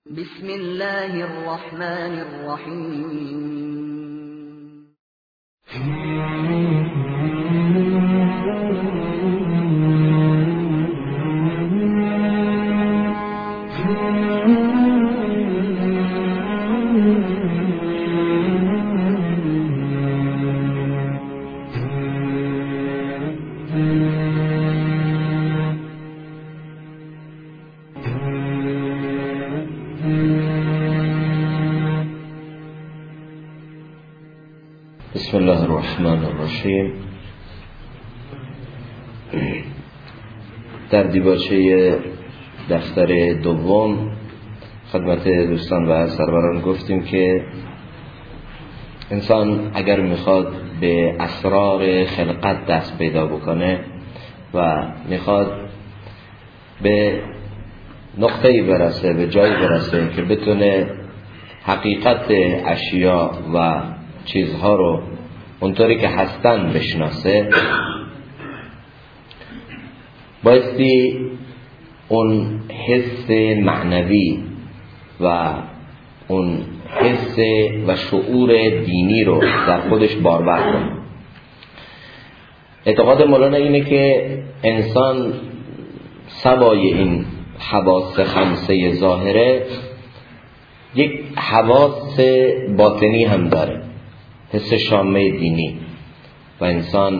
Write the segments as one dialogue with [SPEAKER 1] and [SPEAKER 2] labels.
[SPEAKER 1] بسم الله الرحمن الرحیم.
[SPEAKER 2] بسم الله الرحمن الرحیم. در دیباچه دفتر دوم خدمت دوستان و سروران گفتیم که انسان اگر میخواد به اسرار خلقت دست پیدا بکنه و میخواد به نقطه‌ای برسه، به جایی برسه که بتونه حقیقت اشیا و چیزها رو اونطوری که هستن بشناسه، بایستی اون حس معنوی و اون حس و شعور دینی رو در خودش بارور کنه. اعتقاد مولانا اینه که انسان سوای این حواس خمسه ظاهره یک حواس باطنی هم داره، حس شامه دینی، و انسان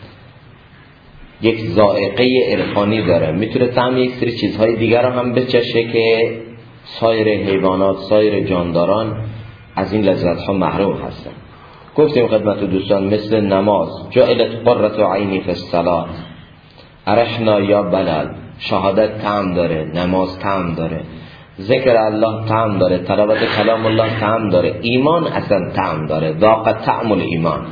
[SPEAKER 2] یک ذائقه عرفانی داره، میتونه طعم یک سری چیزهای دیگر رو هم بچشه که سایر حیوانات، سایر جانداران از این لذت ها محروم هستن. گفتیم خدمت دوستان مثل نماز، جعلت قرة عینی فی الصلاة، ارحنا یا بلل، شهادت طعم داره، نماز طعم داره، ذکر الله طعم داره، تلاوت کلام الله طعم داره، ایمان اصلا طعم داره، ذاق طعم الایمان.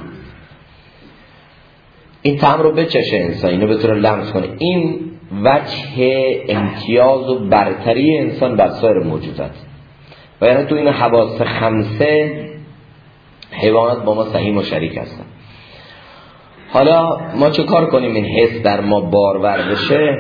[SPEAKER 2] این طعم رو بچشه انسان، اینو بتونه لمس کنه. این وجه امتیاز و برتری انسان بر سایر موجودات. و یعنی تو این حواس خمسه حیوانات با ما سهیم و شریک هستن. حالا ما چه کار کنیم این حس در ما بارور بشه؟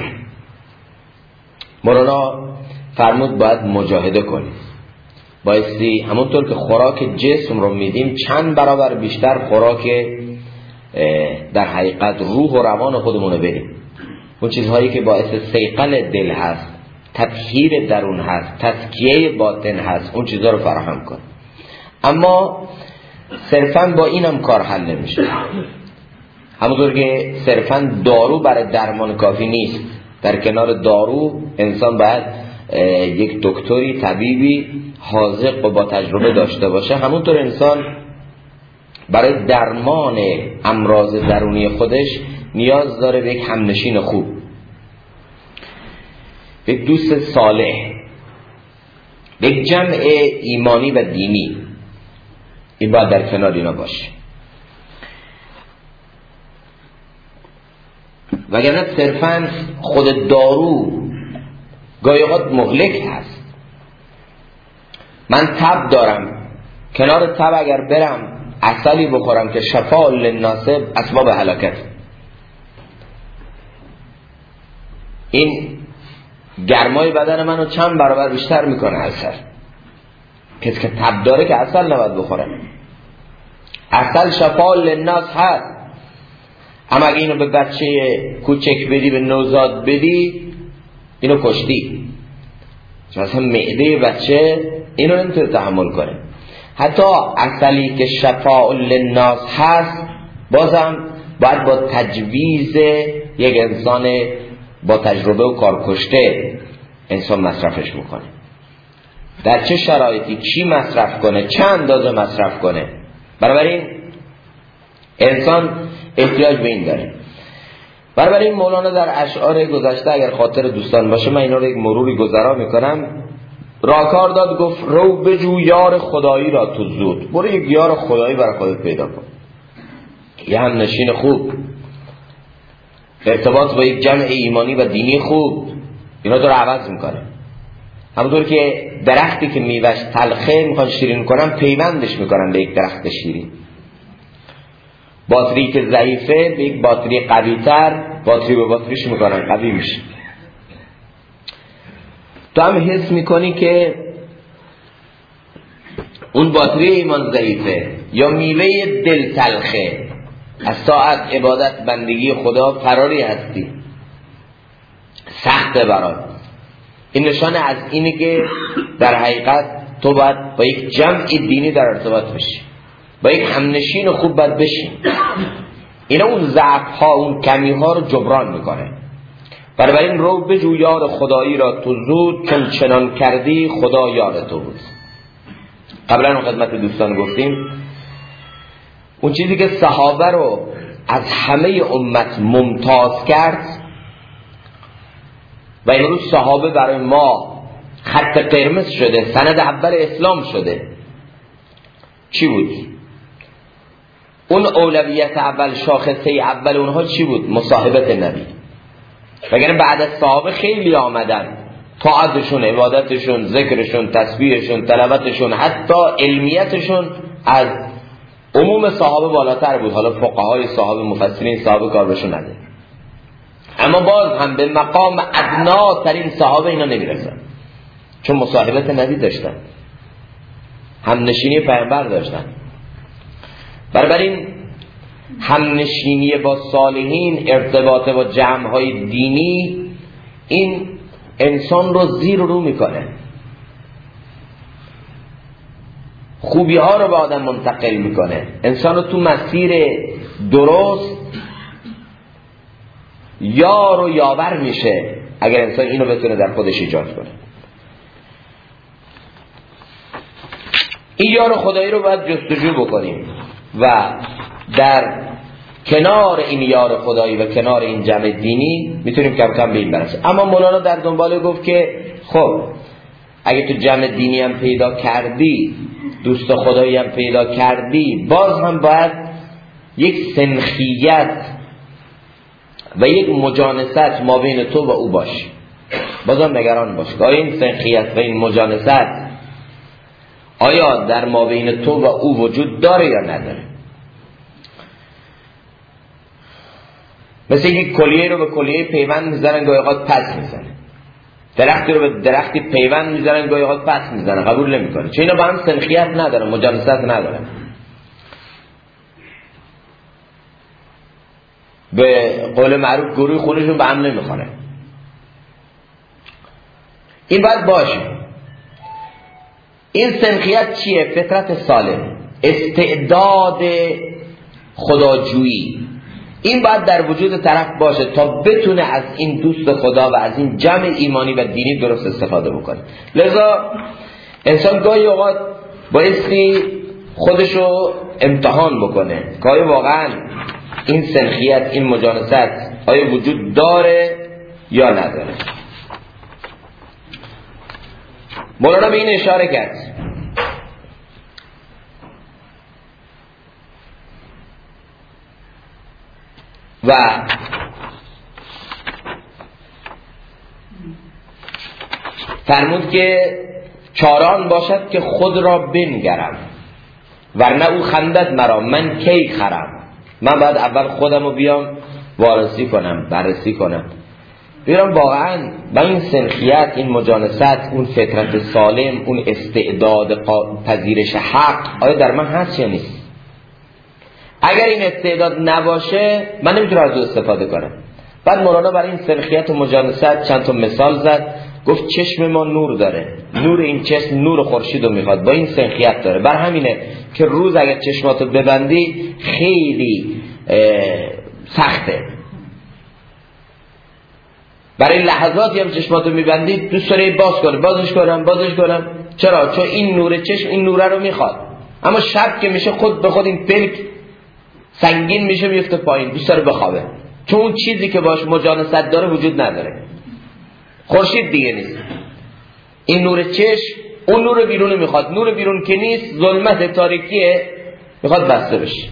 [SPEAKER 2] مولانا فرمود باید مجاهده کنیم، بایستی همونطور که خوراک جسم رو میدیم چند برابر بیشتر خوراک در حقیقت روح و روان خودمون رو بدیم. اون چیزهایی که باعث صیقل دل هست، تطهیر درون هست، تزکیه باطن هست، اون چیزها رو فراهم کن. اما صرفاً با اینم کار حل نمیشه. همونطور که صرفاً دارو برای درمان کافی نیست، در کنار دارو انسان باید یک دکتری، طبیبی حاذق و با تجربه داشته باشه. همونطور انسان برای درمان امراض درونی خودش نیاز داره به یک همنشین خوب، به یک دوست صالح، به یک جمع ایمانی و دینی. این باید در کنار اینا باشه، وگرنه صرفاً خود دارو گاهی اوقات مهلک هست. من تب دارم، کنار تب اگر برم عسلی بخورم که شفاء للناس، اسباب هلاکت. این گرمای بدن منو چند برابر بیشتر میکنه عسل. کسی که تب داره که عسل نباید بخوره. عسل شفاء للناس هست، اما اگه اینو به بچه کوچک بدی، به نوزاد بدی، اینو کشتی. مثلا معده بچه اینو نمیتونه تحمل کنه. حتی عسلی که شفاء للناس هست بازم باید با تجویز یک انسان با تجربه و کارکشته انسان مصرفش میکنه. در چه شرایطی چی مصرف کنه، چند اندازه مصرف کنه. بنابراین انسان احتیاج به این داره. بنابراین مولانا در اشعار گذشته، اگر خاطر دوستان باشه من اینا رو یک مروری گذرا میکنم، راکار داد، گفت رو بجو یار خدایی را تو زود. برو یک یار خدایی برای خودت پیدا کن، یه هم نشین خوب، ارتباط با یک جمع ایمانی و دینی خوب، اینا تو رو عوض میکنه. همونطور که درختی که میوهش تلخه میخوان شیرین کنن، پیوندش میکنن به یک درخت شیرین. باتری که ضعیفه به یک باتری قوی تر، باتری به باتریش میکنن، قوی میشه. تو هم حس میکنی که اون باتری ایمان ضعیفه یا میوه دل تلخه، از طاعت عبادت بندگی خدا فراری هستی، سخته برات. این نشانه از اینه که در حقیقت تو باید با یک جمع دینی در ارتباط بشی، با یک همنشین خوب باید بشی. اینا اون ضعف ها، اون کمی ها رو جبران میکنه. بنابراین رو بجو یار خدایی را تو زود، چون چنان کردی خدا یار تو بود. قبلا اون خدمت دوستان گفتیم اون چیزی که صحابه رو از همه امت ممتاز کرد و امروز صحابه برای ما خط قرمز شده، سند اول اسلام شده، چی بود؟ اون اولویت اول، شاخصه اول اونها چی بود؟ مصاحبت نبی. وگرنه بعد از صحابه خیلی آمدن، طاعتشون، عبادتشون، ذکرشون، تسبیحشون، تلاوتشون، حتی علمیتشون از عموم صحابه بالاتر بود. حالا فقهای صحابه، مفسرین صحابه کار بهشون نده، اما باز هم به مقام ادنا ترین صحابه اینا نمیرسن، چون مصاحبت نبی داشتن، همنشینی پیامبر داشتن. بنابراین همنشینی با صالحین، ارتباط با جمع‌های دینی، این انسان رو زیر و رو میکنه، خوبی ها رو به آدم منتقل میکنه، انسان رو تو مسیر درست یار و یاور میشه اگر انسان اینو بتونه در خودش ایجاد کنه. این یار خدایی رو باید جستجو بکنیم و در کنار این یار خدایی و کنار این جمع دینی میتونیم کم کم به این برسیم. اما مولانا در دنباله گفت که خب اگه تو جمع دینی هم پیدا کردی، دوست خدایی هم پیدا کردی، باز هم باید یک سنخیت و یک مجانست ما بین تو و او باش. باز هم نگران باش که این سنخیت و این مجانست آیا در ما بین تو و او وجود داره یا نداره. مثل یک کلیه رو به کلیه پیوند میزنن، گاهی اوقات پس میزنه. درختی رو به درختی پیوند میزنن، گاهی اوقات پس میزنه، قبول نمیکنه، چون اینا با هم سنخیت ندارن، مجانست ندارن، به قول معروف گروه خونشون به هم نمیخوره. این باید باشه. این سنخیت چیه؟ فطرت سالم، استعداد خداجویی. این باید در وجود طرف باشه تا بتونه از این دوست خدا و از این جمع ایمانی و دینی درست استفاده بکنه. لذا انسان گاهی اوقات بایستی خودشو امتحان بکنه که آیا واقعا این سنخیت، این مجانست آیا وجود داره یا نداره. مولانا به این اشاره کرد و فرمود که چاران باشد که خود را بنگرم، ورنه او خندد مرا من کی خرم. من باید اول خودم رو بیام وارسی کنم، بررسی کنم، بیرم واقعا با این سنخیت، این مجانست، اون فطرت سالم، اون استعداد پذیرش حق آیا در من هست یا نیست. اگر این استعداد نباشه من نمیتونم از او استفاده کنم. بعد مولانا برای این سنخیت و مجانست چند تا مثال زد. گفت چشم ما نور داره، نور این چشم نور خورشید رو میخواد، با این سنخیت داره. بر همینه که روز اگر چشماتو ببندی خیلی سخته، برای لحظاتی هم چشماتو میبندی دوست داری باز کنی، بازش کنم. چرا؟ چون این نور چشم این نوره رو میخواد. اما شب که میشه خود به خود این پلک سنگین میشه، میفته پایین، دوست داره بخوابه، چون اون چیزی که باش مجانست داره وجود نداره. خورشید دیگه نیست، این نور چشم اون نور بیرون میخواد، نور بیرون که نیست ظلمت تاریکیه، میخواد بسته بشه.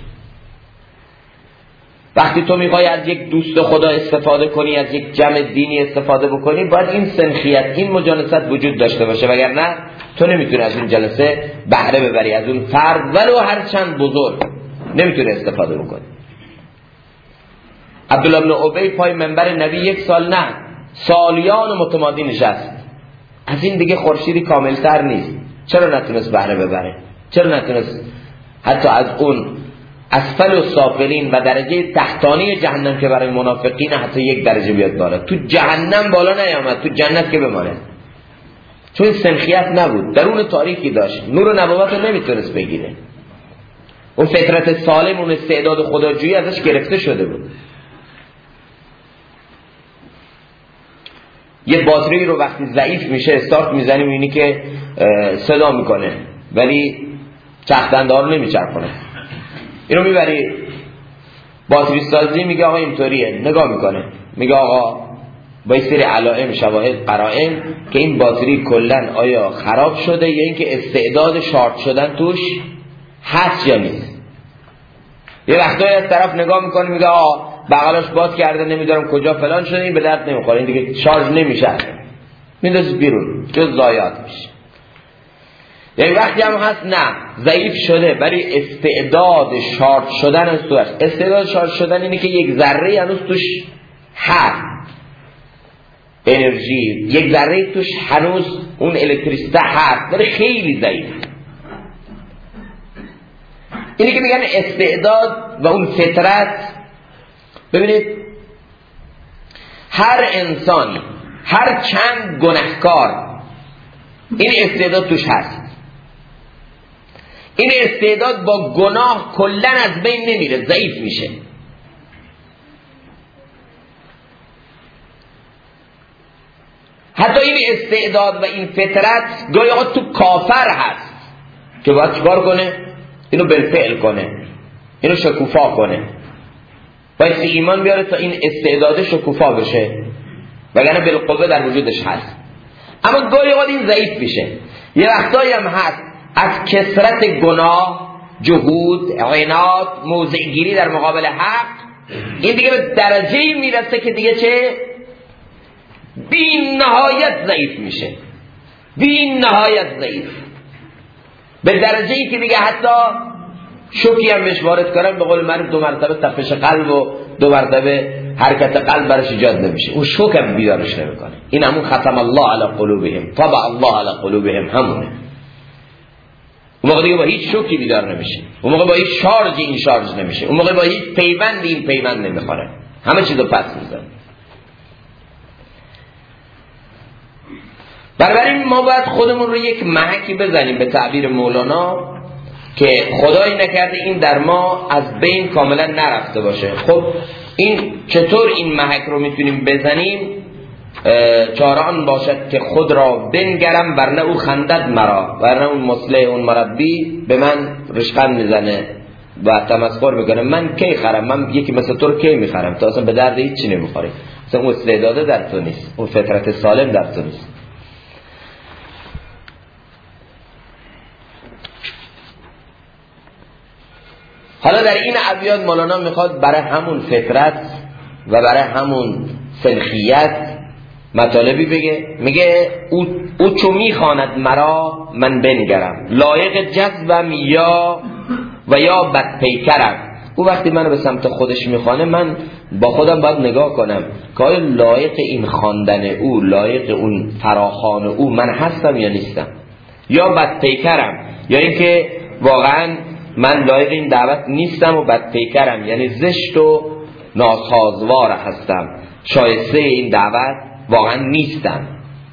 [SPEAKER 2] وقتی تو میخوای از یک دوست خدا استفاده کنی، از یک جمع دینی استفاده بکنی، باید این سنخیت، این مجانست وجود داشته باشه، وگرنه تو نمیتونی از اون جلسه بهره ببری، از اون فرد ولو هر چند بزرگ نمیتونی استفاده بکنی. عبدالله بن ابی پای منبر نبی 1 سال نه سالیان متمادی نشست. از این دیگه خورشیدی کاملتر نیست. چرا نتونست بهره ببره؟ چرا نتونست حتی از اون اسفل السافلین و درجه تحتانی جهنم که برای منافقین حتی 1 درجه بیاد بالا؟ تو جهنم بالا نیامد، تو جنت که بمانه، چون سنخیت نبود، درون تاریکی داشت، نور و نبوت رو نمیتونست بگیره. اون فطرت سالم، اون استعداد خداجویی ازش گرفته شده بود. یه باتری رو وقتی ضعیف میشه استارت میزنی میبینی که صدا میکنه ولی چرخدنده رو نمیچرخونه. اینو میبری باتری سازی، میگه آقا اینطوریه، نگاه میکنه میگه آقا با این سری علائم شواهد قرائن که این باتری کلن آیا خراب شده یا اینکه استعداد شارت شدن توش هست یا نیست. یه وقتایی از طرف نگاه میکنه میگه آقا بغلش باز کرده نمیدونم کجا فلان شده، این به درد نمیخوره، این دیگه شارژ نمیشه، میندازه بیرون، جز ضایعات میشه. یعنی وقتی هم هست نه ضعیف شده ولی استعداد شارژ شدن از توش. استعداد شارژ شدن اینه که یک ذره هنوز توش هست انرژی، یک ذره توش هنوز اون الکتریسیته هست ولی خیلی ضعیف. اینی که میگن استعداد و اون فطرت. ببینید هر انسانی هر چند گناهکار این استعداد توش هست. این استعداد با گناه کلن از بین نمیره، ضعیف میشه. حتی این استعداد و این فطرت گاهی اوقات تو کافر هست که باید چیکار کنه؟ اینو بالفعل کنه، اینو شکوفا کنه، باید ایمان بیاره تا این استعداد شکوفا بشه، وگرنه بالقوه در وجودش هست. اما گاهی اوقات این ضعیف میشه. یه وقتایی هم هست از کثرت گناه، جهود، عناد، موضعگیری در مقابل حق، این دیگه به درجه‌ای میرسه که دیگه چه؟ بی نهایت ضعیف میشه، بی نهایت ضعیف، به درجه‌ای که دیگه حتی شوکی هم بهش وارد کنن به قول معروف 2 مرتبه تپش قلب و 2 مرتبه حرکت قلب برش ایجاد نمیشه، اون شوک هم بیدارش نمیکنه. این همون ختم الله علی قلوبهم، طبع الله علی قلوبهم همونه. اون موقع دیگه با هیچ شوکی بیدار نمیشه، اون موقع با هیچ شارژی این شارژ نمیشه، اون موقع با هیچ پیوندی این پیوند نمیخوره، همه چیزو پس میزنه. بنابراین ما باید خودمون رو یک محکی بزنیم به تعبیر مولانا که خدایی نکرده این در ما از بین کاملا نرفته باشه. خب این چطور این محک رو میتونیم بزنیم؟ چاره آن باشد که خود را بنگرم ورنه او خندد مرا، ورنه اون مصلح اون مربی به من رشقند میزنه و تمسخر میکنه. من کی خرم؟ من یکی مثل تو رو کی میخرم؟ تو اصلا به درد هیچ چی نمیخوری، اصلا اون استعداده در تو نیست، اون فطرت سالم در تو نیست. حالا در این ابیات مولانا میخواد برای همون فطرت و برای همون سلخیت مطالبی بگه. میگه او چو میخواند مرا من بنگرم، لایق جذبم یا و یا بدپیکرم. او وقتی منو به سمت خودش میخوانه من با خودم باید نگاه کنم که آیا لایق این خواندن او، لایق اون فراخوان او من هستم یا نیستم، یا بدپیکرم، یا اینکه واقعا من لایق این دعوت نیستم و بدپیکرم، یعنی زشت و ناسازوار هستم، شایسته این دعوت واقعا نیستم.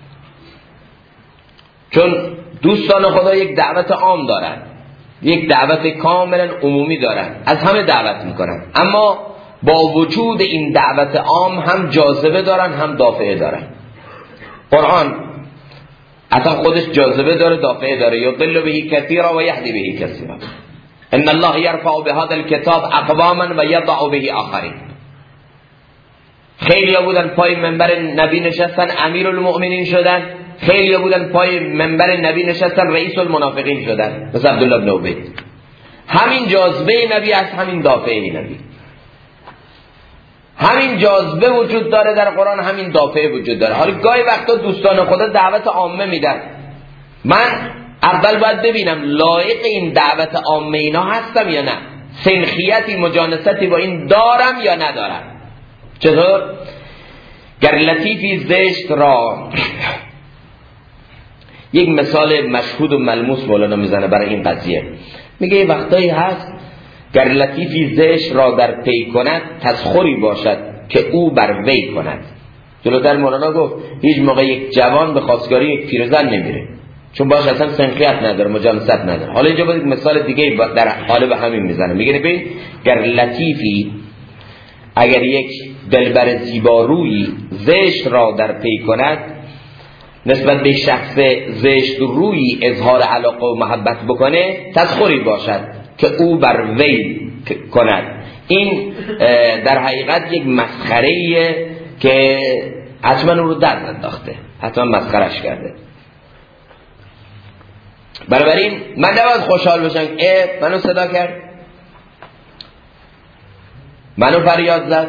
[SPEAKER 2] چون دوستان خدا یک دعوت عام دارن، یک دعوت کاملا عمومی دارن، از همه دعوت میکنن، اما با وجود این دعوت عام هم جاذبه دارن هم دافعه دارن. قرآن اصلا خودش جاذبه داره، دافعه داره. یضل به کثیرا و یهدی به کثیرا. ان الله یرفع بهذا الكتاب اقواما و یضع به آخرین. خیلی بودن پای منبر نبی نشستن امیرالمؤمنین شدن، خیلی بودن پای منبر نبی نشستن رئیس المنافقین شدن، مثل عبدالله بن ابی. همین جاذبه نبی است، همین دافعه نبی. همین جاذبه وجود داره در قرآن، همین دافعه وجود داره. حالا گاهی وقتا دوستان خدا دعوت عامه میدن، من اول باید ببینم لایق این دعوت عامه اینا هستم یا نه، سنخیتی مجانستی با این دارم یا ندارم. چطور؟ گر لطیفی زشت را یک مثال مشهود و ملموس مولانا میزنه برای این قضیه. میگه یه وقتایی هست گر لطیفی زشت را در پی کند، تسخری باشد که او بر وی کند. جلوتر مولانا گفت هیچ موقع یک جوان به خواستگاری یک پیرزن نمیره، چون باش اصلا سنخیت نداره، مجالست نداره. حالا اینجا باید مثال دیگه در قالب همین میزنه. میگه ببین گر لطیفی، اگر یک دلبر زیبارویی زشت را در پی کند، نسبت به شخص زشت روی اظهار علاقه و محبت بکنه، تسخری باشد که او بر وی کند. این در حقیقت یک مسخره‌ایه که حتما اون رو درد انداخته، حتما مسخرش کرده. بنابراین من نباید خوشحال بشم منو صدا کرد، منو فریاد زد.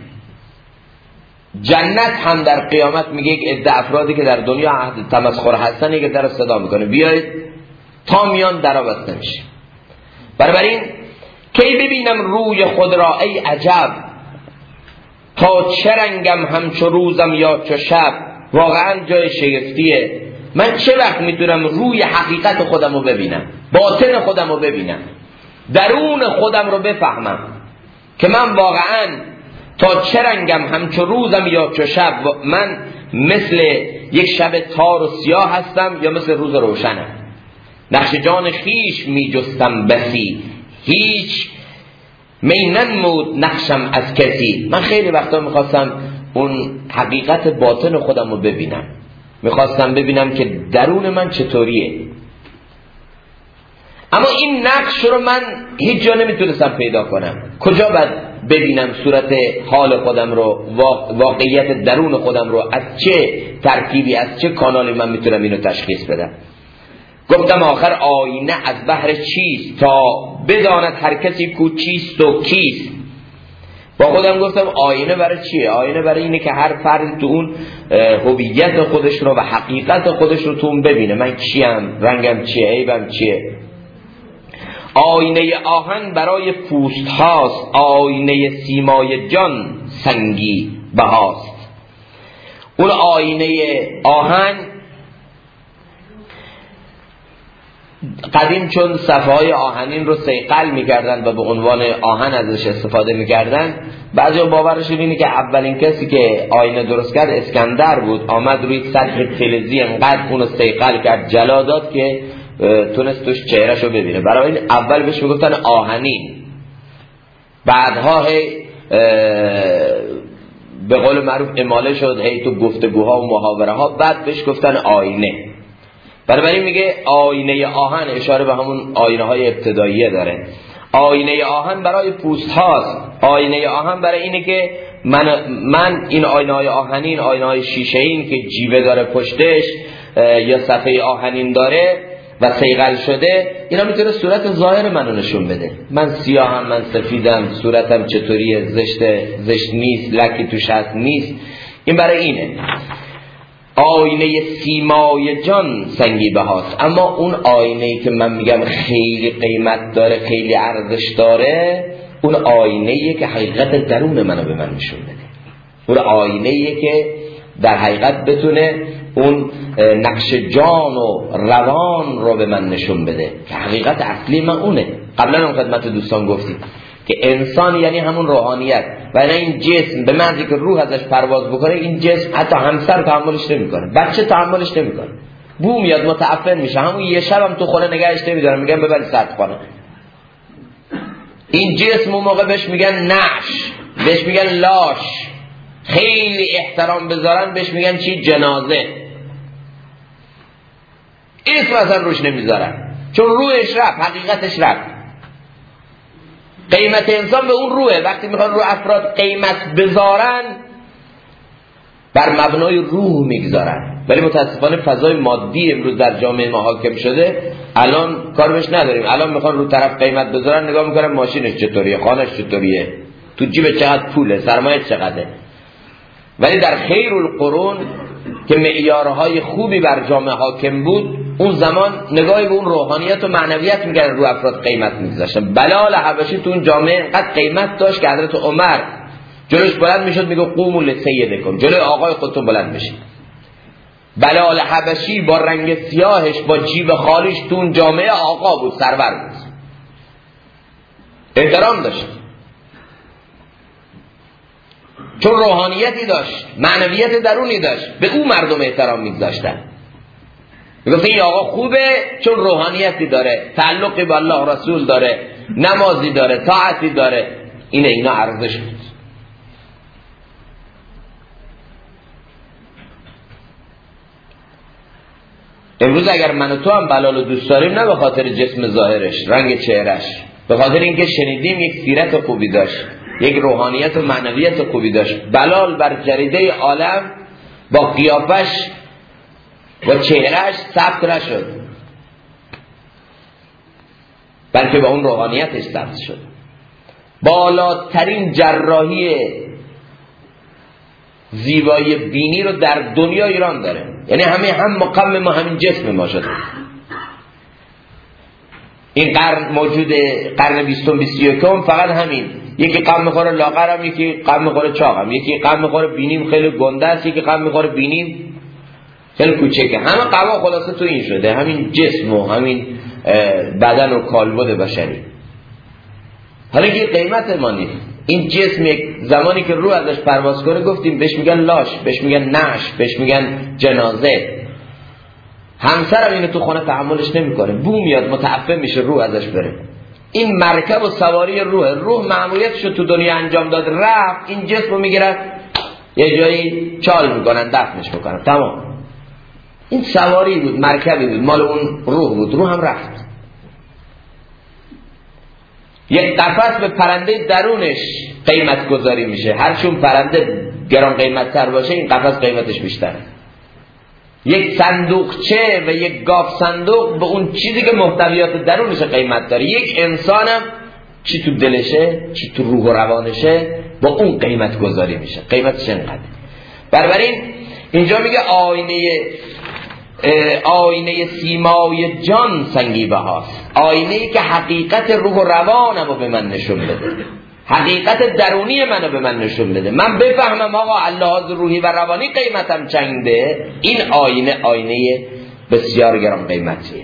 [SPEAKER 2] جنت هم در قیامت میگه یک عده افرادی که در دنیا عهد تمسخر هستن یک در صدا میکنه بیایید، تا میان درا بسته میشه. بنابراین کی ببینم روی خود را ای عجب، تا چه رنگم همچو روزم یا چو شب. واقعا جای شگفتیه. من چه وقت میتونم روی حقیقت خودم رو ببینم، باطن خودم رو ببینم، درون خودم رو بفهمم که من واقعا تا چه رنگم همچو روزم یا چو شب. من مثل یک شب تار و سیاه هستم یا مثل روز روشنم. نقش جان خیش می جستم بسی، هیچ می ننمود نقشم از کسی. من خیلی وقتا میخواستم اون حقیقت باطن خودم رو ببینم، میخواستم ببینم که درون من چطوریه. اما این نقش رو من هیچ جا نمیتونستم پیدا کنم. کجا باید ببینم صورت حال خودم رو، واقعیت درون خودم رو؟ از چه ترکیبی، از چه کانالی من میتونم اینو تشخیص بدم؟ گفتم آخر آینه از بحر چیست، تا بداند هر کسی کو چیست و کیست. با خودم گفتم آینه برای چیه؟ آینه برای اینه که هر فرد تو اون هویت خودش رو و حقیقت خودش رو تو اون ببینه. من کیم، رنگم چیه، عیبم چیه. آینه آهن برای پوست هاست، آینه سیمای جان سنگی بهاست. اون آینه آهن قدیم چون صفحه‌های آهنین رو صیقل می‌کردن و به عنوان آهن ازش استفاده می‌کردن، بعضی باورشون اینه که اولین کسی که آینه درست کرد اسکندر بود. آمد روی سطح فلزی انقدر اونو صیقل کرد، جلا داد که تونست توش چهرهشو ببینه. برای این اول بهش میگفتن آهنین، بعدها به قول معروف اماله شد تو گفتگوها و محاوره ها، بعد بهش گفتن آینه. بنابراین میگه آینه آهن اشاره به همون آینه های ابتداییه داره. آینه آهن برای پوست هاست، آینه آهن برای اینه که من این آینه های آهنین، آینه های شیشه این که جیوه داره پشتش یا صفحه آهنین داره و صیقل شده، اینا میتونه صورت ظاهر منو نشون بده. من سیاهم، من سفیدم، صورتم چطوریه، زشت نیست، لکی توش هست نیست. این برای اینه. آینه سیمای جان سنگی بهاست. اما اون آینه‌ای که من میگم خیلی قیمت داره، خیلی ارزش داره، اون آینه‌ایه که حقیقت درون منو به من نشون بده. اون آینه‌ایه که در حقیقت بتونه اون نقش جان و روان رو به من نشون بده که حقیقت اصلی من اونه. قبلا هم خدمت دوستان گفتیم که انسان یعنی همون روحانیت، و این جسم به معنی که روح ازش پرواز بکنه، این جسم حتی همسر تحملش نمیکنه، بچه تحملش نمیکنه، بو میاد متعفن میشه، همون یه شبم تو خونه نگهش نمیدارن، میگن ببری سردخانه. این جسم اون موقع بهش میگن نعش، بهش میگن لاش، خیلی احترام بذارن بهش میگن چی؟ جنازه. اسم اصلا روش نمیذارن، چون روحش رفت، حقیقتش رفت. قیمت انسان به اون روحه. وقتی میخوان رو افراد قیمت بذارن، بر مبنای روح میگذارن. ولی متاسفانه فضای مادی امروز در جامعه ما حاکم شده، الان کار بهش نداریم. الان میخوان رو طرف قیمت بذارن، نگاه میکنن ماشینش چطوریه، خانهش چطوریه، تو جیب چقدر پوله، سرمایه چقدره. ولی در خیر القرون که معیارهای خوبی بر جامعه حاکم بود، اون زمان نگاهی به اون روحانیت و معنویت میگن رو افراد قیمت میگذاشتن. بلال حبشی تو اون جامعه اینقدر قیمت داشت که حضرت عمر جلوش بلند میشد میگه قوموا لسیدکم، جلوی آقای خودتون بلند بشید. بلال حبشی با رنگ سیاهش با جیب خالیش تو اون جامعه آقا بود، سرور بود، احترام داشت چون روحانیتی داشت، معنویت درونی داشت، به او مردم احترام می‌گذاشتن. میگفت این آقا خوبه چون روحانیتی داره، تعلقی با الله رسول داره، نمازی داره، طاعتی داره. اینا ارزش بود. امروز اگر من و تو هم بلال رو دوست داریم، نه به خاطر جسم ظاهرش، رنگ چهرش، به خاطر اینکه شنیدیم یک سیرت خوبی داشت، یک روحانیت و معنویت خوبی داشت. بلال بر جریده عالم با قیافش و چهرهش ثبت نشد، بلکه با اون روحانیتش ثبت شد. بالاترین جراحی زیبایی بینی رو در دنیا ایران داره، یعنی هم مقام ما همین جسم ما شده. این قرن موجوده، قرن 20-21 فقط همین، یکی قم میخوره لاغرم، یکی قم میخوره چاقم، یکی قم میخوره بینیم خیلی گنده است، یکی قم میخوره بینیم خیلی کوچکه. همه قوا خلاصه تو این شده، همین جسم و همین بدن و کالبد بشری. حالا که قیمت ما نیست. این جسم یک زمانی که روح ازش پرواز کنه گفتیم بهش میگن لاش، بهش میگن نعش، بهش میگن جنازه. همسرم اینو تو خونه تحملش نمیکنه، بو میاد متعفن میشه روح ازش بره. این مرکب و سواری روح مأموریتشو تو دنیا انجام داد، رفت این جسمو میگیرن یه جایی چال میکنن، دفنش میکنن، تمام. این سواری بود، مرکبی بود، مال اون روح بود. روح هم رفت. یک قفس به پرنده درونش قیمت گذاری میشه، هرچون پرنده گران قیمت تر باشه این قفس قیمتش بیشتره. یک صندوقچه و یک گاف صندوق به اون چیزی که محتویات درونش قیمت داره. یک انسانم چی تو دلشه، چی تو روح و روانشه، با اون قیمت گذاری میشه، قیمتش اینقدر. بنابراین اینجا میگه آینه سیمای جان سنگی بهاست، آینه‌ای که حقیقت روح و روانمو به من نشون بده، حقیقت درونی منو به من نشون بده، من بفهمم آقا اللحاظ روحی و روانی قیمتم چنده. این آینه بسیار گران قیمتیه.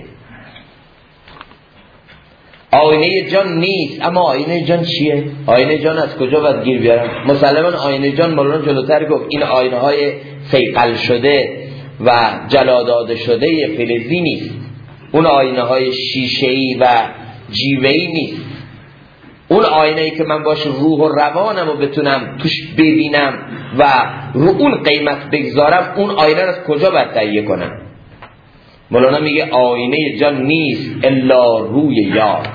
[SPEAKER 2] آینه جان نیست. اما آینه جان چیه؟ آینه جان از کجا باید گیر بیارم؟ مسلماً آینه جان مولانا جلوتر گفت این آینه های صیقل شده و جلا داده شده فلزی نیست، اون آینه های شیشه‌ای و جیوه‌ای نیست. اون آینه‌ای که من باش روح و روانم رو بتونم توش ببینم و رو اون قیمت بگذارم، اون آینه رو از کجا باید تهیه کنم؟ مولانا میگه آینه جان نیست الا روی یار،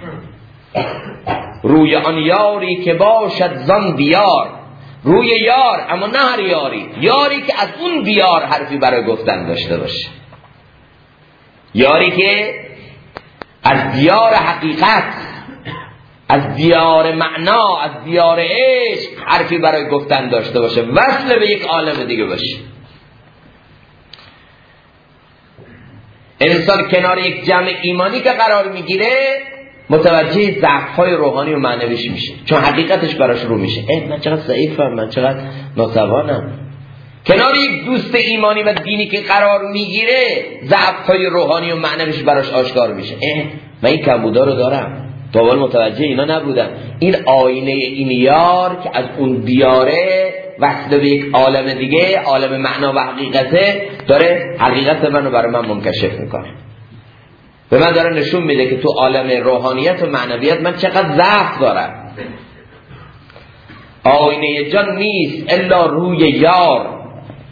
[SPEAKER 2] روی آن یاری که باشد زان دیار. روی یار، اما نه هر یاری، یاری که از اون دیار حرفی برای گفتن داشته باشه، یاری که از دیار حقیقت، از دیار معنا، از دیار عشق حرفی برای گفتن داشته باشه، وصل به یک عالم دیگه باشه. انسان کنار یک جمع ایمانی که قرار میگیره متوجه ضعف‌های روحانی و معنویش میشه، چون حقیقتش براش رو میشه. من چقدر ضعیفم، من چقدر ناتوانم. کنار یک دوست ایمانی و دینی که قرار میگیره ضعف‌های روحانی و معنویش براش آشکار میشه. من این کمبودا رو دارم، تا اول متوجه اینا نبودم. این آینه این یار که از اون دیاره وصل به یک عالم دیگه، عالم معنا و حقیقته، داره حقیقت منو برای من منکشف میکنه، به من داره نشون میده که تو عالم روحانیت و معنویت من چقدر ضعف دارم. آینه جان نیست الا روی یار،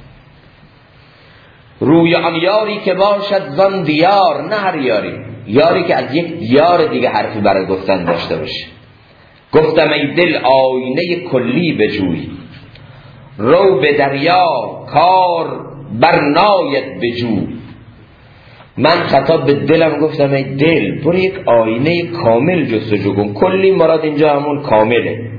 [SPEAKER 2] روی آن یاری که باشد زان دیار. نه هر یاری، یاری که از یک دیار دیگه حرفی برای گفتن داشته باشه. گفتم ای دل آینه کلی بجوی، رو به دریا کار برناید بجو. من خطاب به دلم گفتم ای دل برو یک آینه کامل جستجو کن. کلی مراد اینجا همون کامله.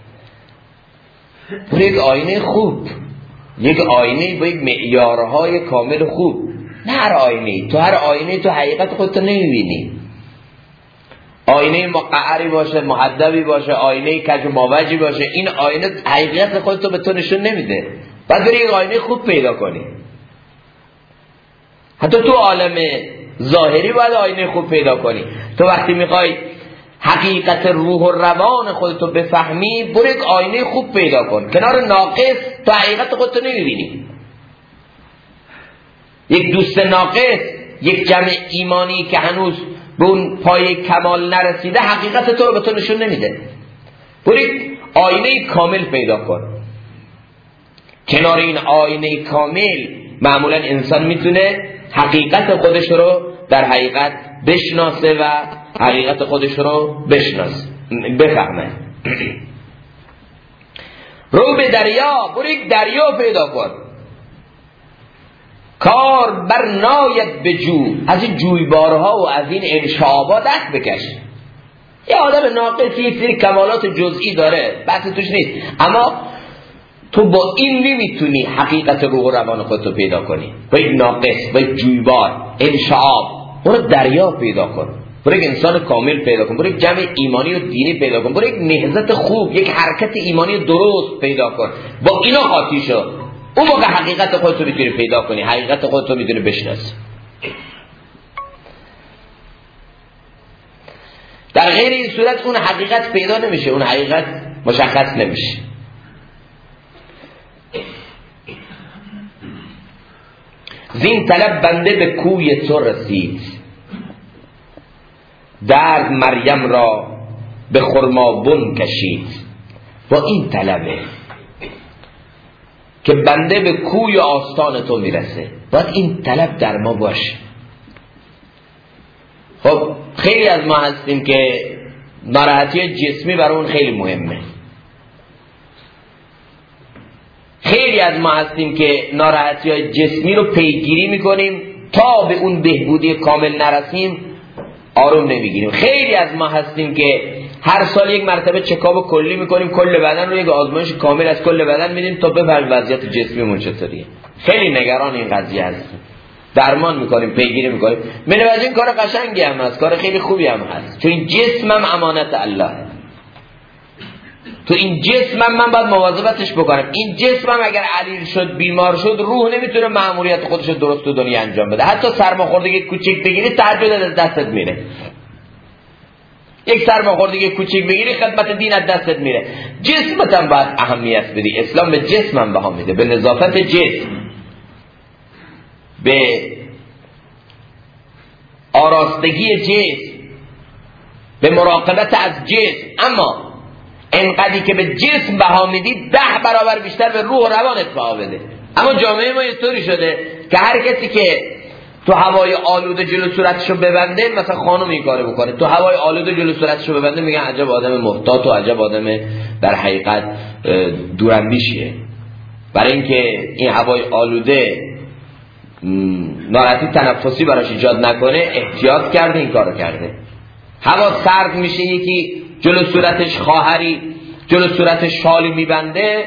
[SPEAKER 2] برو یک آینه خوب، یک آینه با یک معیارهای کامل خوب. نه هر آینه، تو هر آینه تو حقیقت خودتو نمیبینی. آینه مقعری باشه، محدبی باشه، آینه کج و ماوجی باشه، این آینه حقیقت خودتو به تو نشون نمیده. باید بری یک آینه خوب پیدا کنی. حتی تو عالم ظاهری باید آینه خوب پیدا کنی. تو وقتی میخوای حقیقت روح و روان خودتو بفهمی، برو یک آینه خوب پیدا کن. کنار ناقص تو حقیقت خودتو نمیبینی. یک دوست ناقص، یک جمع ایمانی که هنوز به اون پای کمال نرسیده، حقیقت تو رو به تو نشون نمیده. برو یک آینه کامل پیدا کن. کنار این آینه کامل معمولا انسان میتونه حقیقت خودش رو در حقیقت بشناسه و حقیقت خودش رو بفهمه. رو به دریا، برو یک دریا پیدا کن. کار بر ناید به جو، از این جویبارها و از این انشعابات دست بکش. یه آدم ناقص یک سری کمالات جزئی داره، بحث توش نیست، اما تو با این نمیتونی حقیقت روح و روان خودتو پیدا کنی. با یک ناقص، با یک جویبار، انشعاب، برو دریا پیدا کن. برو یک انسان کامل پیدا کن. برو یک جمع ایمانی و دینی پیدا کن. برو یک نهضت خوب، یک حرکت ایمانی درست پیدا کن. با اینا قاطی شو. اون موقع حقیقت خودتو میتونی پیدا کنی، حقیقت خودتو میتونی بشناسی. در غیر این صورت اون حقیقت پیدا نمیشه، اون حقیقت مشخص نمیشه. زین طلب بنده به کوی تو رسید، درد مریم را به خرمابون کشید. با این طلبه که بنده به کوی آستان تو میرسه، باید این طلب در ما باشه. خب خیلی از ما هستیم که ناراحتی جسمی برای اون خیلی مهمه. خیلی از ما هستیم که ناراحتی جسمی رو پیگیری میکنیم، تا به اون بهبودی کامل نرسیم آروم نمیگیریم. خیلی از ما هستیم که هر سال یک مرتبه چکاپ کلی میکنیم، کل بدن رو یک آزمایش کامل از کل بدن میدیم تا بفهمیم وضعیت جسمیمون چطوریه. خیلی نگران این قضیه هستیم، درمان میکنیم، پیگیری میکنیم. من از این کار قشنگی هم هست، کار خیلی خوبی هم هست، چون این جسمم امانت الله، تو این جسمم من باید مواظبتش بکنم. این جسمم اگر علیل شد، بیمار شد، روح نمیتونه مأموریت خودش درست تو دنیا انجام بده. حتی سرماخوردگی کوچیک بگیری تهجد از دستت میره. یک سرماخوردگی کوچیک بگیری خدمت دین از دستت میره. جسمت هم باید اهمیت بدی. اسلام به جسمم بها میده، به نظافت جسم، به آراستگی جسم، به مراقبت از جسم. اما اینقدری که به جسم بها میدی 10 برابر بیشتر به روح و روانت بها بده. اما جامعه ما اینطوری شده که هر کسی که تو هوای آلوده جلو صورتشو ببنده، مثلا خانم این کارو بکنه، تو هوای آلوده جلو صورتشو ببنده، میگن عجب آدم محتاط و عجب آدم در حقیقت دوراندیشیه. برای اینکه این هوای آلوده ناراحتی تنفسی براش ایجاد نکنه، احتیاط کرده، این کارو کرده. هوا سرد میشه، یکی جلو صورتش خواهری جلو صورتش شالی میبنده،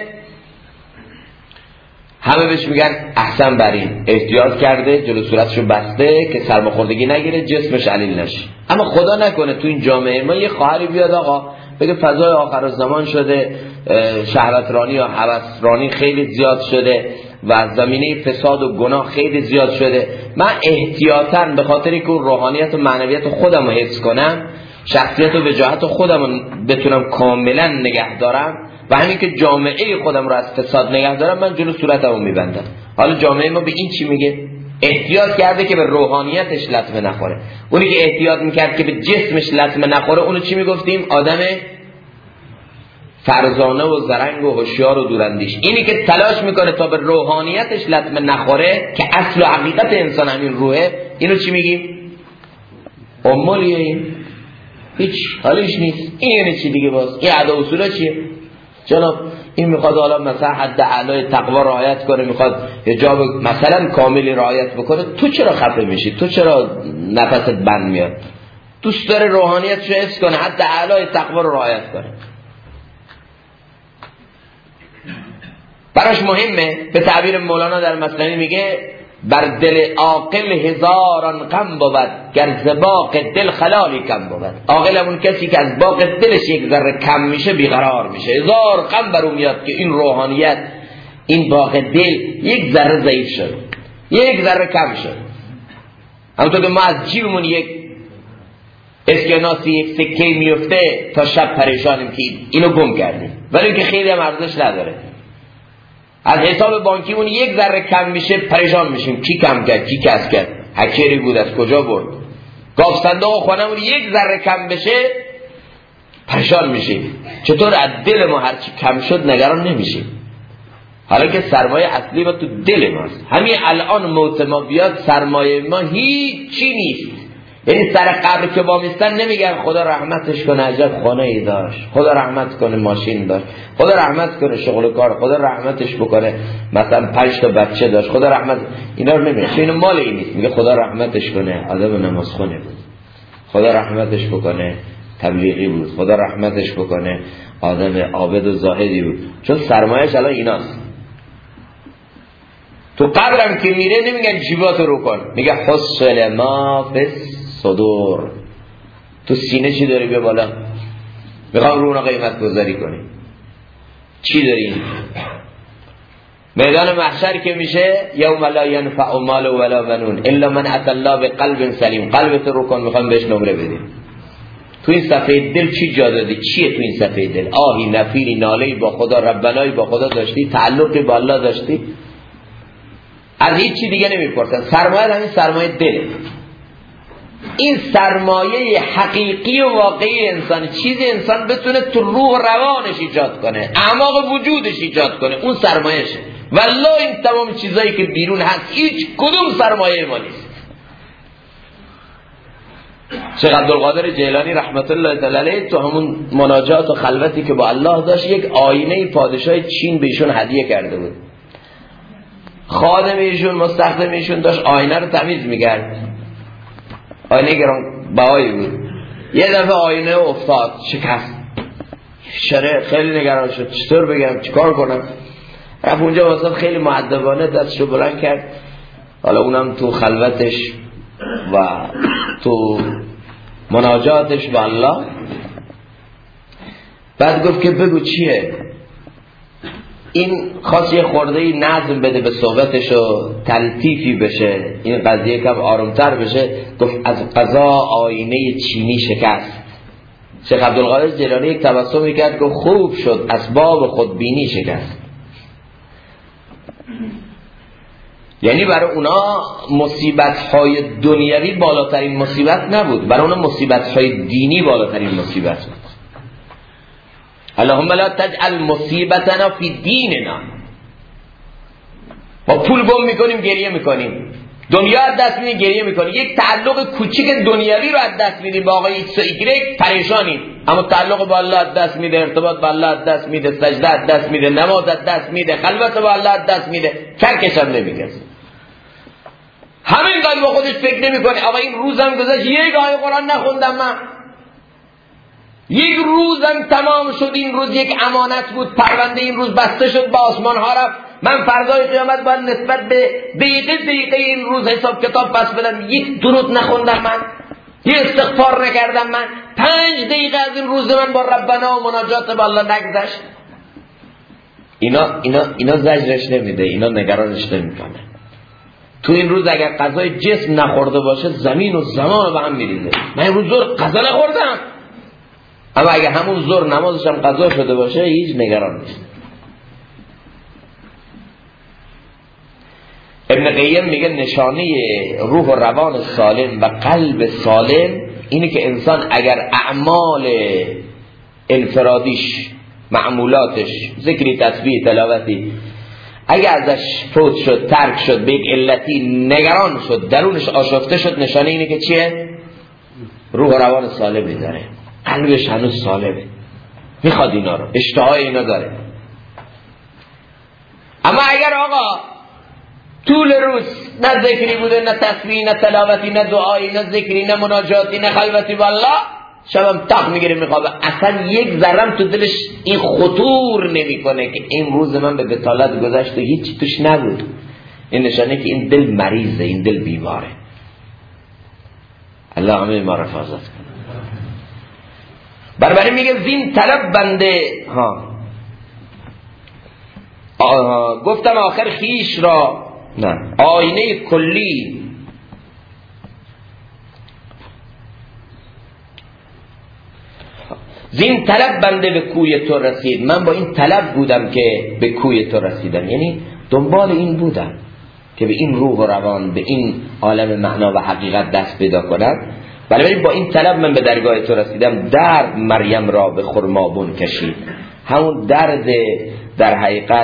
[SPEAKER 2] همه بهش میگن احسن بر این، احتیاط کرده، جلو صورتشو بسته که سرماخوردگی نگیره، جسمش علیل نشه. اما خدا نکنه تو این جامعه ما یه خواهری بیاد آقا بگه فضای آخر الزمان شده، شهوترانی و هوسرانی خیلی زیاد شده و زمینه فساد و گناه خیلی زیاد شده، من احتیاطاً به خاطر که اون روحانیت و معنویت خودم رو حفظ کنم، شخصیت و وجاهت خودم رو بتونم کاملا نگه دارم و همین که جامعه خودم رو از فساد نگه دارم، من جلو صورتم رو میبندم. حالا جامعه ما به این چی میگه؟ احتیاط کرده که به روحانیتش لطمه نخوره. اونی که احتیاط میکرد که به جسمش لطمه نخوره، اونو چی میگفتیم؟ آدم فرزانه و زرنگ و هوشیار و دوراندیش. اینی که تلاش میکنه تا به روحانیتش لطمه نخوره که اصل و حقیقت انسان همین روحه، اینو چی میگیم؟ امولیه. این هیچ حالیش نیست. این یعنی چی دیگه؟ باز این ادا اصولا چیه؟ جناب این میخواد حالا مثلا حد اعلای تقوا رعایت کنه، میخواد حجاب مثلا کاملی رعایت بکنه، تو چرا خفه میشی؟ تو چرا نفست بند میاد؟ دوست داره روحانیتشو حفظ کنه، حد اعلای تقوا رو رعایت کنه، براش مهمه. به تعبیر مولانا در مثنوی میگه بر دل عاقل هزاران غم بود، گر ز باغ دل خلالی کم بود. عاقل همون کسی که از باغ دلش یک ذره کم میشه بیقرار میشه، هزار غم بر اون میاد که این روحانیت، این باغ دل یک ذره ضعیف شد، یک ذره کم شد. همونطور که ما از جیبمون یک اسکناسی، یک سکه میفته تا شب پریشانیم که اینو گم کردیم، ولی اینکه خیلی هم ارزش نداره. از حساب بانکیمون یک ذره کم میشه پریشان میشیم، کی کم کرد، کی کس کرد، هکری بود، از کجا برد. گاف صندوق خونمون یک ذره کم بشه پریشان میشیم. چطور از دل ما هرچی کم شد نگران نمیشیم، حالا که سرمایه اصلی ما تو دل ماست. همین الان موت ما بیاد سرمایه ما هیچی نیست. یعنی سر قبر که با میستن نمیگن خدا رحمتش کنه عجب خانه ای داشت، خدا رحمت کنه ماشین داشت، خدا رحمت کنه شغل کار، خدا رحمتش بکنه مثلا 5 تا بچه داشت، خدا رحمت. اینا رو نمیگه، چون مال این نیست. میگه خدا رحمتش کنه آدم نمازخونه بود، خدا رحمتش بکنه تبلیغی بود، خدا رحمتش بکنه آدم عابد و زاهدی بود. چون سرمایه‌اش الان ایناست. تو قبرم که میره نمیگن جیباتو رو کن، میگه حصل ما فی صدور، تو سینه چی داری بیا بالا، میخوام رو اونا قیمت گذاری کنی. چی داری؟ میدان محشر که میشه یوم لا ینفع مال ولا بنون الا من اتى الله بقلب سلیم، قلبت رو کن، میخوام بهش نمره بدیم. تو این صفحه دل چی جا دادی؟ چیه تو این صفحه دل؟ آهی، نفیری، ناله‌ای با خدا، ربنایی با خدا داشتی، تعلقی با الله داشتی؟ از هیچ چی دیگه نمیپرسن. سرمایه همین سرمایه دله. این سرمایه حقیقی و واقعی انسان، چیزی انسان بتونه تو روح و روانش ایجاد کنه، اعماق وجودش ایجاد کنه، اون سرمایهشه. والله این تمام چیزایی که بیرون هست هیچ کدوم سرمایه ما نیست. شیخ عبدالقادر جیلانی رحمت الله تعالی علیه تو همون مناجات و خلوتی که با الله داشت، یک آینه پادشاه چین به ایشون هدیه کرده بود. خادم ایشون مستخدم ایشون داشت آینه رو تمیز می‌کرد. آینه گران بهایی بود. یه دفعه آینه افتاد، شکست. شره خیلی نگران شد، چطور بگم، چیکار کنم؟ رفت اونجا واسه خیلی مؤدبانه دستشو بلند کرد. حالا اونم تو خلوتش و تو مناجاتش با الله. بعد گفت که بگو چیه؟ این خواست یه خورده‌ای نظم بده به صحبتش و تلطیفی بشه، این قضیه کم آرومتر بشه. گفت از قضا آینه چینی شکست. شیخ عبدالقادر جیلانی یک تبسمی کرد که خوب شد اسباب خودبینی شکست. یعنی برای اونا مصیبت‌های دنیوی بالاترین مصیبت نبود، برای اونا مصیبت‌های دینی بالاترین مصیبت بود. اللهم لا تجعل مصیبتنا فی دیننا. ما پول گم میکنیم گریه میکنیم، دنیا از دست میدیم گریه میکنیم، یک تعلق کوچیک دنیوی رو از دست میدیم با آقای ایکس و ایگرگ پریشانیم، اما تعلق با الله از دست میده، ارتباط با الله از دست میده، سجده از دست میده، نماز از دست میده، خلوت با الله از دست میده، کرکش هم نمیکشه. همین قدر با خودش فکر نمیکنه آقا این روزم گذشت یک آیه قرآن نخوندم، من یک روزم تمام شد، این روز یک امانت بود، پرونده این روز بسته شد، با آسمان ها رفت، من فردای قیامت باید نسبت به دقیقه این روز حساب کتاب بس بدم. یک درود نخوندم من، یک استغفار نکردم من، 5 دقیقه از این روز من با ربنا و مناجات با الله نگذشت. اینا زجرش نمیده، اینا نگرانش نمیکنه. تو این روز اگر غذای جسم نخورده باشه زمین و زمان به هم میریزه. من این روز ظهر غذا نخوردم، اما اگه همون ظهر نمازش هم قضا شده باشه هیچ نگران نیست. ابن قیم میگه نشانه روح و روان سالم و قلب سالم اینه که انسان اگر اعمال انفرادیش، معمولاتش، ذکری، تسبیح، تلاوتی، اگه ازش فوت شد، ترک شد، به یک علتی نگران شد، درونش آشفته شد، نشانه اینه که چیه؟ روح و روان سالمی داره، قلبش هنوز سالمه، میخواد اینا رو، اشتهای اینا داره. اما اگر آقا طول روز نه ذکری بوده، نه تسبیح، نه تلاوتی، نه دعایی، نه ذکری، نه مناجاتی، نه خلوتی با الله، شبم تق میگیره میخوابه، اصلا یک ذرم تو دلش این خطور نمیکنه که این روز من به بطالت گذشت و هیچ توش نبود. این نشانه که این دل مریضه، این دل بیماره. الله همه ما رفاظت کنه. بربری میگه زین طلب بنده گفتم آخر خیش را نه آینه کلی زین طلب بنده به کوی تو رسید. من با این طلب بودم که به کوی تو رسیدم، یعنی دنبال این بودم که به این روح و روان، به این عالم معنا و حقیقت دست پیدا کنم. بنابراین با این طلب من به درگاه تو رسیدم. درد مریم را به خرمابون کشید. همون درد در حقیقت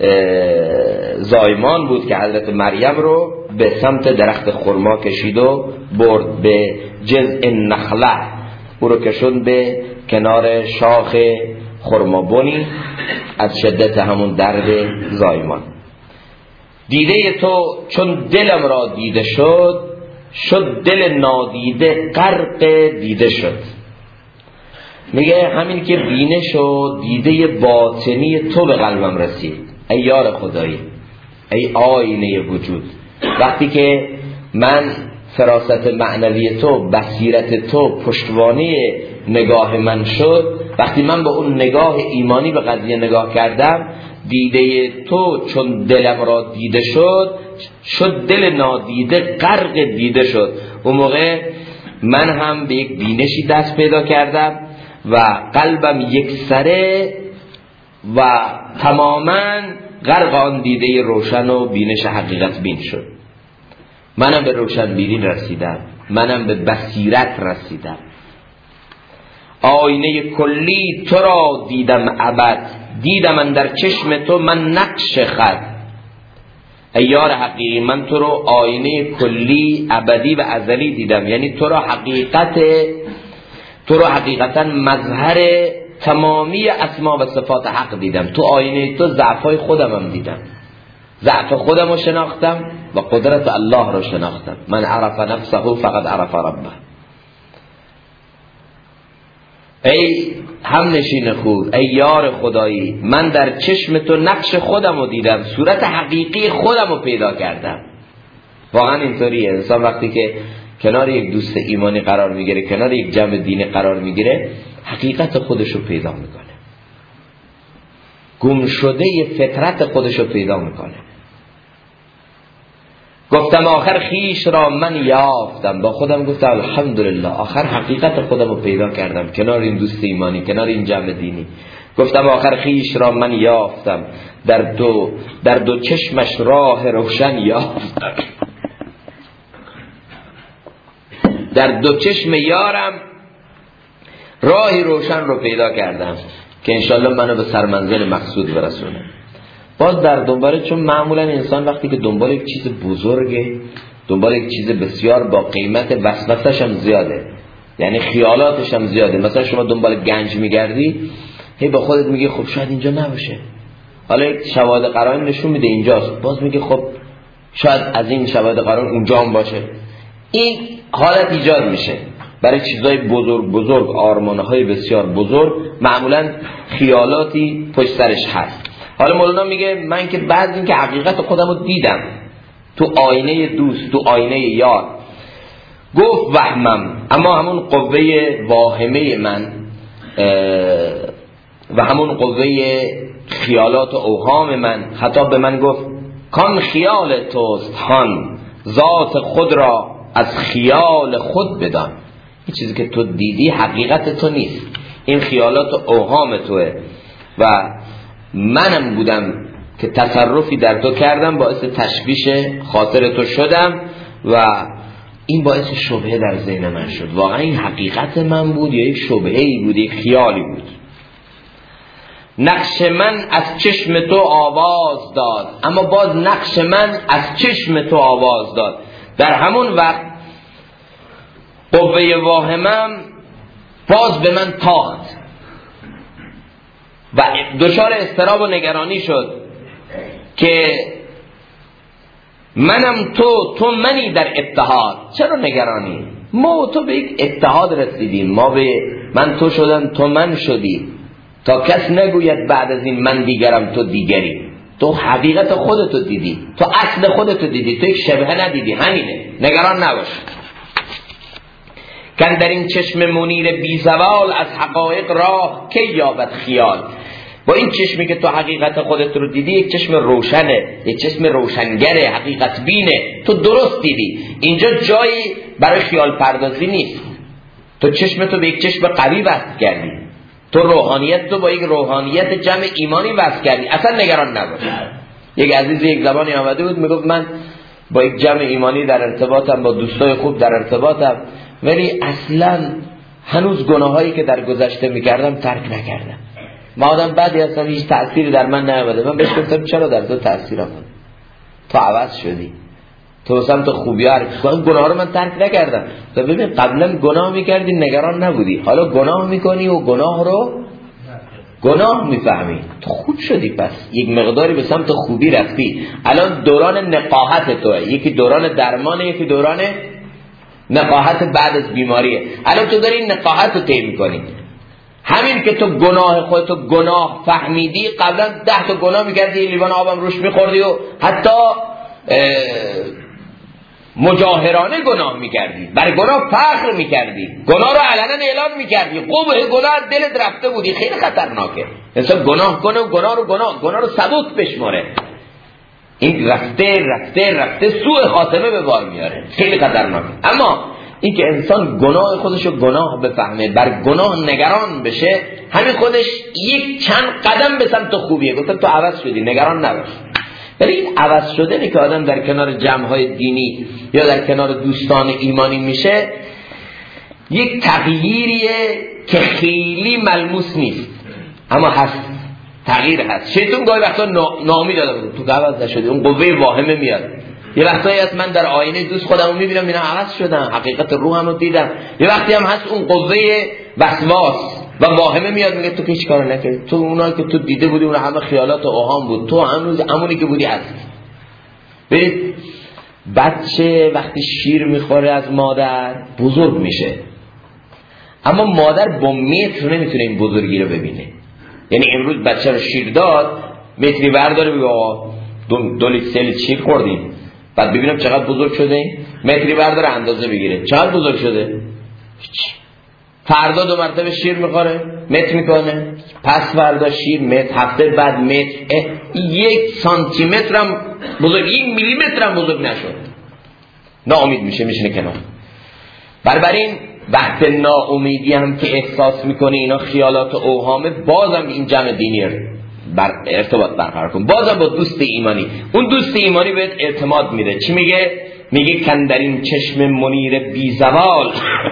[SPEAKER 2] زایمان بود که حضرت مریم رو به سمت درخت خرما کشید و برد به جذع نخله، او رو کشون به کنار شاخ خرمابونی از شدت همون درد زایمان. دیده تو چون دلم را دیده شد، شد دل نادیده غرق دیده شد. میگه همین که بینش و دیده باطنی تو به قلبم رسید ای یار خدایی، ای آینه وجود. وقتی که من فراست معنوی تو، بصیرت تو پشتوانه نگاه من شد، وقتی من با اون نگاه ایمانی به قضیه نگاه کردم، دیده تو چون دلم را دیده شد، شد دل نادیده غرق دیده شد. اون موقع من هم به یک بینشی دست پیدا کردم و قلبم یک سره و تماما غرق آن دیده روشن و بینش حقیقت بین شد. منم به روشن بینی رسیدم، منم به بصیرت رسیدم. آینه کلی تو را دیدم ابد، دیدم من در چشم تو من نقش خط. ای یار حقیقی، من تو رو آینه کلی ابدی و ازلی دیدم، یعنی تو را حقیقتا مظهر تمامی اسما و صفات حق دیدم. تو آینه تو ضعفای خودم هم دیدم، ضعف خودم رو شناختم و قدرت الله رو شناختم. من عرف نفسه فقد عرف ربه. ای همنشین خود، ای یار خدایی، من در چشم تو نقش خودم رو دیدم، صورت حقیقی خودم رو پیدا کردم. واقعا اینطوریه. انسان وقتی که کنار یک دوست ایمانی قرار میگیره، کنار یک جمع دینی قرار میگیره، حقیقت خودش رو پیدا میکنه، گم شده فطرت خودش رو پیدا میکنه. گفتم آخر خیش را من یافتم، با خودم گفتم الحمدلله آخر حقیقت خودم رو پیدا کردم کنار این دوست ایمانی، کنار این جمع دینی. گفتم آخر خیش را من یافتم، در دو چشمش راه روشن یافتم. در دو چشم یارم راهی روشن رو پیدا کردم که انشالله منو به سرمنزل مقصود برسونه. باز در دنبال، چون معمولا انسان وقتی که دنبال یک چیز بزرگه، دنبال یک چیز بسیار با قیمت، وسوسه‌ش هم زیاده، یعنی خیالاتش هم زیاده. مثلا شما دنبال گنج میگردی، هی با خودت میگی خب شاید اینجا نباشه، حالا یک شواهد قرائن نشون میده اینجاست، باز میگی خب شاید از این شواهد قرائن اونجا هم باشه. این حالت ایجاد میشه برای چیزای بزرگ، آرمانهای بسیار بزرگ، معمولا خیالاتی پشت سرش هست. حالا مولانا میگه من که بعد این که حقیقت خودم رو دیدم تو آینه دوست، تو آینه یار، گفت وهمم، اما همون قوه واهمه من و همون قوه خیالات و اوهام من خطاب به من گفت کان خیال توست هان، ذات خود را از خیال خود بدان. این چیزی که تو دیدی حقیقت تو نیست، این خیالات و اوهام توه و منم بودم که تصرفی در تو کردم، باعث تشویش خاطر تو شدم و این باعث شبهه در ذهن من شد. واقعا این حقیقت من بود یا یک شبهه‌ای بود، یک خیالی بود. نقش من از چشم تو آواز داد، اما باز نقش من از چشم تو آواز داد. در همون وقت قوه واهمم باز به من تاخت و دچار اضطراب و نگرانی شد که منم تو منی در اتحاد. چرا نگرانی؟ ما و تو به یک اتحاد رسیدیم، ما به من تو شدن، تو من شدی، تا کس نگوید بعد از این من دیگرم تو دیگری. تو حقیقت خودتو دیدی، تو اصل خودتو دیدی، تو یک شبهه ندیدی، همینه، نگران نباش. کن در این چشم منیر بی زوال، از حقایق راه که یابد خیال. با این چشمی که تو حقیقت خودت رو دیدی، یک چشم روشنه، یک چشم روشنگره، حقیقت بینه، تو درست دیدی. اینجا جایی برای خیال پردازی نیست. تو چشمتو به یک چشم قوی وصل کردی، تو روحانیت تو با یک روحانیت جمع ایمانی وصل کردی، اصلا نگران نباش. یک عزیز یک زمانی آمده بود میگفت من با یک جمع ایمانی در ارتباطم، با دوستای خوب در ارتباطم، ولی اصلا هنوز گناهایی که در گذشته میکردم ترک نکردم. ما آدم بعدی اصلا هیچ تأثیری در من نیامده. من بهش گفتم چرا در تو تأثیر آمد؟ تو عوض شدی، تو سمت خوبی ها گناه رو من ترک نکردم. تو ببین قبلا گناه میکردی نگران نبودی، حالا گناه میکنی و گناه رو گناه میفهمی، تو خوب شدی، پس یک مقداری به سمت خوبی رفتی. الان دوران نقاهت توه، یکی دوران درمانه، یکی دوران نقاهت بعد از بیماریه. الان تو داری نقاهت رو طی میکنی. همین که تو گناه خودتو گناه فهمیدی، قبلا 10 تا گناه میکردی، لیوان آبم روش میخوردی و حتی مجاهرانه گناه میکردی، برای گناه فخر میکردی، گناه رو علنا اعلان میکردی، قبح گناه از دلت رفته بودی. خیلی خطرناکه انسان گناه کنه و گناه رو ثبوت بشماره. این رفته سوء خاتمه به بار میاره، خیلی خطرناکه. اما این که انسان گناه خودشو گناه بفهمه، بر گناه نگران بشه، همین خودش یک چند قدم به سمت خوبیه. گفتم تو عوض شدی، نگران نباش. ولی این عوض شدنی که آدم در کنار جمع‌های دینی یا در کنار دوستان ایمانی میشه، یک تغییریه که خیلی ملموس نیست، اما هست، تغییر هست. شیطان گاهی وقتا ناامید داده بود، تو عوض نشدی، اون قوه واهمه میاد. یه وقتایی هست من در آینه دوست خودمو میبینم اینا عوض شدن، حقیقت روحمو دیدم. یه وقتی هم هست اون قوه وسواس و واهمه میاد میگه تو که هیچ کارو نکردی، تو اونایی که تو دیده بودی اون همه خیالات و اوهام بود، تو هنوز همونی که بودی هستی. ببین بچه وقتی شیر میخوره از مادر بزرگ میشه، اما مادر با متر نمیتونه این بزرگی رو ببینه. یعنی امروز بچه رو شیر داد، متری برداره بگه آقا 2 لیتر 3 لیتر شیر خوردیم، بعد ببینم چقدر بزرگ شده این، متری برداره اندازه بگیره چقدر بزرگ شده. فردا 2 مرتبه شیر میخوره، متر میکنه، پس فردا شیر، متر، هفته بعد متر، 1 سانتی متر هم بزرگ، 1 میلی متر هم بزرگ نشد، ناامید میشه، میشینه کنار. بنابراین وقت ناامیدی هم که احساس میکنه اینا خیالات و اوهامه، بازم این جمع دینی بر ارتباط برقرار کن، بازم با دوست ایمانی. اون دوست ایمانی بهت اعتماد میده. چی میگه؟ میگه کن در این چشم منیر بی زوال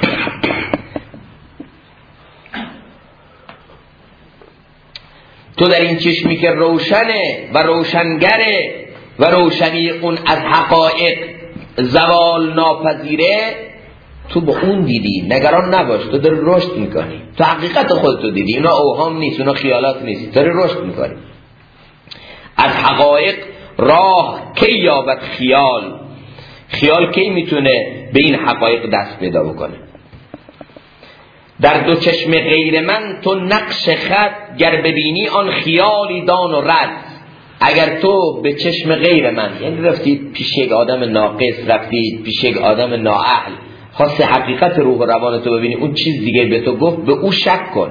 [SPEAKER 2] تو در این چشمی که روشنه و روشنگره و روشنی اون از حقایق زوال ناپذیره، تو با اون دیدی، نگران نباش، تو داری رشد میکنی، تو حقیقت خودتو دیدی، اینا اوهام نیست، اینا خیالات نیست، داری رشد میکنی. از حقایق راه کی یابد خیال، خیال کی میتونه به این حقایق دست پیدا بکنه. در 2 چشم غیر من تو نقش خط، گر ببینی آن خیالی دان و رد. اگر تو به چشم غیر من، یعنی رفتی پیش یک آدم ناقص، رفتی پیش یک آدم نااهل، خاص حقیقت روح و روان تو ببینی، اون چیز دیگه به تو گفت، به او شک کن،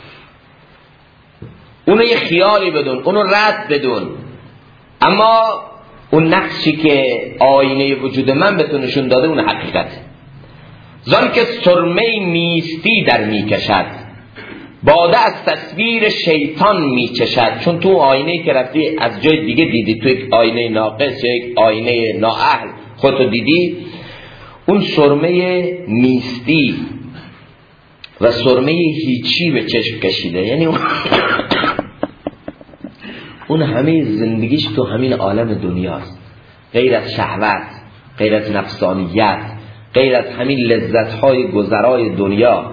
[SPEAKER 2] اونو یه خیالی بدون، اونو رد بدون. اما اون نقشی که آینه وجود من به تو نشون داده اون حقیقته. زان که سرمه نیستی در میکشد، باده از تصویر شیطان میچشد. چون تو آینه‌ای که رفتی از جای دیگه دیدی، تو یک آینه ناقص یا یک آینه نااهل خودتو دیدی، اون سرمه نیستی و سرمه هیچی به چشم کشیده. یعنی اون همه زندگیش تو همین عالم دنیاست، غیر از شهوت، غیر از نفسانیت، غیر از همین لذت‌های گذرای دنیا،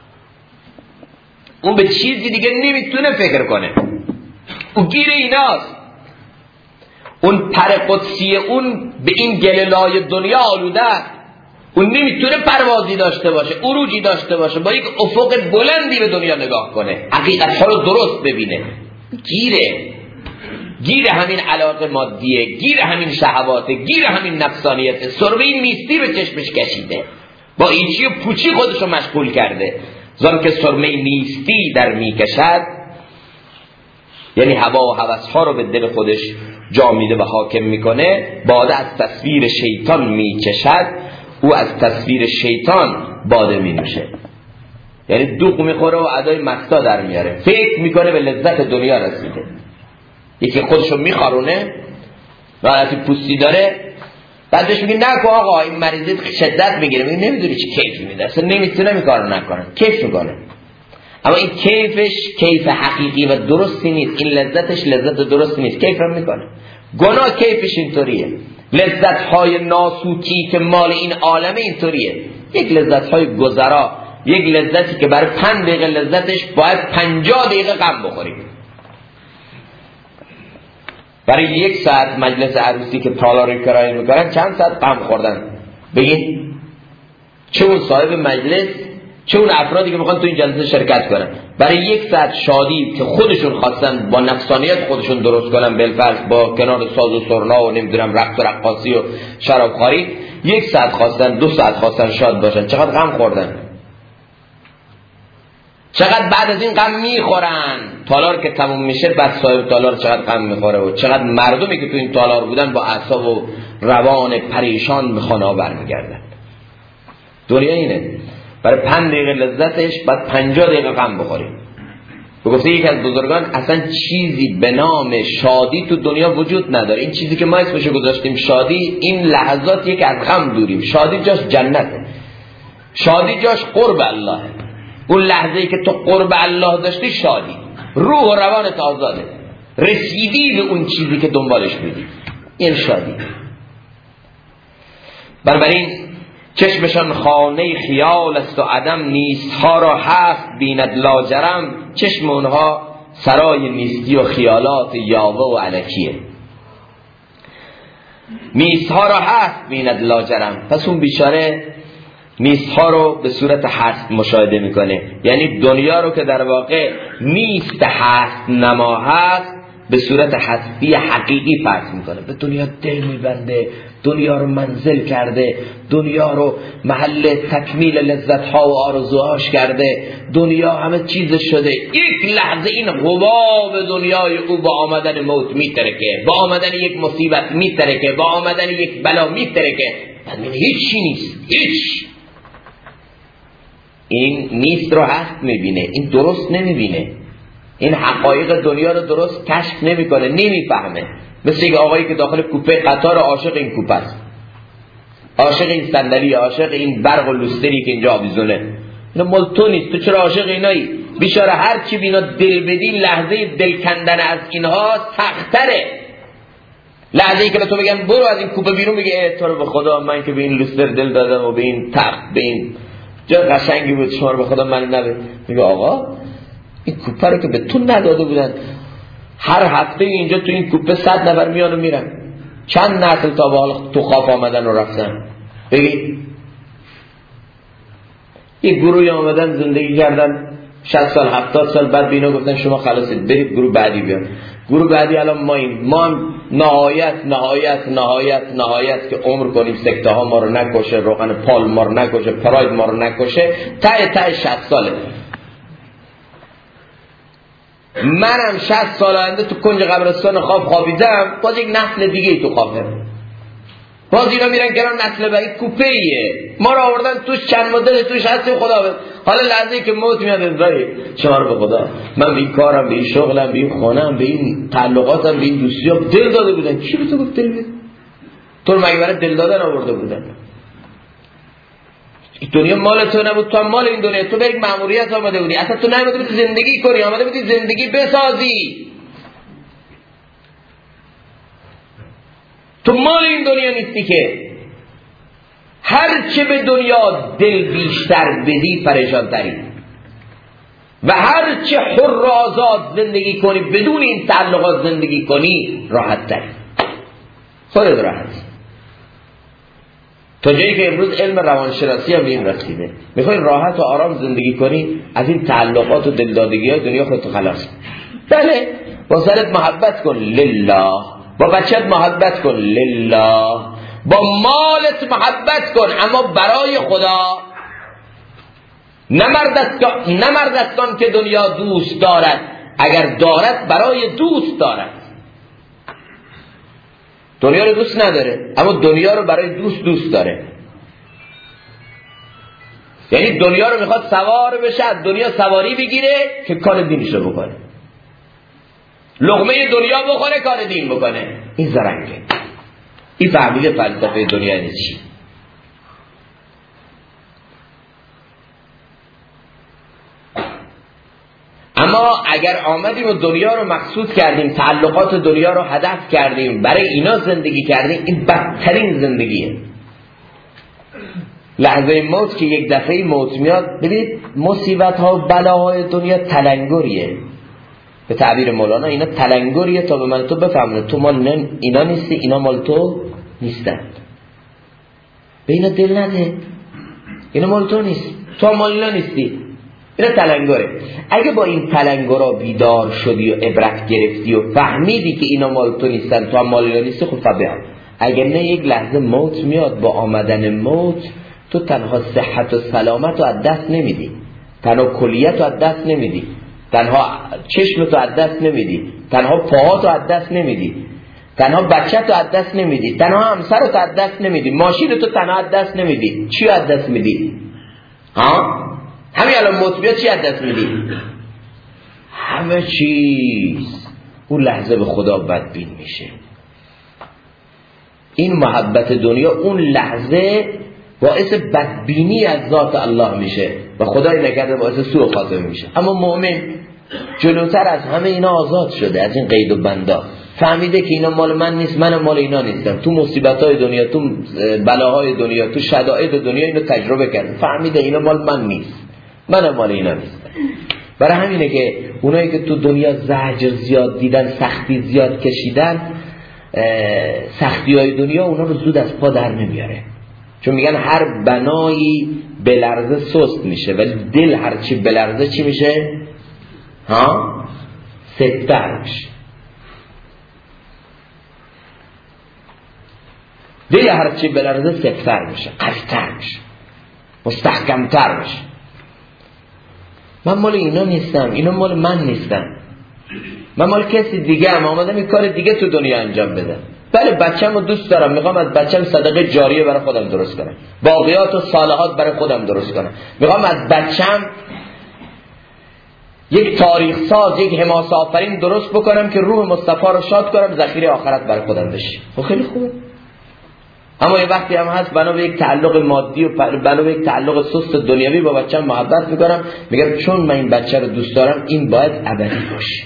[SPEAKER 2] اون به چیزی دیگه نمیتونه فکر کنه. اون گیر ایناست. اون پر قدسی اون به این گللای دنیا آلوده. اون نمیتونه پروازی داشته باشه، عروجی داشته باشه، با یک افق بلندی به دنیا نگاه کنه، حقیقت‌ها رو درست ببینه. گیر همین علاقه مادیه، گیر همین شهواته، گیر همین نفسانیت. سرمه نیستی به چشمش کشیده، با ایچی و پوچی خودشو مشغول کرده. زان که سرمه نیستی در میکشد، یعنی هوا و هوس‌ها رو به دل خودش جا میده و حاکم میکنه. باده از تصویر شیطان میچشد، او از تصویر شیطان باده مینوشه. یعنی دوغ میخوره و ادای مستا در میاره، فکر میکنه به لذت دنیا رسیده. یکی خودشو میخارونه، حالتی پوستی داره، بعدش میگه نکن آقا این مریضیت شدت میگیره، میگه نمیدونی چه کیفی میده، اصلا نمیتونه این کارو نکنه، کیف میکنه. اما این کیفش کیف حقیقی و درستی نیست، این لذتش لذت درستی نیست، کیف هم میکنه. گناه کیفش اینطوریه، لذت های ناسوتی که مال این عالمه اینطوریه، یک لذت های گذرا، یک لذتی که برای 5 دقیقه لذتش باید 50 دقیقه غم بخوریم. برای 1 ساعت مجلس عروسی که تالار کرایه میکنن چند ساعت غم خوردن؟ بگین چه اون صاحب مجلس، چه اون افرادی که میخوان تو این جلسه شرکت کنن، برای 1 ساعت شادی که خودشون خواستن با نفسانیت خودشون درست کنن، بالفرض با کنار ساز و سرنا و نمیدونم رقص و رقاصی و شرابخواری، 1 ساعت خواستن، 2 ساعت خواستن شاد باشن، چقدر غم خوردن، چقدر بعد از این غم میخورن. تالار که تموم میشه بعد صاحب تالار چقدر غم میخوره و چقدر مردمی که تو این تالار بودن با اعصاب و روان پریشان به خانه برمیگردن. دنیا اینه، برای 5 دقیقه لذتش بعد 50 دقیقه غم بخوریم. به گفته یکی از بزرگان اصلا چیزی به نام شادی تو دنیا وجود نداره، این چیزی که ما اسمشو گذاشتیم شادی، این لحظاتیه که از غم دوریم. شادی جاش جنته، شادی جاش قرب الله. اون لحظه‌ای که تو قرب الله داشتی شادی، روح و روانت آزاده، رسیدی به اون چیزی که دنبالش بودی، این شادی. بنابراین چشمشان خانه خیال است و عدم، نیستها را هست بیند لاجرم. چشم اونها سرای نیستی و خیالات یاوه و علکیه. نیستها را هست بیند لاجرم، پس اون بیچاره نیستها رو به صورت هست مشاهده میکنه، یعنی دنیا رو که در واقع نیست هست نما هست به صورت هستی حقیقی فرض میکنه. به دنیا دل میبنده، دنیا رو منزل کرده، دنیا رو محل تکمیل لذتها و آرزوهاش کرده، دنیا همه چیز شده. یک لحظه این غباب دنیای او با آمدن موت میترکه، با آمدن یک مصیبت میترکه، با آمدن یک بلا میترکه، بعد میگه هیچی نیست، هیچ. این نیست رو هست میبینه، این درست نمیبینه، این حقایق دنیا رو درست کشف نمیکنه، نمیفهمه. مثل یک آقایی که داخل کوپه قطار عاشق این کوپه است، عاشق این صندلی، عاشق این برق و لوستری که اینجا آویزونه. اینا مال تو نیست، تو چرا عاشق اینایی؟ بیچاره هر چی بینا دل بدی، لحظه دل کندن از اینها سخت‌تره. لحظه ای که به تو بگن برو از این کوپه بیرون، میگه تو رو به خدا من که به این لوستر دل دادم و به این تخت، به این جا قشنگی بود، شما رو به خدا من نبه. میگه آقا این کوپه رو که به تو نداده بودن، هر هفته اینجا تو این کوپه 100 نفر میان و میرن، چند نسل تا به حال تو خواب آمدن و رفتن. بگید یک گروهی آمدن زندگی کردن 60 سال 70 سال، بعد بینا گفتن شما خلاصید برید گروه بعدی بیان. گروه بعدی الان ما هم نهایت که عمر کنیم سکته ها ما رو نکشه، روغن پال ما رو نکشه، پراید ما رو نکشه، ته 60 ساله. منم 60 سال آینده تو کنج قبرستان خوابیدم، باز یک نسل دیگه ای تو خوابه، باز اینا میرن کنار نسل بعدی کوپه ایه، ما رو آوردن توش چند مدت توش هستیم خدا به. حالا لحظه‌ای که موت میاد ازایی شما رو به خدا من به این کارم، به این شغلم، به این خونم، به این تعلقاتم، به این دوستیام دل داده بودن. کی به تو گفت دل بده؟ تو رو مگه برای دل دادن آورده بودن؟ این دنیا مال تو نبود، تو هم مال این دنیا. تو به یک مأموریت آمده بودی، اصلا تو نمی‌آمده بودی زندگی کنی، آمده بودی زندگی بسازی. تو مال این دنیا نیستی که. هر چه به دنیا دل بیشتر بدی پریشان تری، و هر چه حر و آزاد زندگی کنی، بدون این تعلقات زندگی کنی، راحت تری، خودت راحت. تا جایی که امروز علم روانشناسی هم به این رسیده، میخوای راحت و آرام زندگی کنی، از این تعلقات و دلدادگی های دنیا خودتو خلاص. بله با سرت محبت کن لله، با بچت محبت کن لله، با مالت محبت کن، اما برای خدا. نمردت کن که دنیا دوست دارد، اگر دارد برای دوست دارد. دنیا رو دوست نداره اما دنیا رو برای دوست داره. یعنی دنیا رو میخواد سوار بشه، از دنیا سواری بگیره که کار دینش رو بکنه، لقمه دنیا بخوره کار دین بکنه. این زرنگه. این فهمیده فلسفه دنیا یعنی چی. اما اگر آمدیم و دنیا رو مقصود کردیم، تعلقات دنیا رو هدف کردیم، برای اینا زندگی کردیم، این بدترین زندگیه. لحظه موت که یک دفعه موت میاد، ببینید مصیبت ها و بلاهای دنیا تلنگریه. به تعبیر مولانا اینا تلنگریه تا به من تو بفهمونه تو مال اینا نیستی، اینا مال تو نیستن. به اینا دل نده، اینا مال تو نیست، تو مال اینا نیستی. اینا تلنگره. اگه با این تلنگرها بیدار شدی و عبرت گرفتی و فهمیدی که اینا مال تو نیستن، تو هم مال اینا نیستی، خب فبیان. اگر نه یک لحظه موت میاد، با آمدن موت تو تنها صحت و سلامت رو از دست نمیدی، تنها کلیت رو از دست نمیدی، تنها چشمت رو از دست نمیدی، تنها پاهات رو از دست نمیدی، تنها بچت رو از دست نمیدی، تنها همسرت رو از دست نمیدی، ماشین تو تنها از دست نمیدی. چی از دست میدی؟ همین الان موت بیاد چی از دست میدی؟ همه چیز. اون لحظه به خدا بدبین میشه. این محبت دنیا اون لحظه باعث بدبینی از ذات الله میشه و خدای نکرده باعث سوء خاتمه میشه. اما مؤمن جلوتر از همه اینا آزاد شده، از این قید و بندا، فهمیده که اینا مال من نیست، من مال اینا نیستم. تو مصیبت‌های دنیا، تو بلاهای دنیا، تو شدائد دنیا اینو تجربه کرده، فهمیده اینا مال من نیست، من مال اینا نیستم. برای همینه که اونایی که تو دنیا زجر زیاد دیدن، سختی زیاد کشیدن، سختی‌های دنیا اونا رو زود از پا در نمیاره. چون میگن هر بنایی به لرزه سست میشه، ولی دل هرچی به لرزه چی میشه؟ سفت‌تر میشه. دل هرچی به لرزه سفت‌تر میشه، قوی‌تر میشه، مستحکم‌تر میشه. من مال اینا نیستم، اینا مال من نیستم، من مال کسی دیگه ام، آمدم این کار دیگه تو دنیا انجام بدم. بله بچه‌م رو دوست دارم، میخوام از بچه‌م صدقه جاریه برای خودم درست کنم، باقیات و صالحات برای خودم درست کنم، میخوام از بچه‌م یک تاریخ ساز، یک حماسه آفرین درست بکنم که روح مصطفی رو شاد کنم، ذخیره آخرت برای خودم بشه. خیلی خوبه. اما یه وقتی هم هست بنا به یک تعلق مادی و بنا به یک تعلق سست دنیوی با بچه‌م محبت میکنم، میگم چون من این بچه رو دوست دارم این باید ابدی باشه،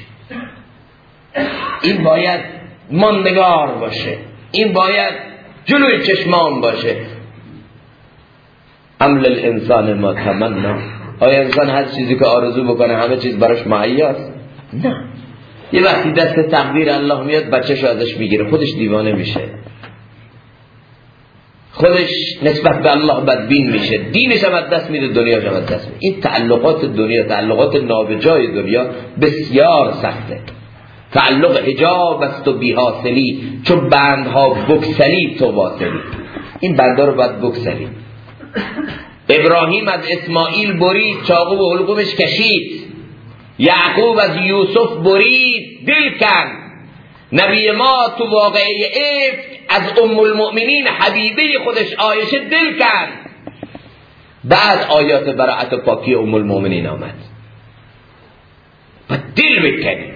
[SPEAKER 2] این باید ماندگار باشه، این باید جلوی چشمان باشه. عمل الانسان ما تمنا. آیا انسان هر چیزی که آرزو بکنه همه چیز براش مهیاست؟ نه. یه وقتی دست تقدیر الله میاد بچه‌شو ازش میگیره، خودش دیوانه میشه، خودش نسبت به الله بدبین میشه، دینش هم از دست میده، دنیاش هم از دست میده. این تعلقات دنیا، تعلقات نابجای دنیا بسیار سخته. تعلق حجاب است و بی حاصلی، چون بندها بکسلی تو واصلی. این بندا رو باید بکسلی. ابراهیم از اسماعیل برید، چاقو و حلقومش کشید. یعقوب از یوسف برید، دل کن. نبی ما تو واقعه افک از ام المؤمنین حبیبه خودش عایشه دل کن. بعد آیات براءت و پاکی ام المؤمنین آمد و دل بکنی.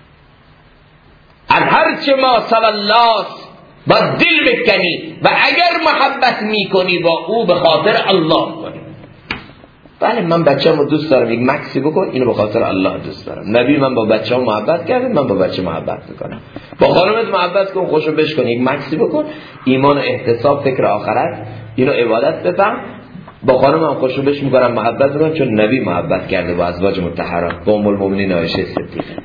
[SPEAKER 2] از هرچه ما سوى الله با دل بکنی و اگر محبت میکنی با او به خاطر الله کنی. بله من بچه‌مو دوست دارم، یک مکسی بکن، اینو به خاطر الله دوست دارم. نبی من با بچه‌م محبت کردم، من با بچه محبت میکنم. با خانمت محبت کن، خوشو بشکن، یک مکسی بکن، ایمان و احتساب، فکر آخرت، اینو عبادت بفهم. با خانمم خوشو بش میکنم، محبت میکنم، چون نبی محبت کرده با ازواج مطهرات، با ام المؤمنین عایشه صدیقه.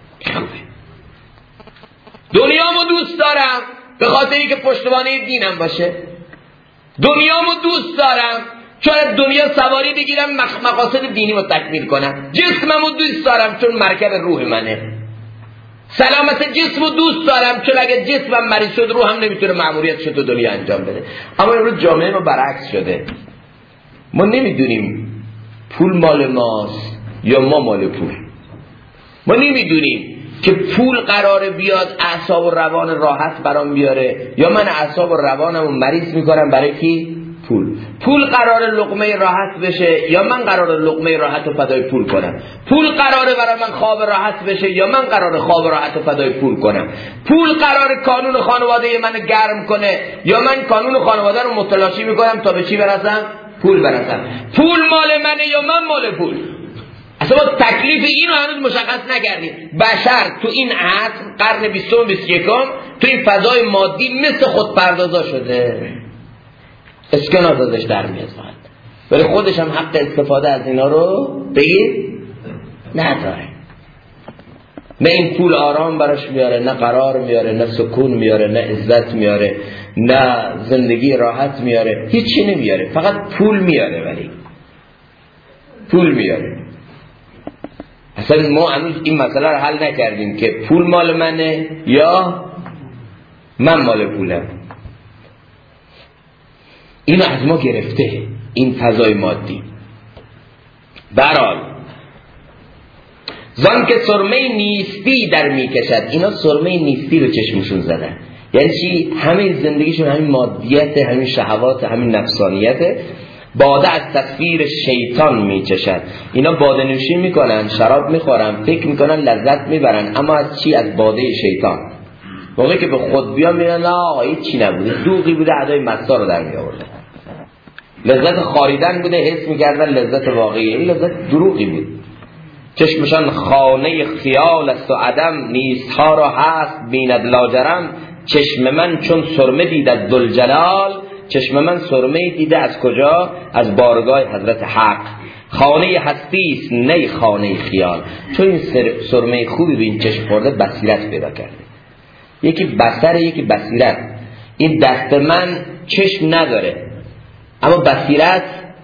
[SPEAKER 2] دنیامو دوست دارم به خاطر اینکه پشتوانه دینم باشه. دنیامو دوست دارم چون دنیا سواری بگیرم مقاصد دینی رو تکمیل کنم. جسممو دوست دارم چون مرکب روح منه. سلامت جسمو دوست دارم چون اگه جسمم مریض شد روحم نمیتونه مأموریتشو تو دنیا انجام بده. اما امروز جامعه ما برعکس شده. ما نمیدونیم پول مال ماست یا ما مال پول. ما نمیدونیم که پول قراره بیاد اعصاب و روان راحت برام بیاره یا من اعصاب و روانمو مریض میکنم برای کی؟ پول قرار لقمه راحت بشه یا من قرار لقمه راحت رو فدای پول کنم؟ پول قراره برای من خواب راحت بشه یا من قرار خواب راحت رو فدای پول کنم؟ پول قراره قانون خانواده من گرم کنه یا من قانون خانواده رو متلاشی میکنم تا به چی برسم؟ پول برسم. پول مال منه یا من مال پول؟ اصلا ما تکلیف اینو هنوز مشخص نکردیم. بشر تو این عصر قرن 20 و 21 تو این فضای مادی مثل خودپردازا شده، اسکناس ازش در میاد فقط، ولی خودش هم حق استفاده از اینا رو بگیر نداره. نه این پول آرام براش میاره، نه قرار میاره، نه سکون میاره، نه عزت میاره، نه زندگی راحت میاره، هیچی نمیاره، فقط پول میاره. ولی پول میاره. اصلا ما هنوز این مسئله رو حل نکردیم که پول مال منه یا من مال پولم. اینو از ما گرفته این فضای مادی. برحال زان که سرمه نیستی در میکشد، اینا سرمه نیستی رو چشمشون زدن. یعنی چی؟ همه زندگیشون همین مادیت، همین شهوات، همین نفسانیت. باده از تصویر شیطان میچشد. اینا باده نوشی میکنن، شراب میخورن، فکر میکنن لذت میبرن، اما از چی؟ از باده شیطان. موقعی که به خود بیان میگن نه هیچ چی نبوده، دوغی بوده، ادای مستا رو در میآورده. لذت خاریدن بوده، حس میکردن لذت واقعی، این لذت دروغی بود. چشمشان خانه خیال است و عدم، نیستها را هست بیند لاجرم. چشم من چون سرمه دید از ذوالجلال، چشم من سرمه دیده از کجا؟ از بارگاه حضرت حق. خانه هستی است نه خانه خیال. چون این سرمه خوبی به این چشم خورده، بصیرت پیدا کرده. یکی بصر، یکی بصیرت. این دست من چشم نداره اما بصیرت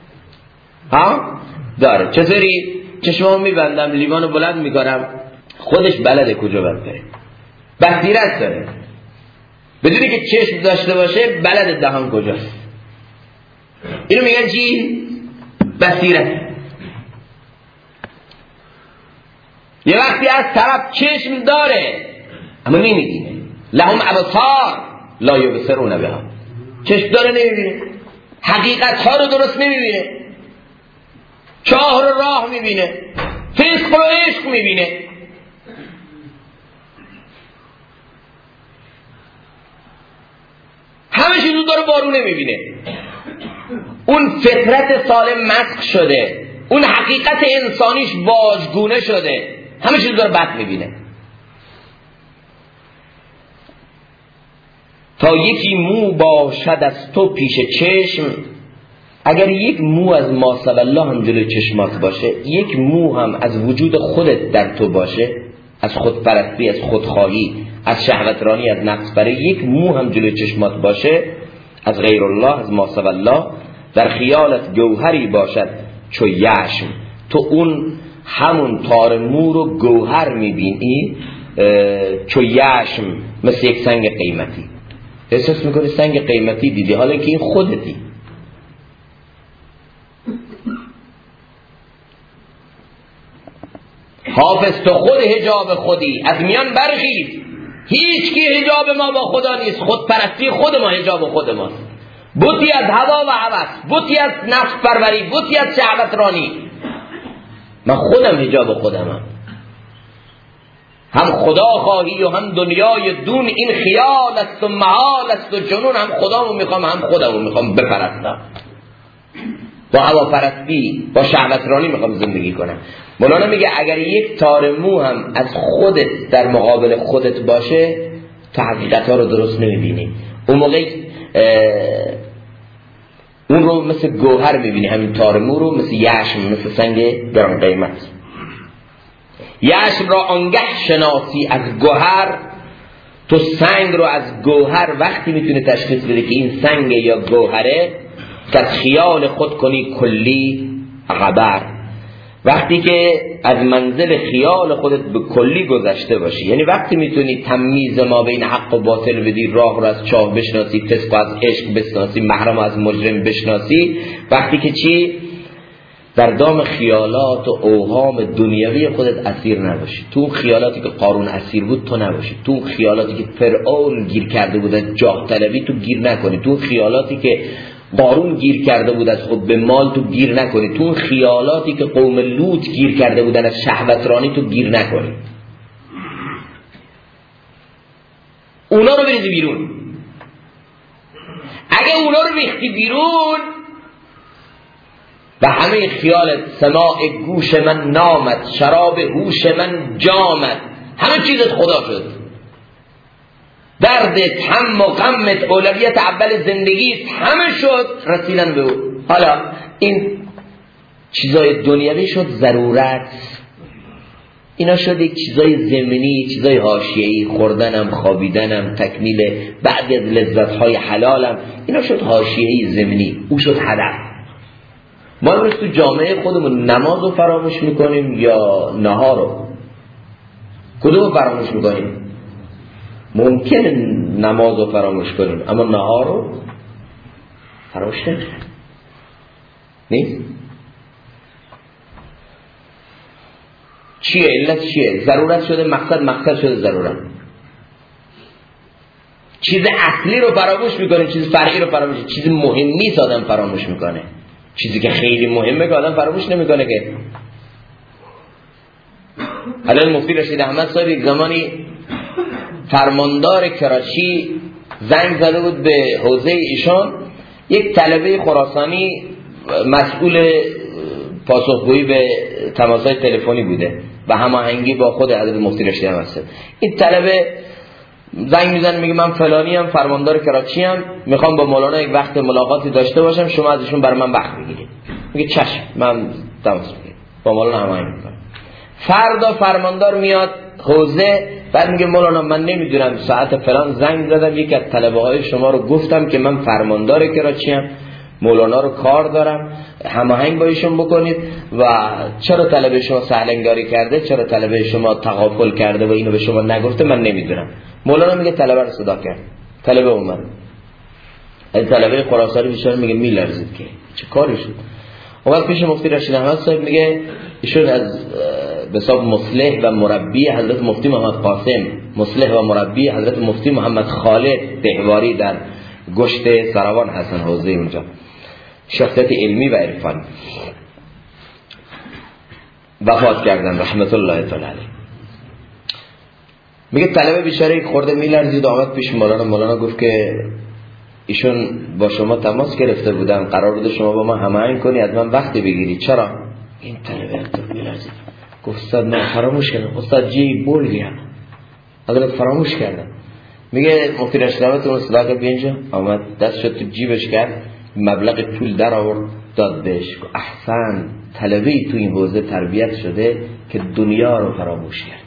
[SPEAKER 2] داره. چطوری؟ چشمامو میبندم، لیوانو بلند میکنم، خودش بلده کجا باید بره. بصیرت داره، بدونی که چشم داشته باشه بلد دهان کجاست. اینو میگن چی؟ بصیرت. یه وقتی از طرف چشم داره اما نمیبینه. لهم ابصار لا یبصرون بها. چشم داره نمیبینه، حقیقت ها رو درست نمیبینه، چاه رو راه میبینه، فسق رو عشق میبینه. همه چیزو داره، بارو نمیبینه. اون فطرت سالم مسخ شده، اون حقیقت انسانیش واژگونه شده، همه چیزو داره بد میبینه. تا یکی مو باشد از تو پیش چشم، اگر یک مو از ما سب الله هم جلوی چشمات باشه، یک مو هم از وجود خودت در تو باشه، از خودپرستی، از خودخواهی، از شهوترانی، از نفس پرستی، یک مو هم جلوی چشمات باشه از غیر الله، از ما سب الله، در خیالت گوهری باشد چو یشم. تو اون همون تار مو رو گوهر میبینی، چو یشم، مثل یک سنگ قیمتی. احساس میکنی سنگ قیمتی دیدی، حالا که این خودتی. حافظ تو خود حجاب خودی، از میان برخیز. هیچ کی حجاب ما با خدا نیست، خودپرستی خود ما حجاب خود ماست. بوتی از هوا و هوس، بوتی از نفس پروری، بوتی از شهوت رانی. من خودم حجاب خودمم، هم خدا خواهی و هم دنیای دون. این خیال است و محال است و جنون، هم خدامو میخوام هم خودمو میخوام بپرستم. با هواپرستی، با شهوترانی میخوام زندگی کنم. مولانا میگه اگر یک تار مو هم از خودت در مقابل خودت باشه، تو حقیقت ها رو درست نمیبینی. اون موقع اون رو مثل گوهر میبینی، همین تار مو رو مثل یشم، مثل سنگ گران قیمت. یشم را آنگه شناسی از گوهر، تو سنگ رو از گوهر وقتی میتونه تشخیص بده که این سنگ یا گوهره که از خیال خود کنی کلی غبر. وقتی که از منزل خیال خودت به کلی گذشته باشی، یعنی وقتی میتونی تمییز ما بین حق و باطل بدی، راه رو از چاه بشناسی، فسق از عشق بشناسی، محرم از مجرم بشناسی. وقتی که چی؟ در دام خیالات و اوهام دنیوی خودت اسیر نباشی. تو خیالاتی که قارون اسیر بود تو نباشی، تو خیالاتی که فرعون گیر کرده بود جاه طلبی تو گیر نکنی، تو خیالاتی که قارون گیر کرده بود از حب مال تو گیر نکنی، تو اون خیالاتی که قوم لوط گیر کرده بودن از شهوترانی تو گیر نکنی، اونا رو بریزی بیرون. اگه اونا رو ریختی بیرون و همه خیالت سماع گوش من نامد، شراب هوش من جامد، همه چیزت خدا شد، دردت، هم و غمت، اولویت اول زندگیت همه شد رسیدن به او. حالا این چیزای دنیوی شد ضرورت، اینا شد یک چیزای زمینی، چیزای حاشیه‌ای، خوردنم، خوابیدنم، تکمیل بعضی از لذت‌های حلالم، اینا شد حاشیه‌ای زمینی، او شد هدف. ما امروز تو جامعه خودمون نماز رو فراموش میکنیم یا نهار رو؟ کدوم رو فراموش میکنیم؟ ممکنه نماز رو فراموش کنیم اما نهار رو فراموش نکنیم. نیست؟ چیه؟ علت چیه؟ ضرورت شده مقصد شده ضرورت. چیز اصلی رو فراموش میکنیم، چیز فرعی رو فراموش میکنیم. چیز مهمی آدم فراموش میکنه، چیزی که خیلی مهمه که آدم فراموش نمیکنه. که الان مفتی رشید احمد صاحب یک زمانی فرماندار کراچی زنگ زده بود به حوزه ایشان، یک طلبه خراسانی مسئول پاسخگویی به تماس‌های تلفنی بوده و هماهنگی با خود حضرت مفتی رشید احمد صاحب. این طلبه زنگ میزنه میگه من فلانی ام، فرماندار کراچی ام، میخوام با مولانا یک وقت ملاقاتی داشته باشم، شما از ایشون برای من وقت بگیرید. میگه چشم، من تماس میگیرم با مولانا هماهنگ میکنم. فردا فرماندار میاد حوزه، بعد میگه مولانا من نمیدونم ساعت فلان زنگ زدم، یک از طلبه های شما رو گفتم که من فرماندار کراچی ام، مولانا رو کار دارم، هماهنگ با ایشون بکنید و چرا طلبه شما سهلنگاری کرده، چرا طلبه شما تغافل کرده و اینو به شما نگفته، من نمیدونم. مولانا میگه طلبه رو صدا کرد، طلبه اومد. این طلبه خراسانی بیچاره میگه میلرزید که چه کاری شد. اومد پیش مفتی رشید احمد صاحب، میگه ایشون از به حساب مصلح و مربی حضرت مفتی محمد قاسم، مصلح و مربی حضرت مفتی محمد خالد دهواری در گشت سروان حسن حوزه اونجا، شخصیت علمی و عرفانی، وفات کردن رحمت الله تعالی علیه. میگه طلبه بیچاره خورده میلرزید، آمد پیش مولانا گفت که ایشون با شما تماس گرفته بودن، قرار بوده شما با ما هماهنگ کنی، از من وقتی بگیری، چرا؟ این طلبه تو میلرزید، گفت استاد من فراموش کردم، استاد جی بول گیا، حضرت فراموش کردم. میگه مفتی رشید احمد اون صدا کرد اینجا، آمد دستش تو جیبش کرد، مبلغ پول در آورد داد بهش، احسن، طلبه‌ای تو این حوزه تربیت شده که دنیا رو فراموش کرده.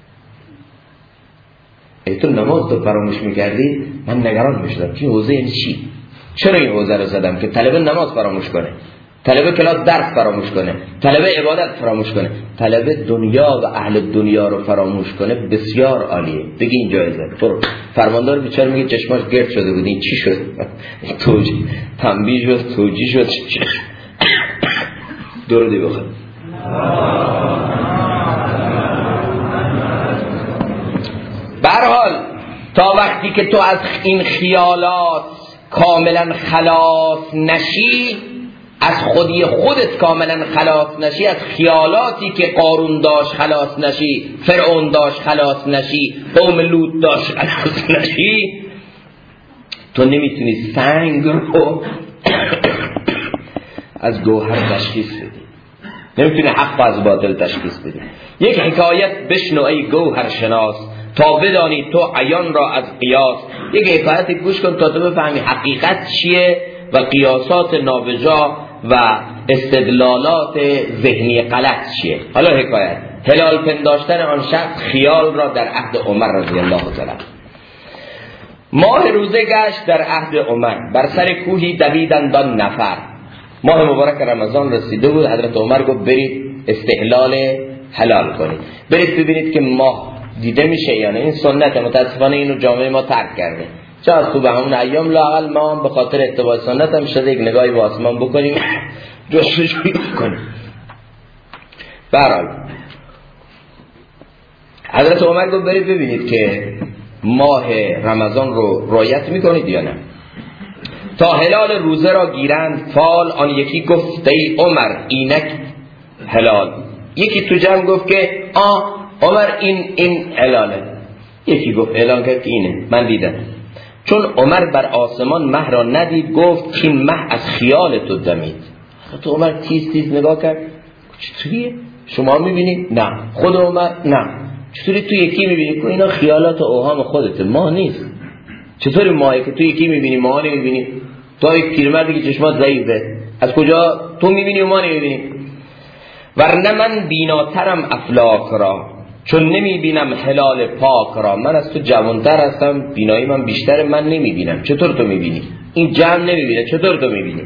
[SPEAKER 2] ای تو نماز تو فراموش میکردی من نگران میشدم که این حوزه یعنی چی؟ چرا این حوزه رو زدم که طلبه نماز فراموش کنه، طلبه کلاس درس فراموش کنه، طلبه عبادت فراموش کنه، طلبه دنیا و اهل دنیا رو فراموش کنه، بسیار عالیه. بگی این جایزه. فرماندار بیچاره میگه چشماش گرد شده بود، این چی شد؟ توجیه تنبیه شد، توجیه شد. درودی بخواد. به هر حال تا وقتی که تو از این خیالات کاملا خلاص نشی، از خودی خودت کاملا خلاص نشی، از خیالاتی که قارون داشت خلاص نشی، فرعون داشت خلاص نشی، قوم لوط داشت خلاص نشی، تو نمیتونی سنگ رو از گوهر تشخیص بدی، نمیتونی حق از باطل تشخیص بدی. یک حکایت بشنو ای گوهر شناس، تا بدانی تو عیان را از قیاس. یک حکایتی گوش کن تا تو بفهمی حقیقت چیه و قیاسات نابجا و استدلالات ذهنی غلط چیه. حالا حکایت: هلال پنداشتن آن شخص خیال را در عهد عمر رضی الله تعالی. ماه روزه گشت در عهد عمر، بر سر کوهی دویدند آن نفر. ماه مبارک رمضان رسیده بود، حضرت عمر گفت برید استحلال حلال کنید، برید ببینید که ماه دیده میشه یا نه. این سنت، متاسفانه اینو جامعه ما ترک کرده. چه از تو به همون ایام لااقل ما هم به خاطر اتباع سنت هم شده یک نگاهی به آسمان بکنیم، جستجویی بکنیم. برحال حضرت عمر گفت برید ببینید که ماه رمضان رو رعایت میکنید یا نه. تا هلال روزه را گیرند فال. آن یکی گفت ای عمر اینک هلال. یکی تو جمع گفت که عمر این هلاله. یکی گفت اعلان کرد که اینه، من دیدم. چون عمر بر آسمان مه را ندید گفت که این مه از خیال تو دمید. تو عمر تیز نگاه کرد، چطوریه؟ شما میبینید؟ نه. خود عمر؟ نه. چطوری تو یکی میبینی؟ اینا خیالات و اوهام خودته، ما نیست. چطوری ماهی که تو یکی میبینی ما نمیبینی؟ تو یک پیرمردی که چشمات ضعیفه، از کجا تو میبینی و ما نمیبینی؟ ورنه من بیناترم افلاک را، چون نمیبینم هلال پاک را. من از تو جوانتر هستم، بینایی من بیشتر، من نمیبینم. چطور تو میبینی؟ این جمع نمیبینه، چطور تو میبینی؟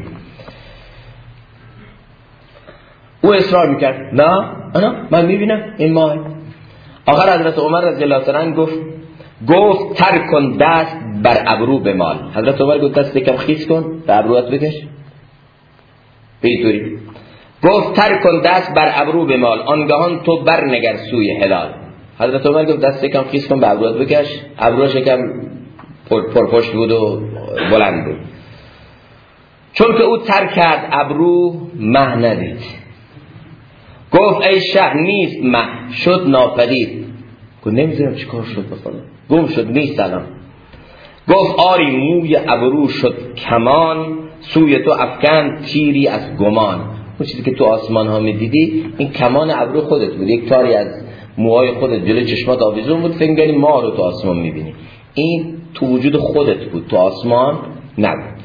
[SPEAKER 2] او اصرار میکرد نه من میبینم این ماه. آخر حضرت عمر رضی الله عنه گفت ترک کن دست بر ابرو بمال. حضرت عمر گفت دست یکم خیس کن، به ابروات بکش. بیتوری گفت ترک کن دست بر ابرو بمال، آنگهان تو برنگر سوی هلال. حضرت عمر گفت دست یکم خیس کن، به ابروات بکش. ابروش یکم پرپشت بود و بلند بود. چون که او ترک کرد ابرو مه ندید. گفت ای شه نیست مه، شد ناپدید. گفت نمیدونم چی کار شد بخدا، گم شد نیست الان. گفت آری موی ابرو شد کمان، سوی تو افکن تیری از گمان. اون چیزی که تو آسمان ها میدیدی این کمان ابرو خودت بود، یک تاری از موهای خودت جلوی چشمات آویزون بود، فکر کنی ما رو تو آسمان میبینی. این تو وجود خودت بود، تو آسمان نبود.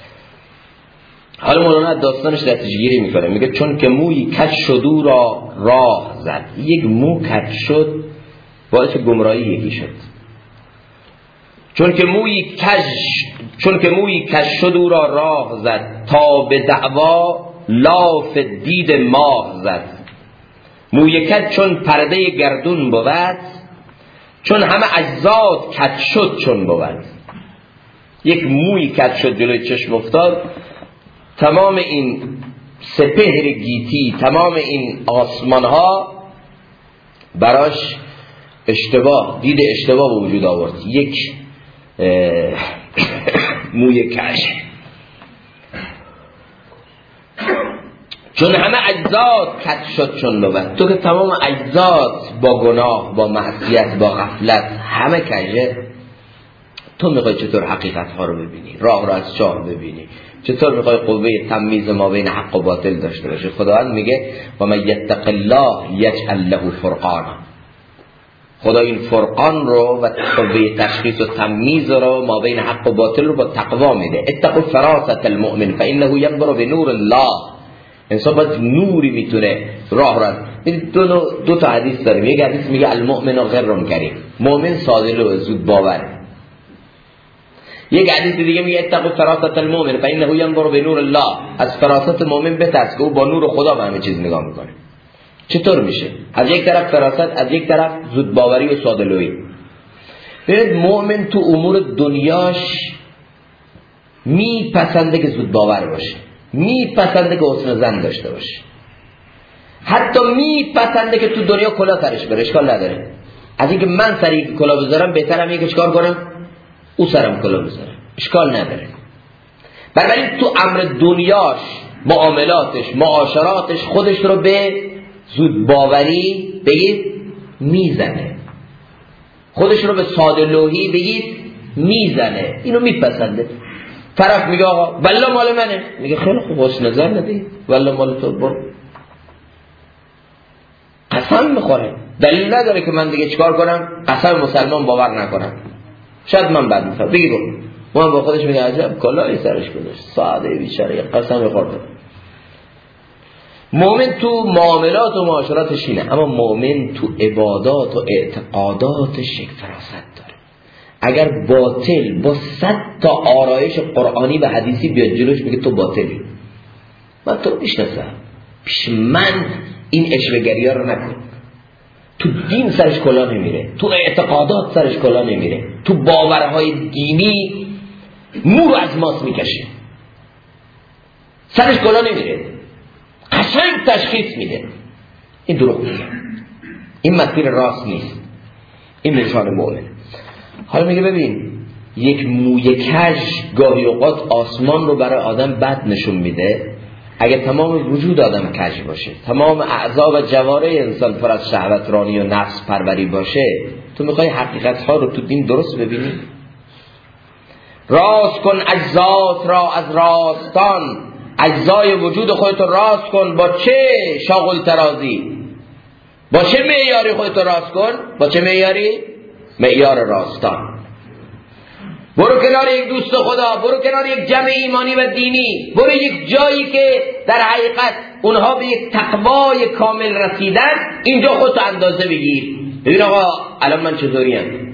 [SPEAKER 2] حالا مولانا داستانش نتیجه گیری میکنه، میگه چون که موی کج شد او را راه زد. یک مو کج شد باعث گمراهی یکی شد. چون که موی کج شد او را راه زد، تا به دعوا لاف دید ماه زد. موی کج چون پرده گردون بود، چون همه اجزات کج شد چون بود. یک موی کج شد جلوی چشم افتاد، تمام این سپهر گیتی، تمام این آسمان ها براش دید اشتباه به وجود آورد. یک موی کج چون همه اجزات کج شد چون بود. تو که تمام اجزات با گناه، با معصیت، با غفلت همه کجه، تو میخوای چطور حقیقت ها رو ببینی، راه را از چاه ببینی؟ چطور میخوای قوه تمییز ما بین حق و باطل داشته باشی؟ خداوند میگه و من یتق الله یجعل له فرقانا. خدا این فرقان رو و قوه تشخیص و تمییز رو ما بین حق و باطل رو با تقوا میده. اتقوا فراست المؤمن فانه ينظر بنور الله. انسان باید نوری میتونه راه را. دو تا حدیث داریم. یک حدیث میگه المؤمن غر کریم، مؤمن ساده و زود باور. یک حدیث دیگه میگه اتقوا فراست المؤمن فانه ينظر بنور الله. از فراست مؤمن بترس که او با نور خدا به همه چیز نگاه میکنه. چطور میشه؟ از یک طرف فراست، از یک طرف زود باوری و ساده‌لویی. ببینید مؤمن تو امور دنیاش میپسنده که زود باور باشه، میپسنده که حسن ظن داشته باشه، حتی میپسنده که تو دنیا کلاه سرش بره، اشکال نداره. از اینکه من سری کلاه بذارم بهترم اینه که چیکار کنم؟ او سرم کلاه بذاره، اشکال نداره. بنابراین تو امر دنیاش، معاملاتش، معاشراتش خودش رو به زود باوری بگید میزنه، خودش رو به ساده لوحی بگید میزنه. اینو میپسنده. طرف میگه آقا والله مال منه، میگه خیلی خوب حسن ظن ندی، والله مال تو، برو. قسم میخوره، دلیل نداره که من دیگه چیکار کنم؟ قسم مسلمان باور نکنم. شاید من بد میفهم، بگی برو. من با خودش میگه عجب کلاهی سرش گذاشت، ساده بیچاره، قسم میخورد. مؤمن تو معاملات و معاشراتش اینه، اما مؤمن تو عبادات و اعتقاداتش یک فراست داره. اگر باطل با 100 تا آرایش قرآنی و حدیثی بیاد جلوش بگه تو باطلی، من تو میشناسم، پیش من این اشوه‌گری ها رو نکن. تو دین سرش کلاه نمیره، تو اعتقادات سرش کلاه نمیره، تو باورهای دینی مو از ماس میکشه، سرش کلاه نمیره، قشنگ تشخیص میده. این دروغ میگه، این مسیر راست نیست، این نشان مؤمن. حالا میگه ببین یک موی کج گاهی اوقات آسمان رو برای آدم بد نشون میده. اگه تمام وجود آدم کج باشه، تمام اعضا و جوارح انسان پر از شهوت رانی و نفس پروری باشه، تو میخوای حقیقت ها رو تو دین درست ببینی؟ راست کن اجزات را از راستان، اجزای وجود خودتو راست کن. با چه شاغل ترازی؟ با چه معیاری خودتو راست کن؟ با چه معیاری؟ معیار راستان. برو کنار یک دوست خدا، برو کنار یک جمع ایمانی و دینی، برو یک جایی که در حقیقت اونها به یک تقوای کامل رسیدن، اینجا خودتو اندازه بگیر. ببین آقا الان من چطوریم؟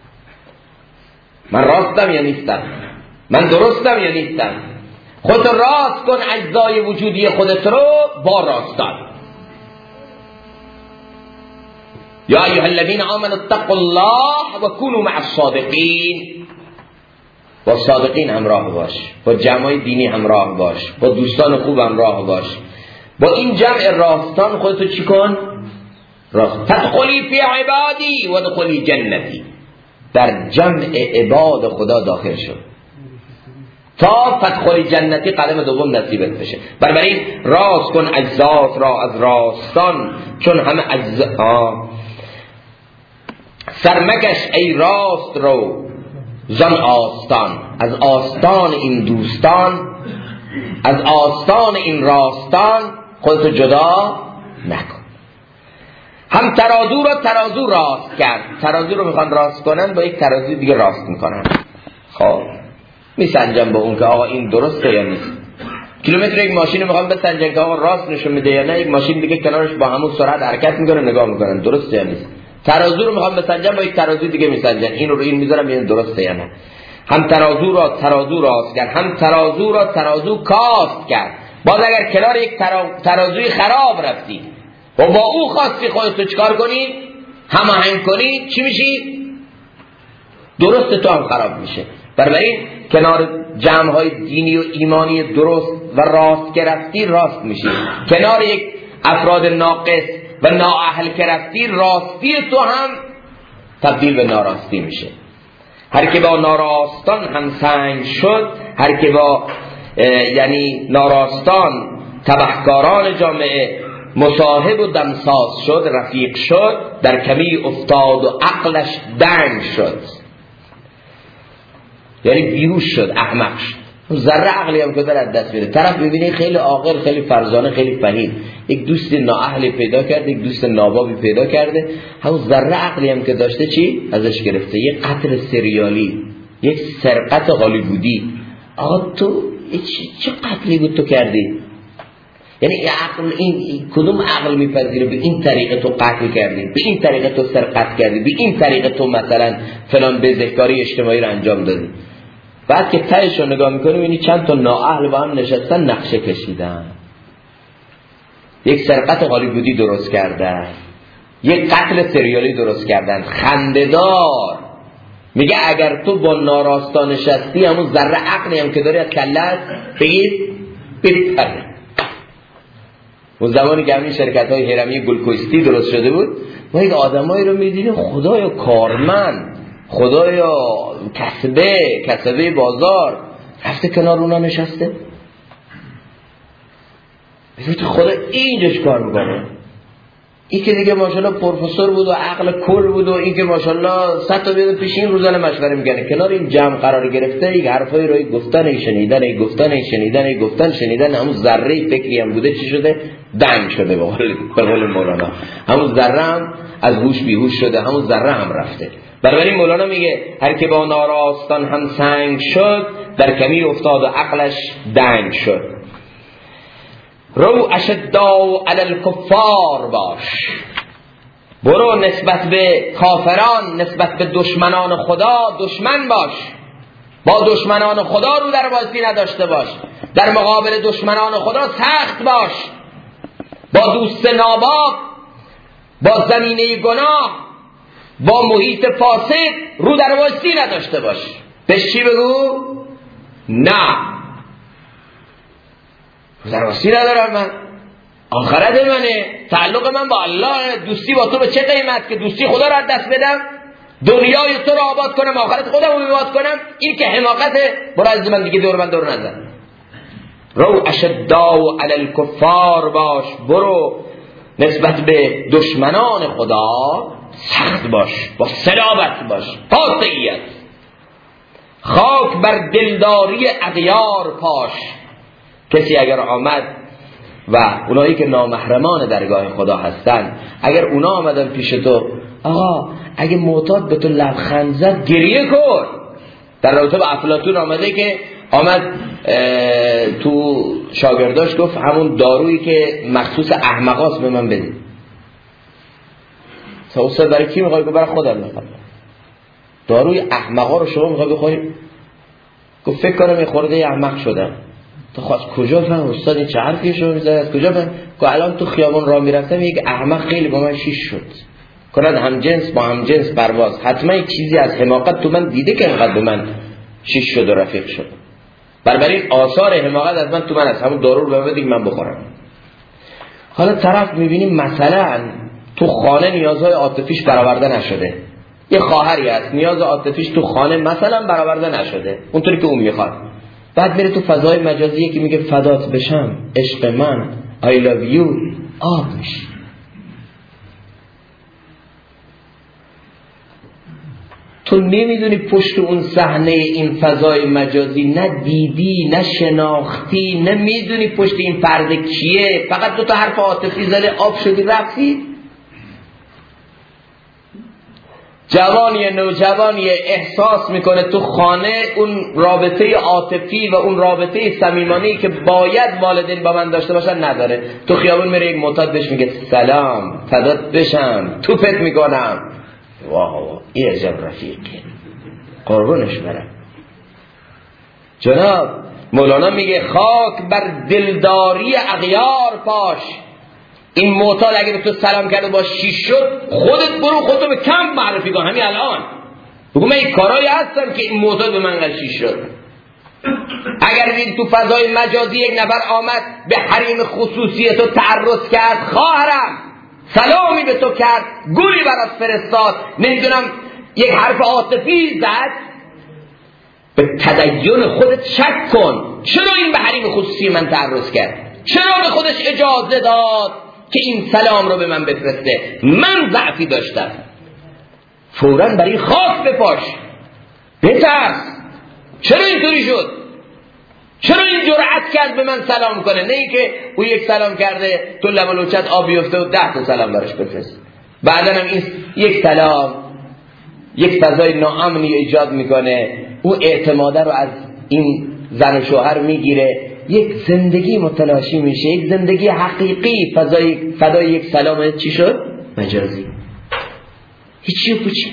[SPEAKER 2] من راستم یا نیستم؟ من درستم یا نیستم؟ خودتو راست کن، اجزای وجودی خودت رو با راستان. یا ایها الذین آمنوا اتقوا الله و کونوا مع الصادقین. با صادقین همراه باش، با جمعای دینی همراه باش، با دوستان خوب همراه باش. با این جمع راستان خودتو چی کن؟ راست. تدخلی فی عبادی و دخلی جنتی. در جمع عباد خدا داخل شد تا تدخلی جنتی قدم دوم نصیبت بشه. بنابراین راست کن اجزات را از راستان، چون همه اجزا سرمکش ای راست رو زن آستان. از آستان این دوستان، از آستان این راستان خودتو جدا نکن. هم ترازو را ترازو راست کرد. ترازو رو میخوان راست کنن، با یک ترازو دیگه راست میکنن. خب میسنجن با اون که آقا این درسته یا نیست. کیلومتر یک ماشین رو میخوان بسنجن که آقا راست نشون میده یا نه. یک ماشین دیگه کنارش با همون سرعت حرکت میکنه، نگاه میکنن درسته یا نیست. ترازو رو میخوام بسنجن، با یک ترازو دیگه میسنجن، این رو این میذارم این درسته یا نه. هم ترازو را ترازو راست کرد، هم ترازو را ترازو کاست کرد. باز اگر کنار یک ترازوی خراب رفتی و با او خواستی خودتو چکار کنی، هماهنگ کنی، چی میشی؟ درست تو هم خراب میشه. بنابراین کنار جمع‌های دینی و ایمانی درست و راست که رفتی راست میشی. کنار یک افراد ناقص و نااهل که رفتی، راستی تو هم تبدیل به ناراستی میشه. هر که با ناراستان هم سنگ شد، هر که با یعنی ناراستان تبهکاران جامعه مصاحب و دمساز شد، رفیق شد، در کمی افتاد و عقلش دنگ شد، یعنی بیهوش شد، احمق شد. ذره عقلی هم که در دست میده. طرف ببینه خیلی عاقل، خیلی فرزانه، خیلی فهیم، یک دوست نااهلی پیدا کرده، یک دوست نابابی پیدا کرده، همون ذره عقلی هم که داشته چی ازش گرفته؟ یک قتل سریالی، یک سرقت هالیوودی. آقا تو چه قتلی بود تو کردی؟ یعنی عقل این کدوم عقل میپذیره به این طریقه تو قتل کردی، به این طریقه تو سرقت کردی، به این طریقه تو مثلا فلان بزهکاری اجتماعی رو انجام دادی؟ بعد که تهش رو نگاه میکنی میبینی چند تا نااهل با هم نشستن نقشه کشیدن، یک سرقت هالیوودی درست کردن، یک قتل سریالی درست کردن، خنده‌دار. میگه اگر تو با ناراستا نشستی، همون ذره عقلی هم که داری از کلت بگید بپره. اون زمانی که همین شرکت‌های هرمی گلوکوستی درست شده بود، ما یک آدمایی رو می‌دیدیم خدایا کارمند، خدایا کسبه بازار، رفته کنار اونا نشسته. بگید خدا اینجاش کار میکنه. این که دیگه ماشاءالله پروفسور بود و عقل کل بود و این که ماشاءالله 100 تا بیاد پیش این روزانه مشوره میکنه، کنار این جمع قرار گرفته، یک حرفای روی گفتن شنیدن، همون ذره فکری هم بوده چی شده؟ دنگ شده. به قول مولانا همون ذره هم از هوش بیهوش شده، همون ذره هم رفته. بنابراین مولانا میگه هر که با ناراستان هم سنگ شد، در کمی افتاد و عقلش دنگ شد. رو اشداء علی الکفار باش، برو نسبت به کافران، نسبت به دشمنان خدا دشمن باش. با دشمنان خدا رو در بازی نداشته باش، در مقابل دشمنان خدا سخت باش. با دوست ناباب، با زمینه گناه، با محیط فاسد رو در بازی نداشته باش. بهش چی بگو؟ نه، درستی ندارم، من آخرت منه، تعلق من با الله، دوستی با تو به چه قیمت که دوستی خدا رو از دست بدم؟ دنیای تو رو آباد کنم، آخرت خودم رو آباد کنم. این که حماقته. برو از من دیگه دور نزن. رو اشداء علی الکفار باش، برو نسبت به دشمنان خدا سخت باش، با صلابت باش، قاطعیت. خاک بر دلداری اغیار پاش. کسی اگر آمد و اونایی که نامحرمان درگاه خدا هستن، اگر اونا آمدن پیش تو، آقا اگه معتاد به تو لبخند زد گریه کن. در رابطه با افلاطون آمده که آمد تو شاگرداش گفت همون دارویی که مخصوص احمقاست به من بدید. استاد برای کی میخوای؟ برای خودم میخوام. داروی احمقا رو شما میخوای بخوری؟ گفت فکر کنم یه خورده احمق شدم. تو خواست کجا فهم استاد این چه حرفی شما میزنه؟ از کجا فهم؟ گفت الان تو خیابان راه میرفتم یک احمق خیلی با من شیش شد. کند هم جنس با هم جنس پرواز، حتما یک چیزی از حماقت تو من دیده که انقدر به من شیش شد و رفیق شد. بنابراین آثار حماقت از من تو من است، همون دارو رو به من بده من بخورم. حالا طرف میبینیم مثلا تو خانه نیازهای عاطفیش برآورده نشده، یه خواهری هست نیاز عاطفیش تو خانه مثلا برآورده نشده اونطوری که اون میخواد، بعد میره تو فضای مجازی که میگه فدات بشم، عشق من، I love you، آب میشه. تو نمیدونی پشت اون صحنه این فضای مجازی نه دیدی نه شناختی، نمیدونی پشت این پرده کیه، فقط دو تا حرف عاطفی زده آب شدی رفتی. جوانی نوجوانی احساس میکنه تو خانه اون رابطه عاطفی و اون رابطه صمیمانه‌ای که باید والدین با من داشته باشن نداره. تو خیابون میره یک معتاد بهش میگه سلام، فدات بشم، توپت میکنم. واه این عجب رفیقه، قربونش برم. جناب مولانا میگه خاک بر دلداری اغیار پاش. این معتاد اگه به تو سلام کرده با شیش شد، خودت برو خودتو به کم معرفی کن همین الان، بگو من این کارایی هستم که این معتاد به من شیش شد. اگر این تو فضای مجازی یک نفر آمد به حریم خصوصی تو تعرض کرد، خواهرم سلامی به تو کرد، گولی برات فرستاد، نمیدونم یک حرف عاطفی زد، به تدین خودت شک کن. چرا این به حریم خصوصی من تعرض کرد؟ چرا به خودش اجازه داد که این سلام رو به من بفرسته؟ من ضعفی داشتم. فوراً برای خاک بپاش، بترس. چرا اینطوری شد؟ چرا این جرأت کرد به من سلام کنه؟ نه ای که او یک سلام کرده تو لب و لوچت آب بیفته و 10 تا سلام براش بفرست. بعدن هم این یک سلام یک فضای ناامنی ایجاد میکنه، او اعتماده رو از این زن و شوهر میگیره، یک زندگی متلاشی میشه، یک زندگی حقیقی فضای یک سلام چی شد؟ مجازی. هیچی و پوچی.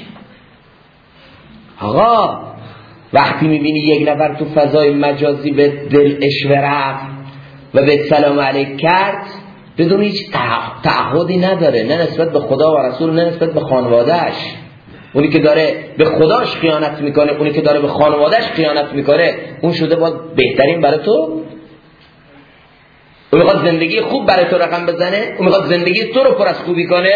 [SPEAKER 2] آقا وقتی میبینی یک نفر تو فضای مجازی به دل اشوه رفت و به سلام علیک کرد بدون هیچ تعهدی نداره، نه نسبت به خدا و رسول، نه نسبت به خانوادهش. اونی که داره به خداش خیانت میکنه، اونی که داره به خانوادهش خیانت میکنه، اون شده باید بهترین برای تو؟ اون میخواد زندگی خوب برای تو رقم بزنه؟ اون میخواد زندگی تو رو پر از خوبی کنه؟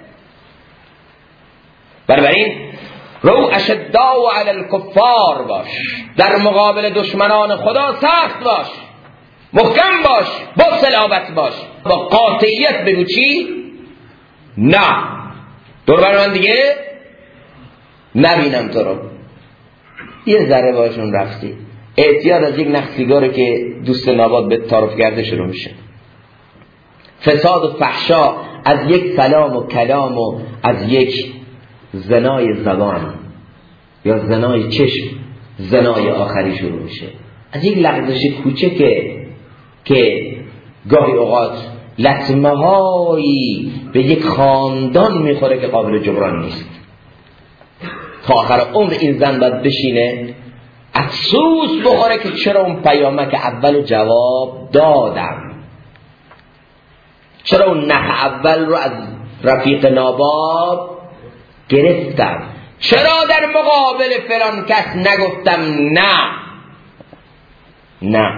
[SPEAKER 2] بنابراین رو اشداء علی الکفار باش، در مقابل دشمنان خدا سخت باش، محکم باش، با صلابت باش، با قاطعیت. بگو چی؟ نه دور بر من دیگه نبینم تو رو. یه ذره باشون رفتی، اعتیاد از یک نخ سیگاره که دوست ناباد به تعارف کرده شروع میشه. فساد و فحشا از یک سلام و کلام و از یک زنای زبان یا زنای چشم، زنای آخری شروع میشه. از یک لغزش کوچکه که گاهی اوقات لطمه هایی به یک خاندان میخوره که قابل جبران نیست. تا آخر عمر این زن باید بشینه افسوس بخوره که چرا اون پیامک اول جواب دادم، چرا اون نه اول رو از رفیق ناباب گرفتم، چرا در مقابل فلان کس نگفتم نه.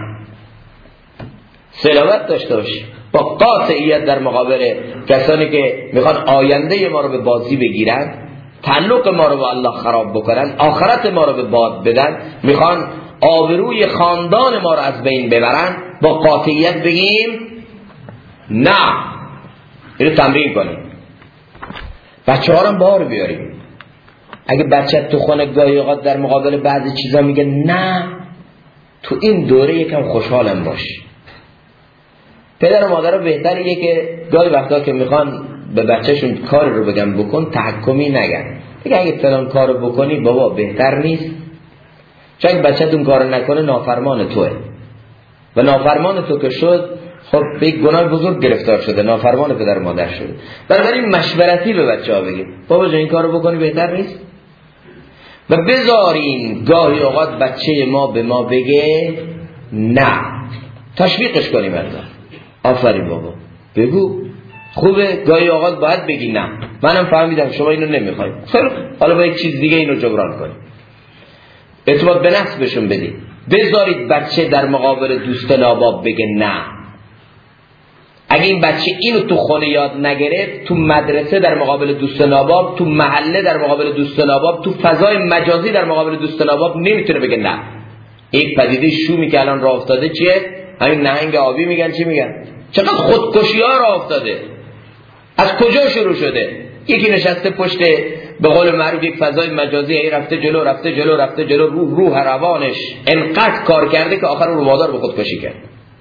[SPEAKER 2] صلابت داشته باشی، با قاطعیت در مقابل کسانی که میخوان آینده ما رو به بازی بگیرن تعلق ما رو با الله خراب بکنن، آخرت ما رو به باد بدن، میخوان آبروی خاندان ما رو از بین ببرن، با قاطعیت بگیم نه. اینو تمرین کنیم. بچه ها رو بار بیاریم. اگه بچه تو خونه گاهی اوقات در مقابل بعضی چیزا میگه نه، تو این دوره یکم خوشحالم باش. پدر و مادر بهتریه که گاهی وقتا که میخوان به بچهشون کار رو بگن بکن، تحکمی نگن. بگه اگه فلان کار رو بکنی بابا بهتر نیست، چون اگه بچه اون کار نکنه نافرمان توه و نافرمان تو که شد خب به یک گناه بزرگ گرفتار شده، نافرمان پدر و مادر شده. بنابراین مشورتی به بچه ها بگیم بابا جان این کار رو بکنی بهتر نیست، و بذاریم گاهی اوقات بچه ما به ما بگه نه، تشویقش کنیم. آفرین بابا بگو خوبه، گاهی اوقات باید بگی نه، منم فهمیدم شما اینو نمیخواید، خیلی حالا با یک چیز دیگه اینو جبران کنیم. اعتماد به نفس بهشون بدید. بذارید بچه در مقابل دوست ناباب بگه نه. اگه این بچه اینو تو خونه یاد نگرفت، تو مدرسه در مقابل دوست ناباب، تو محله در مقابل دوست ناباب، تو فضای مجازی در مقابل دوست ناباب نمیتونه بگه نه. یک پدیده شومی که الان راه افتاده چیه؟ همین نهنگ آبی میگن، چی میگن؟ چقدر خودکشی ها راه افتاده. از کجا شروع شده؟ یکی نشسته پشت به قول معروف یک فضای مجازی، ای رفته جلو رفته جلو رفته جلو، روح روانش انقدر کار کرده که آخر رو وادار به خودکشی کرد.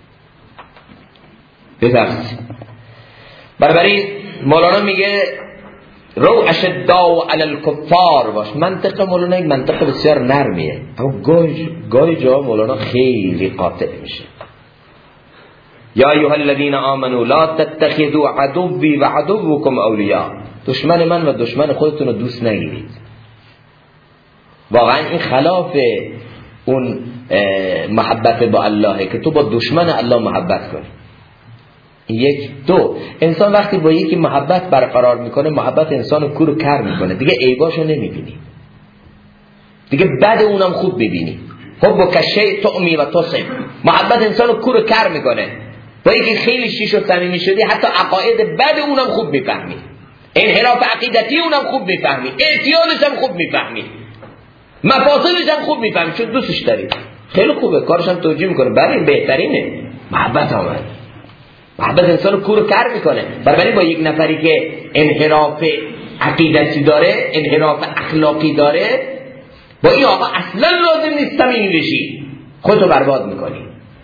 [SPEAKER 2] بترس. بنابراین مولانا میگه رو اشداء علی الکفار باش. منطق مولانا یک منطق بسیار نرمیه، اما گاهی جا مولانا خیلی قاطع میشه. یا ایها الذین آمنوا لا تتخذوا عدوی و عدوکم اولیاء. دشمن من و دشمن خودتون رو دوست نگیرید. واقعا این خلاف اون محبت با اللهه که تو با دشمن الله محبت کنی. یک. دو، انسان وقتی با یکی محبت برقرار میکنه، محبت انسان رو کور و کر میکنه، دیگه عیباشو نمیبینی، دیگه بد اونم خوب ببینی. حب کشی تعمی و تصب. محبت انسان رو کور و کر میکنه. با یکی خیلی شیش و صمیمی شدی، حتی عقاید بد اونم خوب میفهمی، انحراف عقیدتی اونم خوب میفهمی، اعتیادش هم خوب میفهمی، مفاسدش هم خوب میفهمی، چون دوستش داری. خیلی خوبه، کارش هم توجیه میکنه، برای بهترینه. محبت آمد. محبت انسان رو کور و کر میکنه. بنابراین با یک نفری که انحراف عقیدتی داره، انحراف اخلاقی داره، با این آقا اصلا لازم نیست صمیمی بشی، خودتو برباد میکنی.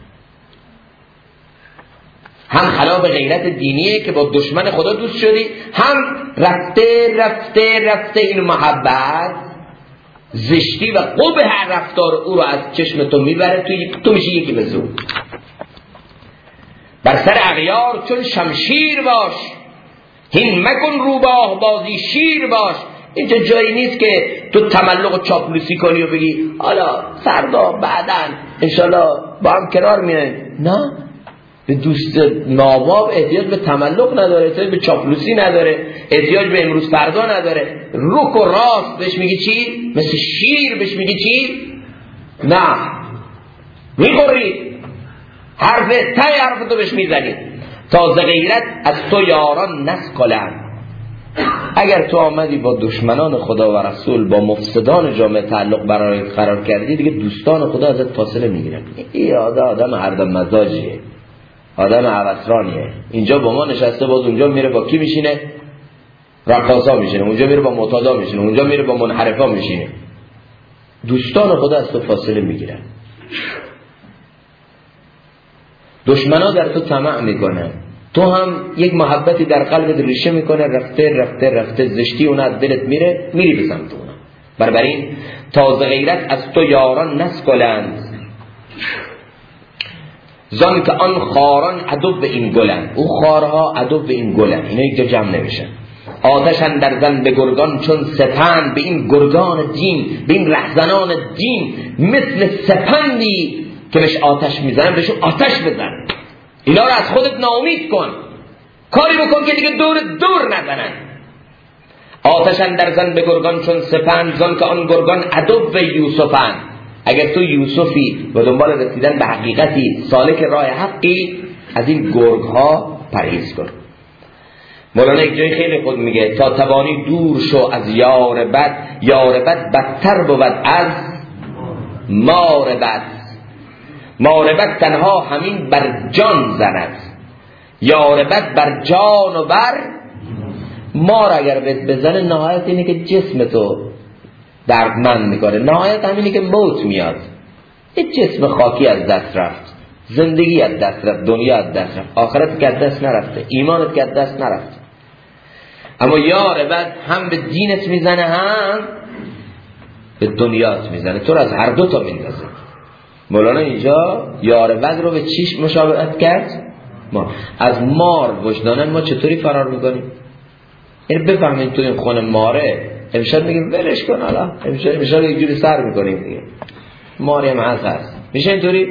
[SPEAKER 2] هم خلاف غیرت دینیه که با دشمن خدا دوست شدی، هم رفته این محبت زشتی و قبح هر رفتار او رو از چشم تو میبره، تو میشی یکی به زور. بر سر اغیار چون شمشیر باش، هین مکن روباه بازی شیر باش. اینجا جایی نیست که تو تملق و چاپلوسی کنی و بگی حالا فردا بعدن انشالله با هم کنار میایم. نه، به دوست ناباب احتیاج به تملق نداره، احتیاج به چاپلوسی نداره، احتیاج به امروز فردا نداره. رک و راست بهش میگی چی؟ مثل شیر بهش میگی چی؟ نه، میخوری حرف تو بهش میزنی. تازه غیرت از تو یاران نسکلن. اگر تو آمدی با دشمنان خدا و رسول، با مفسدان جامعه تعلق قرار کردی، دیگه دوستان خدا ازت فاصله میگیرن. این آدم هردم مزاجیه، آدم عوضرانیه. اینجا با ما نشسته، باز اونجا میره با کی میشینه؟ رقاصا میشینه، اونجا میره با معتادا میشینه، اونجا میره با منحرفا میشینه. دوستان خدا از تو فاصله میگیرن. دشمنا در تو طمع میکنن، تو هم یک محبتی در قلبت ریشه میکنه، رفته زشتی اون از دلت میری به سمت اون. بنابراین تازه غیرت از تو یاران نسکلند، زان که آن خاران عدو به این گلند. او خارها عدو به این گلند، اینا یک جا جمع نمیشن. آتش اندر زن به گرگان چون سپند، به این گرگان دین، به این رهزنان دین، مثل سپندی که بهش آتش میزنن، بهشون آتش بزن. اینا رو از خودت ناامید کن، کاری بکن که دیگه دور نزنن. آتش اندر زن به گرگان چون سپند، زان که آن گرگان عدو به یوسفند. اگر تو یوسفی و دنبال رسیدن به حقیقتی، سالک راه حقی، از این گرگ ها پرهیز کن. مولانا یک جای خیلی خود میگه تا توانی دور شو از یار بد، یار بد بدتر بود از مار بد. مار بد تنها همین بر جان زند، یار بد بر جان و بر مار. اگر بزنه نهایت اینه که جسم تو دردمند میکنه، نهایت همینه که موت میاد. یه جسم خاکی از دست رفت، زندگی از دست رفت، دنیا از دست رفت، آخرت که از دست نرفته، ایمانت که از دست نرفته. اما یار بد هم به دینت میزنه هم به دنیات میزنه، تو رو از هر دو تا میندازه. مولانا اینجا یار بد رو به چیش مشابهت کرد؟ ما از مار وجدانن ما چطوری فرار میکنیم؟ این بفهمین تو این خونه ماره، امشب میگیم ولش کن، حالا امشب یک جوری سر میکنیم دیگه، ماری هم هست. میشه اینطوری؟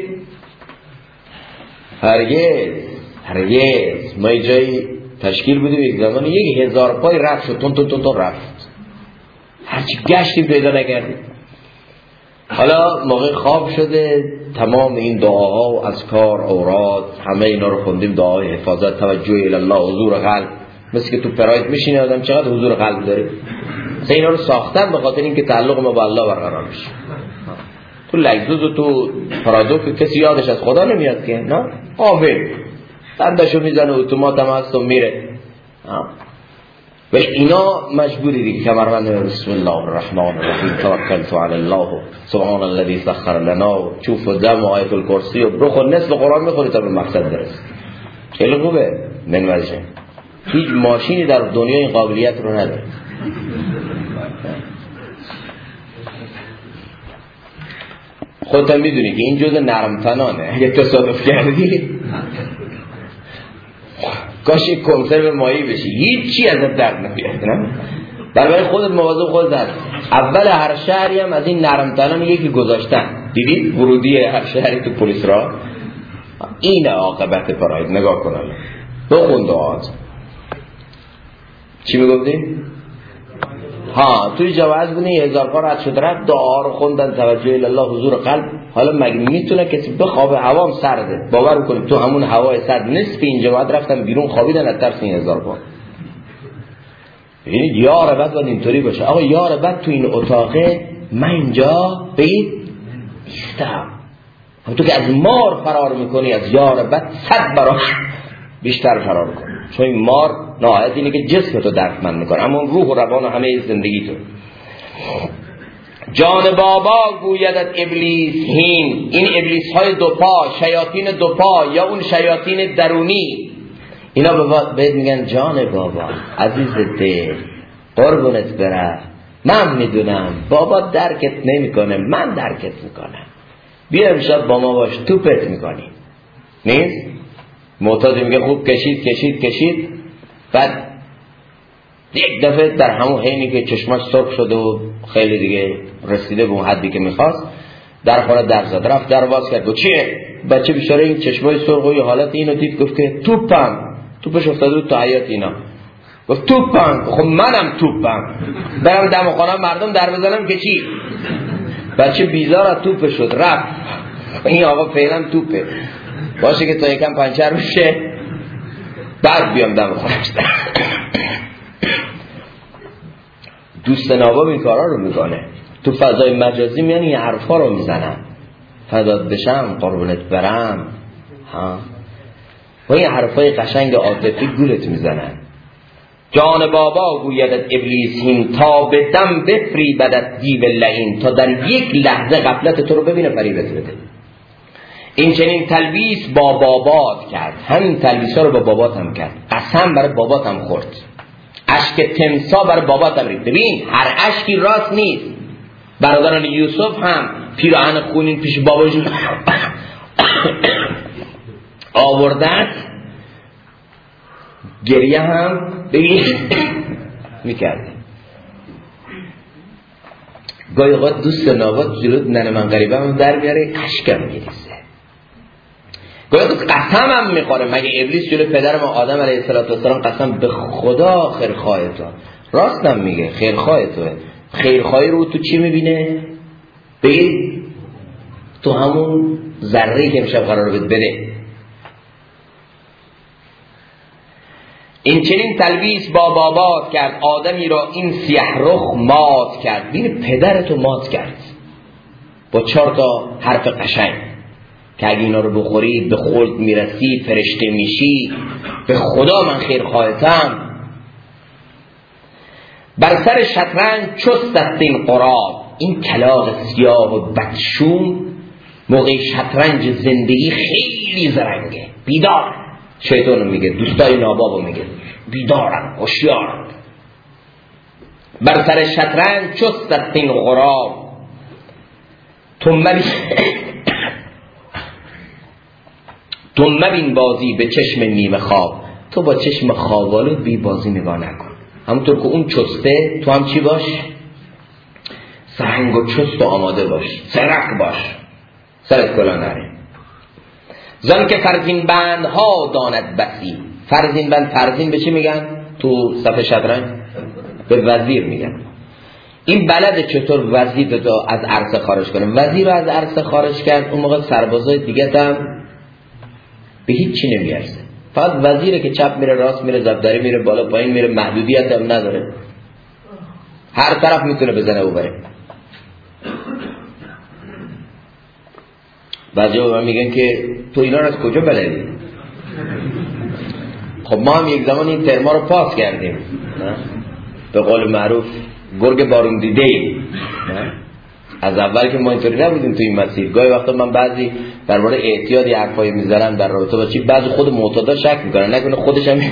[SPEAKER 2] هرگز. ما یه جایی تشکیل بودیم یک زمانی 1000 پای رفت شد، تون رفت، هرچی گشتیم پیدا نکردیم. حالا موقع خواب شده، تمام این دعاها و اذکار اوراد همه اینا رو خوندیم، دعای حفاظت، توجه الی الله، حضور قلب. مثل که تو پراید میشینه آدم چقدر حضور قلب داره. مثلا اینا رو ساختن به خاطر اینکه تعلق ما با الله برقرار بشه. تو لگزوز و تو پرادو که کسی یادش از خدا نمیاد که، نه قابل بندشو میزنه اتومات هم هست و میره. ولی اینا مجبوری دیگه کمربند بسم الله الرحمن الرحیم توکلت علی الله سبحان الذی سخر لنا چوف و دم و آیت الکرسی و برو خود نصف قرآن میخوری تا به مقصد برسی. خیلی خوبه. من وجه هیچ ماشینی در دنیا این قابلیت رو نداره. خودت هم میدونی که این جزء نرم تنانه، اگه تصادف کردی کاش یک کنسرو مایی بشی هیچی ازت درد نمیاد. نه برای خودت مواظب خودت هست. اول هر شهری هم از این نرم تنان یکی گذاشتن، دیدید ورودی هر شهری تو پلیس را اینه عاقبت پراید. نگاه کن الان بخون دعات. چی میگفتیم؟ توی جواز بودن 1000 بار رد شد رفت، دعا رو خوندن، توجه الی الله، حضور قلب. حالا مگه میتونه کسی بخوابه؟ هوام سرده، باور کنید تو همون هوای سرد نصف این جماعت رفتن بیرون خوابیدن از ترس این 1000 بار. ببینید یار بد باید اینطوری باشه. آقا یار بد تو این اتاقه، من اینجا بگید نیستم. تو که از مار فرار میکنی، از یار بد 100 برابر بیشتر فرار کن، چون این مار نهایت اینه که جسم تو دردمند میکنه، اما روح و روان و همه زندگی تو. جان بابا گویدت ابلیس هین، این ابلیس های دوپا، شیاطین دوپا یا اون شیاطین درونی، اینا بهت میگن جان بابا، عزیز دل، قربونت برم، من میدونم بابا درکت نمیکنه، من درکت میکنم، بیا امشب با ما باش، توپت میکنی. نیست؟ معتاد میگه خوب کشید، بعد یک دفعه در همون حینی که چشماش سرخ شده و خیلی دیگه رسیده به اون حدی که میخواست، در خونه در زد، رفت در باز کرد، گفت چیه؟ بچه بیچاره این چشمای سرخ و یه حالت اینو دید، گفت که توپش افتاده بود تو حیاط اینا. گفت توپم، خب منم توپم، برم دم خانه مردم در بزنم که چی؟ بچه بیزار از توپ شد، رفت. این آقا فعلا توپه، باشه که تا یکم پنچر بشه بعد بیام دم خونش. دوست ناباب این کارا رو میکنه. تو فضای مجازی میان این حرفا رو میزنن، فدات بشم، قربونت برم، و این حرفای قشنگ عاطفی گولت میزنن. جان بابا گویدت ابلیس هین، تا به دم بفری بدت دیو لعین، تا در یک لحظه غفلت تو رو ببینه فریبت بده. این چنین تلبیس با بابات کرد، همین تلبیس ها رو با بابات هم کرد، قسم برای بابات هم خورد، اشک تمسا برای بابات هم رید. ببین هر اشکی راست نیست. برادران یوسف هم پیراهن خونین پیش باباشون آوردن، گریه هم ببین میکرد. گاهی اوقات دوست نابات جلوت ننه من غریبه هم در میاره، اشکم میریزه. گاهی اوقات قسم هم میخوره. مگه ابلیس جلو پدر ما آدم علیه السلام قسم به خدا خیرخواه تو، راست هم میگه خیرخواه توه. خیرخواهی رو تو چی میبینه؟ بگید تو همون ذره‌ای که امشب قرار بده. این چنین تلبیس با بابات کرد، آدمی را این سیه رخ مات کرد. بین پدرتو مات کرد با 4 تا حرف قشنگ که اگه اینا رو بخوری به خلد میرسی، فرشته میشی، به خدا من خیر خواهتم. بر سر شطرنج چست است این قراب، این کلاغ سیاه و بدشوم موقع شطرنج زندگی خیلی زرنگه، بیدار. شیطانو میگه، دوستای نابابو میگه بیدارن، هوشیارن. بر سر شطرنج چست است این غراب، تو مبین بازی به چشم نیمه خواب. تو با چشم خوابالود بی بازی نگاه نکن. همونطور که اون چسته تو هم چی باش؟ سرنگ و چست و آماده باش، سرک باش، سرت کلا نره. زن که فرزین بند ها داند بسی. فرزین بند، فرزین به چی میگن تو صف شطرنج؟ به وزیر میگن. این بلده چطور وزیر رو از عرصه خارج کنه. وزیر رو از عرصه خارج کرد، اون موقع سربازای دیگه هم به هیچ چی نمیارزه. فقط وزیره که چپ میره، راست میره، زبدری میره، بالا پایین میره، محدودیت هم نداره، هر طرف میتونه بزنه و بره. بعضی ها میگن که تو اینا رو از کجا بلدی؟ خب ما هم یک زمان این ترما رو پاس کردیم، به قول معروف گرگ بارون دیده ایم. از اول که ما اینطوری نبودیم تو این مسیر. گاهی وقتا من بعضی درباره اعتیاد یه حرفایی میزنن در رابطه با چی، بعضی خود معتادا شک میکنن، نکنه خودش هم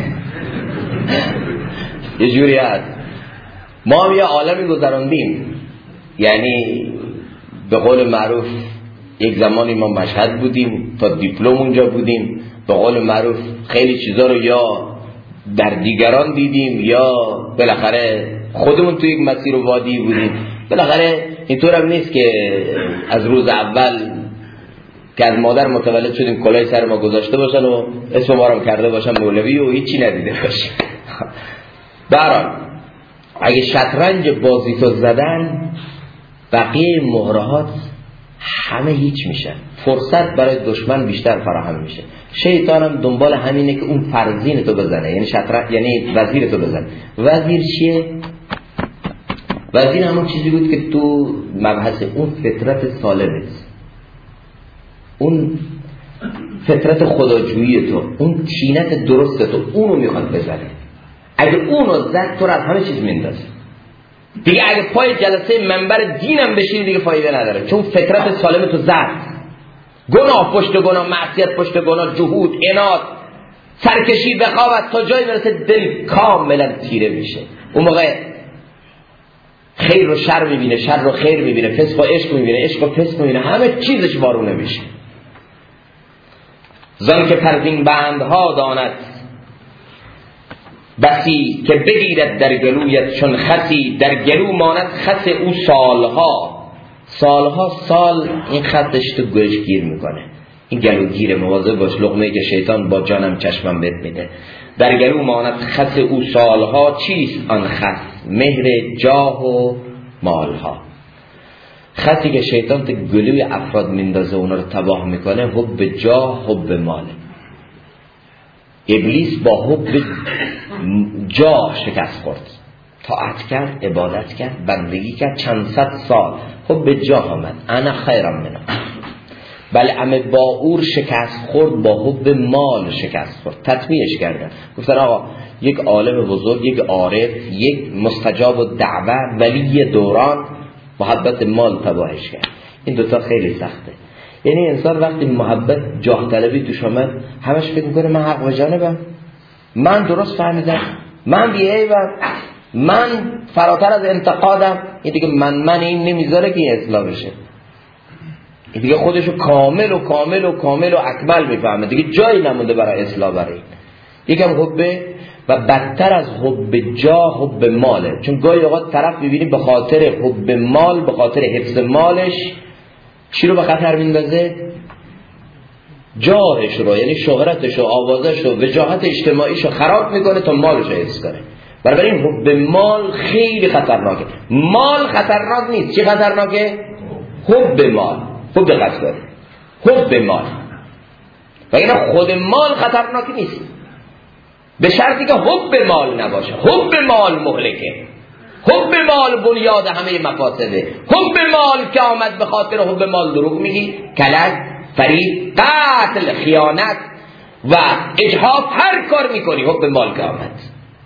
[SPEAKER 2] یه جوری هست. ما هم یه عالمی گذراندیم، یعنی به قول معروف یک زمانی ما مشهد بودیم، تا دیپلم اونجا بودیم، به قول معروف خیلی چیزا رو یا در دیگران دیدیم یا بالاخره خودمون تو یک مسیر و وادی بودیم. بالاخره اینطور هم نیست که از روز اول که از مادر متولد شدیم کلاه سر ما گذاشته باشن و اسم ما رو کرده باشن مولوی و هیچی ندیده باشن. برحال اگه شطرنج بازی تو زدن، بقیه مهرهات همه هیچ میشن، فرصت برای دشمن بیشتر فراهم میشه. شیطان هم دنبال همینه که اون فرزین تو بزنه، یعنی یعنی وزیر تو بزنه. وزیر چیه؟ وزیر همون چیزی بود که تو مبحث اون فطرت سالمت، اون فطرت خداجویی تو، اون چینت درست تو، اونو میخواد بزنه. اگه اونو زد تو رو از همه چیز میندازه دیگه. اگه پای جلسه منبر دینم بشینی دیگه فایده نداره، چون فطرت سالم تو زد. گناه پشت گناه، معصیت پشت گناه، جهود، عناد، سرکشی، بغاوت، تا جایی برسه دل کاملا تیره میشه. اون موقع خیر رو شر میبینه، شر رو خیر میبینه، فسق و عشق میبینه، عشق و فسق میبینه، همه چیزش وارونه میشه. زن که فرزین بندها داند بسی، که بگیرد در گلویت چون خطی، در گلو ماند خط او سالها. سالها، سال این خطش تو گوش گیر میکنه، این گلو گیره، مواظب باش، لقمه که شیطان با جانم چشمم بهت میده. در گلو ماند خط او سالها، چیست آن خط؟ مهر جاه و مالها. خطی که شیطان تو گلوی افراد میندازه، اونا رو تباه میکنه، حب جاه، حب ماله. ابلیس با حب جاه شکست خورد، طاعت کرد، عبادت کرد، بندگی کرد چند صد سال، حب جاه آمد، انا خیرم منه. بلعم باعور شکست خورد، با حب مال شکست خورد، تطمیعش کردن. گفتن آقا یک عالم بزرگ، یک عارف، یک مستجاب الدعوه، ولی دوران، محبت مال تباهش کرد. این دوتا خیلی سخته. یعنی انسان وقتی محبت جاه طلبی توش آمد، همش فکر میکنه من حق و جانبم، من درست فهمیدم، من بیعیبم، من فراتر از انتقادم. این دیگه من این نمیذاره که این اصلاح بشه. این دیگه خودشو کامل و کامل و کامل و اکمل میفهمه، دیگه جایی نمونده برای اصلاح. برای یکم حب و بدتر از حب جاه حب ماله. چون گاهی اوقات طرف میبینی به خاطر حب مال، به خاطر حفظ مالش چی رو به خطر میندازه؟ جاهش رو، یعنی شهرتش و آوازش و وجاهت اجتماعیش رو خراب میکنه تا مالش رو حفظ کنه. بنابراین حب مال خیلی خطرناکه. مال خطرناک نیست، چی خطرناکه؟ حب مال، حب قصد، حب مال. و اینا خود مال خطرناک نیست. به شرطی که حب مال نباشه. حب مال مهلکه، حب مال بنیاد همه مفاسده. حب مال که آمد به خاطر حب مال دروغ میگی، کلک، فریب، قتل، خیانت و اجحاف، هر کار میکنی. حب مال که آمد،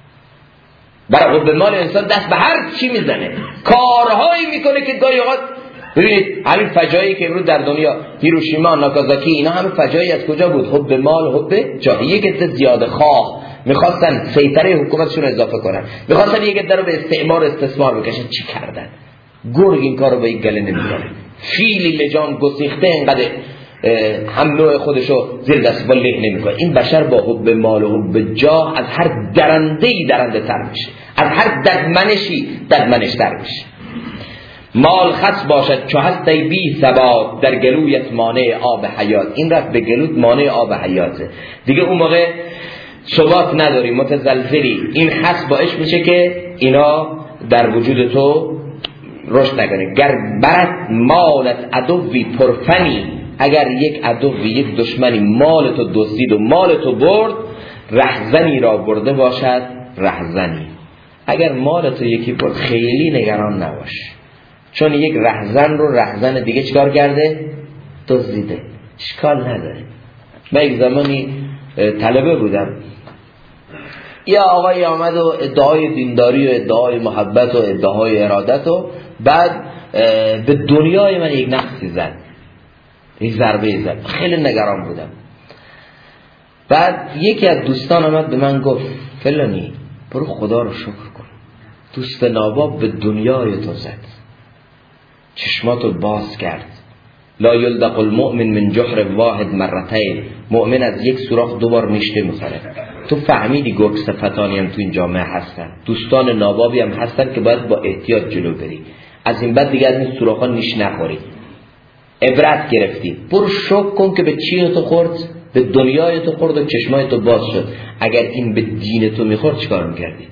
[SPEAKER 2] برای حب مال انسان دست به هر چی میزنه، کارهایی میکنه که گاهی اوقات ببینید همین فجایعی که امروز در دنیا، هیروشیما، ناگازاکی، اینا همه فجایعی از کجا بود؟ حب مال، حب جاه. یک عده زیاده خواه میخواستن سیطره حکومتشون اضافه کنن، میخواستن یک عده رو به استعمار استثمار بکشن. چی کردن؟ گرگ این کارو به یک گله نمیزنه. فیلی لجام گسیخته اینقدر هم نوع خودشو زیر دست له نمیکنه. این بشر با حب مال و حب جاه از هر درنده‌ای درنده تر میشه، از هر ددمنشی ددمنش تر میشه. مال خس باشد چو هستی بی ثبات، در گلویت مانع آب حیات. این رفت به گلوت مانع آب حیاته دیگه، اون موقع ثبات نداری، متزلزلی. این خس باعث میشه که اینا در وجود تو رشد نکنه. گر برد مالت عدوی پرفنی، اگر یک عدوی، یک دشمنی مال تو دزدید و مال تو برد، رهزنی را برده باشد رهزنی. اگر مال تو یکی برد خیلی نگران نباش، چون یک رهزن رو رهزن دیگه چکار کرده؟ دزدیده، اشکال نداره. من یک زمانی طلبه بودم، یا آقای آمد و ادعای دینداری و ادعای محبت و ادعای ارادت و بعد به دنیای من یک نقصی زد، یک ضربه زد. خیلی نگران بودم. بعد یکی از دوستان آمد به من گفت فلانی برو خدا رو شکر کن، دوست ناباب به دنیای تو زد، چشماتو باز کرد. لا یلدق المؤمن من جحر واحد مرتين، مؤمن از یک سوراخ دوبار میشته میخوره. تو فهمیدی گرگ صفتانی هم تو این جامعه هستن، دوستان نابابی هم هستن که باید با احتیاط جلو بری. از این بعد دیگه از این سوراخ ها نیش نخوری. عبرت گرفتی، برو شکر کن که به چین تو خورد، به دنیای تو خورد و چشمای تو باز شد. اگر این به دین تو میخورد چیکار میکردی؟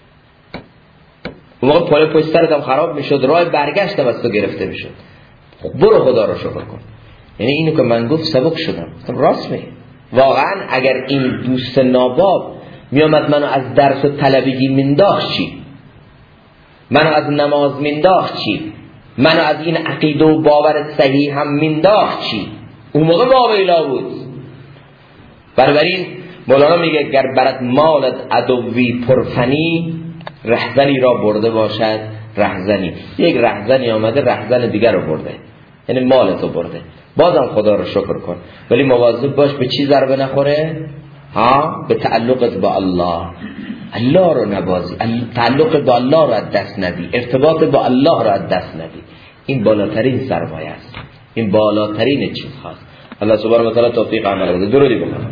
[SPEAKER 2] اون موقع پای پشت سرت هم خراب میشد، راه برگشت هم از تو گرفته میشد. برو خدا رو شکر کن. یعنی اینو که من گفت سبک شدم، گفتم راست میگه. واقعا اگر این دوست ناباب میامد منو از درس و طلبگی منداخت چی؟ منو از نماز منداخت چی؟ منو از این عقیده و باور صحیح هم منداخت چی؟ اون موقع بابیلا بود. بنابراین مولانا میگه گر برد مالت عدوی پرفنی، رهزنی را برده باشد رهزنی. یک رهزنی آمده رهزن دیگر رو برده، یعنی مالتو برده. بازم خدا رو شکر کن، ولی مواظب باش به چی ضربه نخوره؟ به تعلقت با الله. الله رو نبازی، تعلق با الله رو از دست ندی، ارتباط با الله رو از دست ندی. این بالاترین سرمایه است، این بالاترین چیز هست. الله سبحانه و تعالی توفیق عمل بده. درودی بکنم.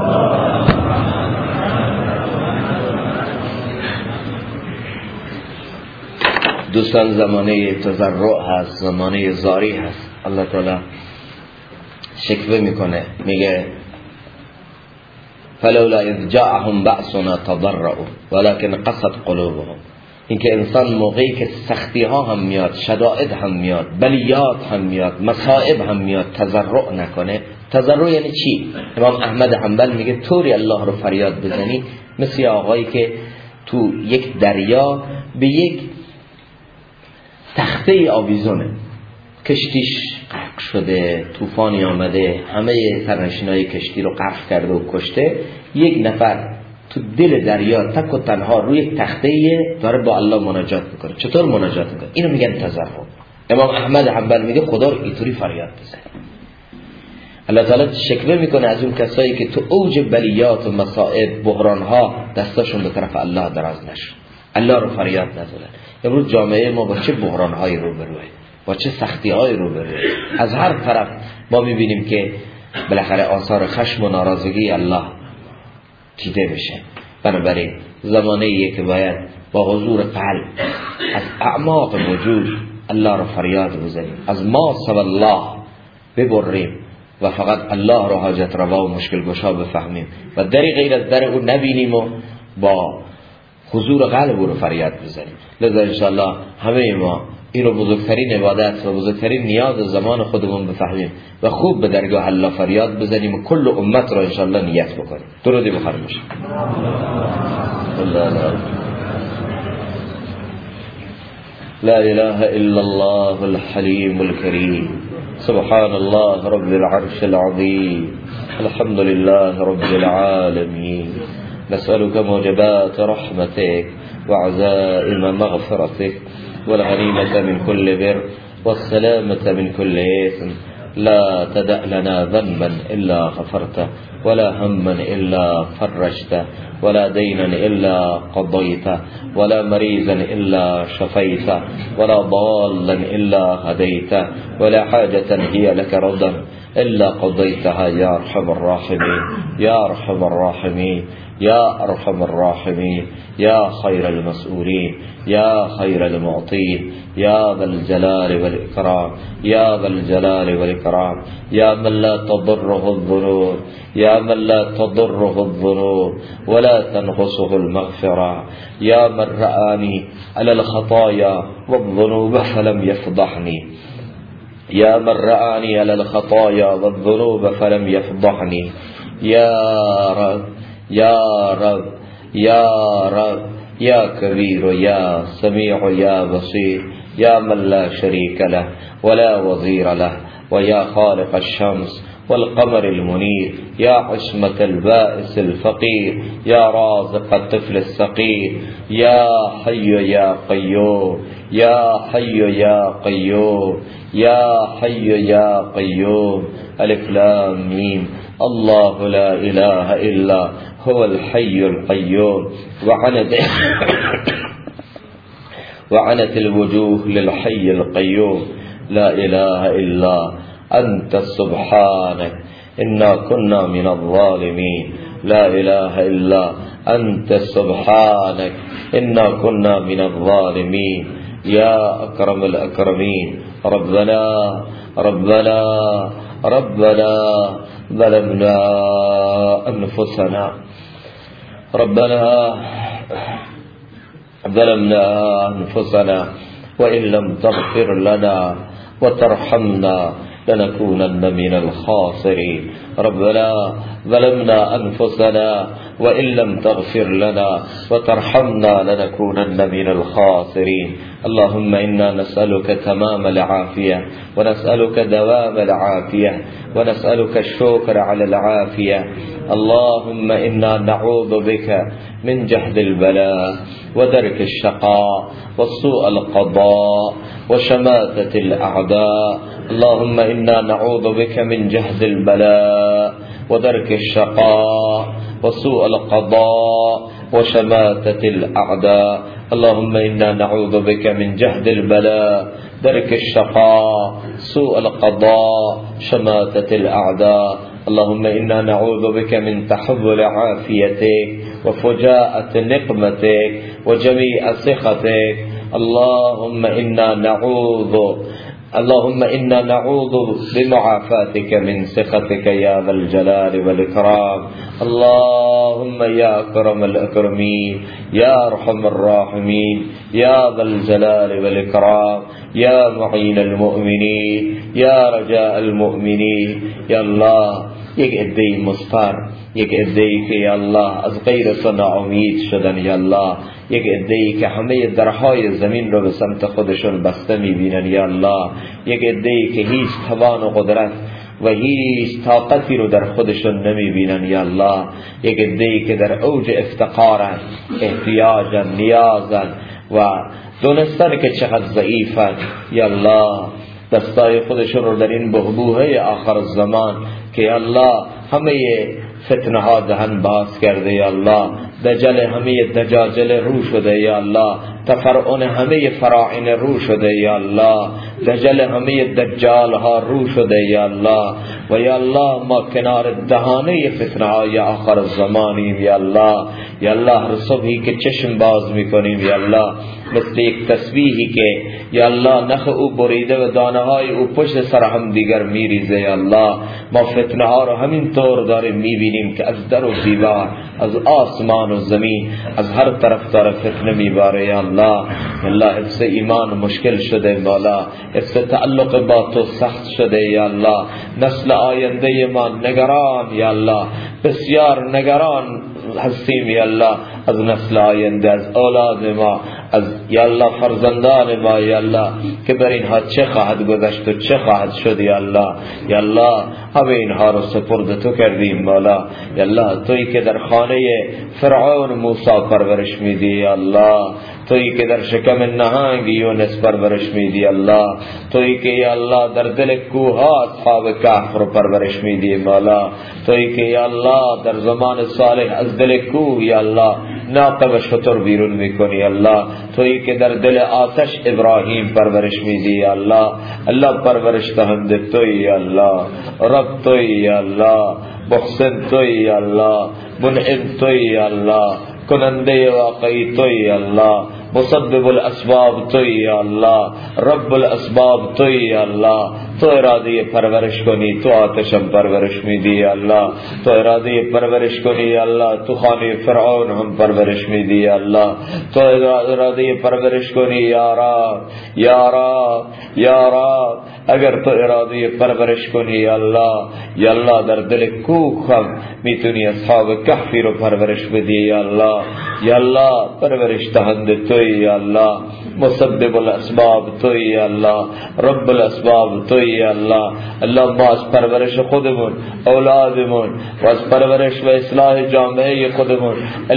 [SPEAKER 2] دوستان زمانه تضرع هست، زمانه زاری هست. الله تعالی شکوه میکنه، میگه فلولا اذ جاءهم بأسنا تضرعوا ولكن قست قلوبهم. این که انسان موقعی که سختی ها هم میاد، شدائد هم میاد، بلیات هم میاد، مصائب هم میاد، تضرع نکنه. تضرع یعنی چی؟ امام احمد حنبل میگه طوری الله رو فریاد بزنی مثل آقایی که تو یک دریا به یک تخته آویزونه، کشتیش غرق شده، طوفانی آمده، همه سرنشینای کشتی رو غرق کرده و کشته. یک نفر تو دل دریا تک و تنها روی یک تخته داره با الله مناجات میکنه. چطور مناجات میکنه؟ اینو میگن تضرع. امام احمد حنبل میگه خدا رو اینطوری فریاد بزن. الله تعالی شکوه میکنه از اون کسایی که تو اوج بلیات و مصائب، بحران ها دستاشون به طرف الله دراز نشد، الله رو فریاد نزدن. امروز جامعه ما با چه بحران های روبروه، با چه سختی های روبروه. از هر طرف ما میبینیم که بالاخره آثار خشم و ناراضگی الله دیده بشه. بنابراین زمانه ایه که باید با حضور قلب از اعماق وجود الله رو فریاد بزنیم، از ما سوى الله ببریم و فقط الله رو حاجت روا و مشکل گشا بفهمیم و دری غیر از در او نبینیم و با حضور قلب رو فریاد بزنیم. لذا انشاءالله همه ما این رو بزرگترین عبادت و بزرگترین نیاز زمان خودمون بفهمیم و خوب به درگاه الله فریاد بزنیم و کل امت رو انشاءالله نیت بکنیم. درودی بخرمش. لا اله الا الله الحليم الكريم سبحان الله رب العرش العظيم الحمد لله رب العالمين نسألك موجبات رحمتك وعزائم مغفرتك والغنيمة من كل بر والسلامة من كل إثم لا تدع لنا ذنبا إلا غفرته ولا هما إلا فرجته ولا دينا إلا قضيته ولا مريضا إلا شفيته ولا ضالا إلا هديته ولا حاجة هي لك رضا إلا قضيتها يا أرحم الراحمين يا أرحم الراحمين يا أرحم الراحمين يا خير المسؤولين يا خير المعطين يا ذا الجلال والإكرام يا ذا الجلال والإكرام يا من لا تضره الذنوب يا من لا تضره الذنوب ولا تنقصه المغفرة يا من رآني على الخطايا والذنوب فلم يفضحني يا من رآني على الخطايا والذنوب فلم يفضحني يا رب يا رب يا رب يا كبير يا سميع يا بصير يا من لا شريك له ولا وزير له ويا خالق الشمس والقمر المنير يا عصمة البائس الفقير يا رازق الطفل الصغير يا حي يا قيوم يا حي يا قيوم يا حي يا قيوم ألف لام ميم الله لا إله إلا هو الحي القيوم وعنت الوجوه للحي القيوم لا إله إلا أنت سبحانك إنا كنا من الظالمين لا إله إلا أنت سبحانك إنا كنا من الظالمين يا أكرم الأكرمين ربنا ربنا ربنا ظلمنا أنفسنا ربنا ظلمنا أنفسنا وإن لم تغفر لنا وترحمنا لنكونن من الخاسرين ربنا ظلمنا أنفسنا وإن لم تغفر لنا وترحمنا لنكونن من الخاسرين اللهم إنا نسألك تمام العافية ونسألك دوام العافية ونسألك الشكر على العافية اللهم إنا نعوذ بك من جهد البلاء ودرك الشقاء وسوء القضاء وشماتة الأعداء اللهم إنا نعوذ بك من جهد البلاء ودرك الشقاء وسوء القضاء وشماتة الأعداء اللهم إنا نعوذ بك من جهد البلاء درك الشقاء سوء القضاء شماتة الأعداء اللهم إنا نعوذ بك من تحول عافيتك وفجاءة نقمتك وجميع سخطك اللهم إنا نعوذ بمعافاتك من سخطك يا ذا الجلال والإكرام اللهم يا أكرم الأكرمين يا أرحم الراحمين يا ذا الجلال والإكرام يا معين المؤمنين يا رجاء المؤمنين يا الله یک عده مضطر، یک عده‌ای که یا الله از غیر تو ناامید شدن، یا الله یک عده‌ای که همه درهای زمین رو به سمت خودشون بسته می‌بینن، یا الله یک عده‌ای که هیچ توان و قدرت و هیچ طاقتی رو در خودشون نمی‌بینن، یا الله یک عده‌ای که در اوج افتقارن، احتیاجن، نیازن و دونستن که چقدر ضعیفن، یا الله دستای خودشون رو در این بحبوحه آخر الزمان که یا الله همه فتنه ها دهن باز کرده، یا الله دجل همه دجاجل رو شده، یا الله تفرعون همه فراعین رو شده، یا الله دجل همه دجال ها رو شده، یا الله و یا الله ما کنار دهانه فتنه های آخر الزمانیم، یا الله یا الله هر صبحی که چشم باز میکنیم، یا الله مثل یک تسبیحی که یا الله نخ او بریده و دانه های او پشت سر هم دیگر میریزه، یا الله ما فتنه ها رو همین طور داریم میبینیم که از در و دیوار، از آسمان آسمان و زمین از هر طرف داره فتنه میباره یا الله. حفظ ایمان مشکل شده مولا، حفظ تعلق با تو سخت شده یا الله. نسل آینده ما نگران یا الله، بسیار نگران هستیم یا الله از نسل آینده، از اولاد ما، از یا الله فرزندان ما یا الله که بر اینها چه خواهد گذشت و چه خواهد شد یا الله. یا الله همه اینها رو سپرد تو کردیم مولا. یا الله تویی که در خانه فرعون موسی پرورش میدی یا الله، تویی که در شکم نهنگ یونس پرورش میدی الله، تویی که یا الله در دل کوه ها اصحاب کهف رو پرورش میدی مولا، تویی که یا الله در زمان صالح از دل کوه یا الله ناقه و شتر بیرون میکنی الله، تویی که در دل آتش ابراهیم پرورش میدی یا الله. الله پرورش دهنده تویی یا الله، رب تویی یا الله، محسن تویی یا الله، منعم تویی یا الله، کننده واقعی تویی الله، مسبب الاسباب تویی الله، رب الاسباب تویی الله. تو اراده پرورش کنی تو آتشم پرورش میدی الله، تو اراده پرورش کنی الله تو خانه فرعون هم پرورش میدی الله، تو اراده پرورش کنی یا رب یا رب یا رب. اگر تو اراده پرورش کنی الله یا الله در دل کوه هم میتونی اصحاب کهفی رو پرورش بدی یا الله. یا الله پرورش دهنده تویی یا الله، مسبب الاسباب تویی یا الله، رب الاسباب تویی یا الله. الله ما از پرورش خودمون، اولادمون و از پرورش و اصلاح جامعه خودمون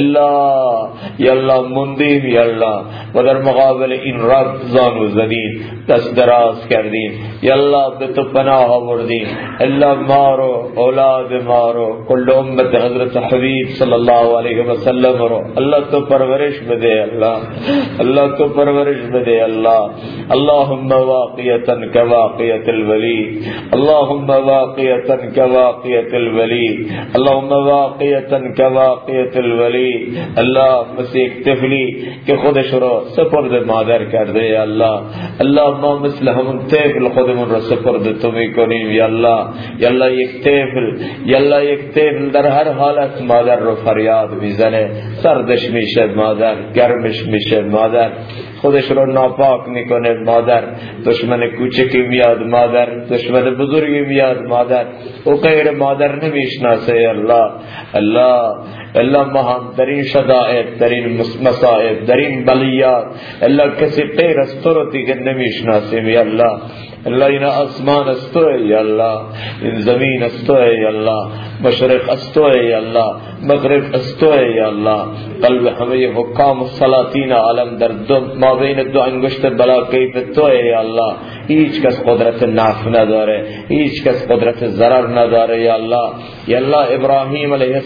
[SPEAKER 2] الله یا الله موندیم یا الله و در مقابل این رب زانو زدیم، دست دراز کردیم یا الله به تو پناه آوردیم. الله ما رو، اولاد ما رو، کل امت حضرت حبیب صلی الله علیه و سلم رو الله تو پرورش بده الله، الله تو پرورش بده الله. اللهم واقیتا کواقیت الولی، اللهم واقیتا کواقیت الولی، اللهم واقیتا کواقیت الولی. الله مثل یک طفلی که خودش رو سپرد مادر کرده یا الله، الله ما مثل همون طفل خودمون رو سپرد تو میکنیم یا الله. یا الله یک طفل، یا الله یک طفل در هر حالت مادر رو فریاد میزنه، سردش میشه مادر، گرمش میشه مادر، خودش رو ناپاک میکنه مادر، دشمن کوچکی میاد مادر، دشمن بزرگی میاد مادر، او غیر مادر نمیشناسه الله. الله الله ما هم در این شدائد، در این مصائب، در این بلیات الله کسی غیر از تو رو دیگه نمیشناسیم یا الله. الله این آسمان از توه یا الله، این زمین از توه یا الله، مشرق از توه یا الله، مغرب از توه یا الله. قلب همه حکام و سلاطین عالم در ما بین دو انگشت بلا کیف توه یا الله. هیچ کس قدرت نفع نداره، هیچ کس قدرت ضرر نداره یا الله. یا الله ابراهیم علیه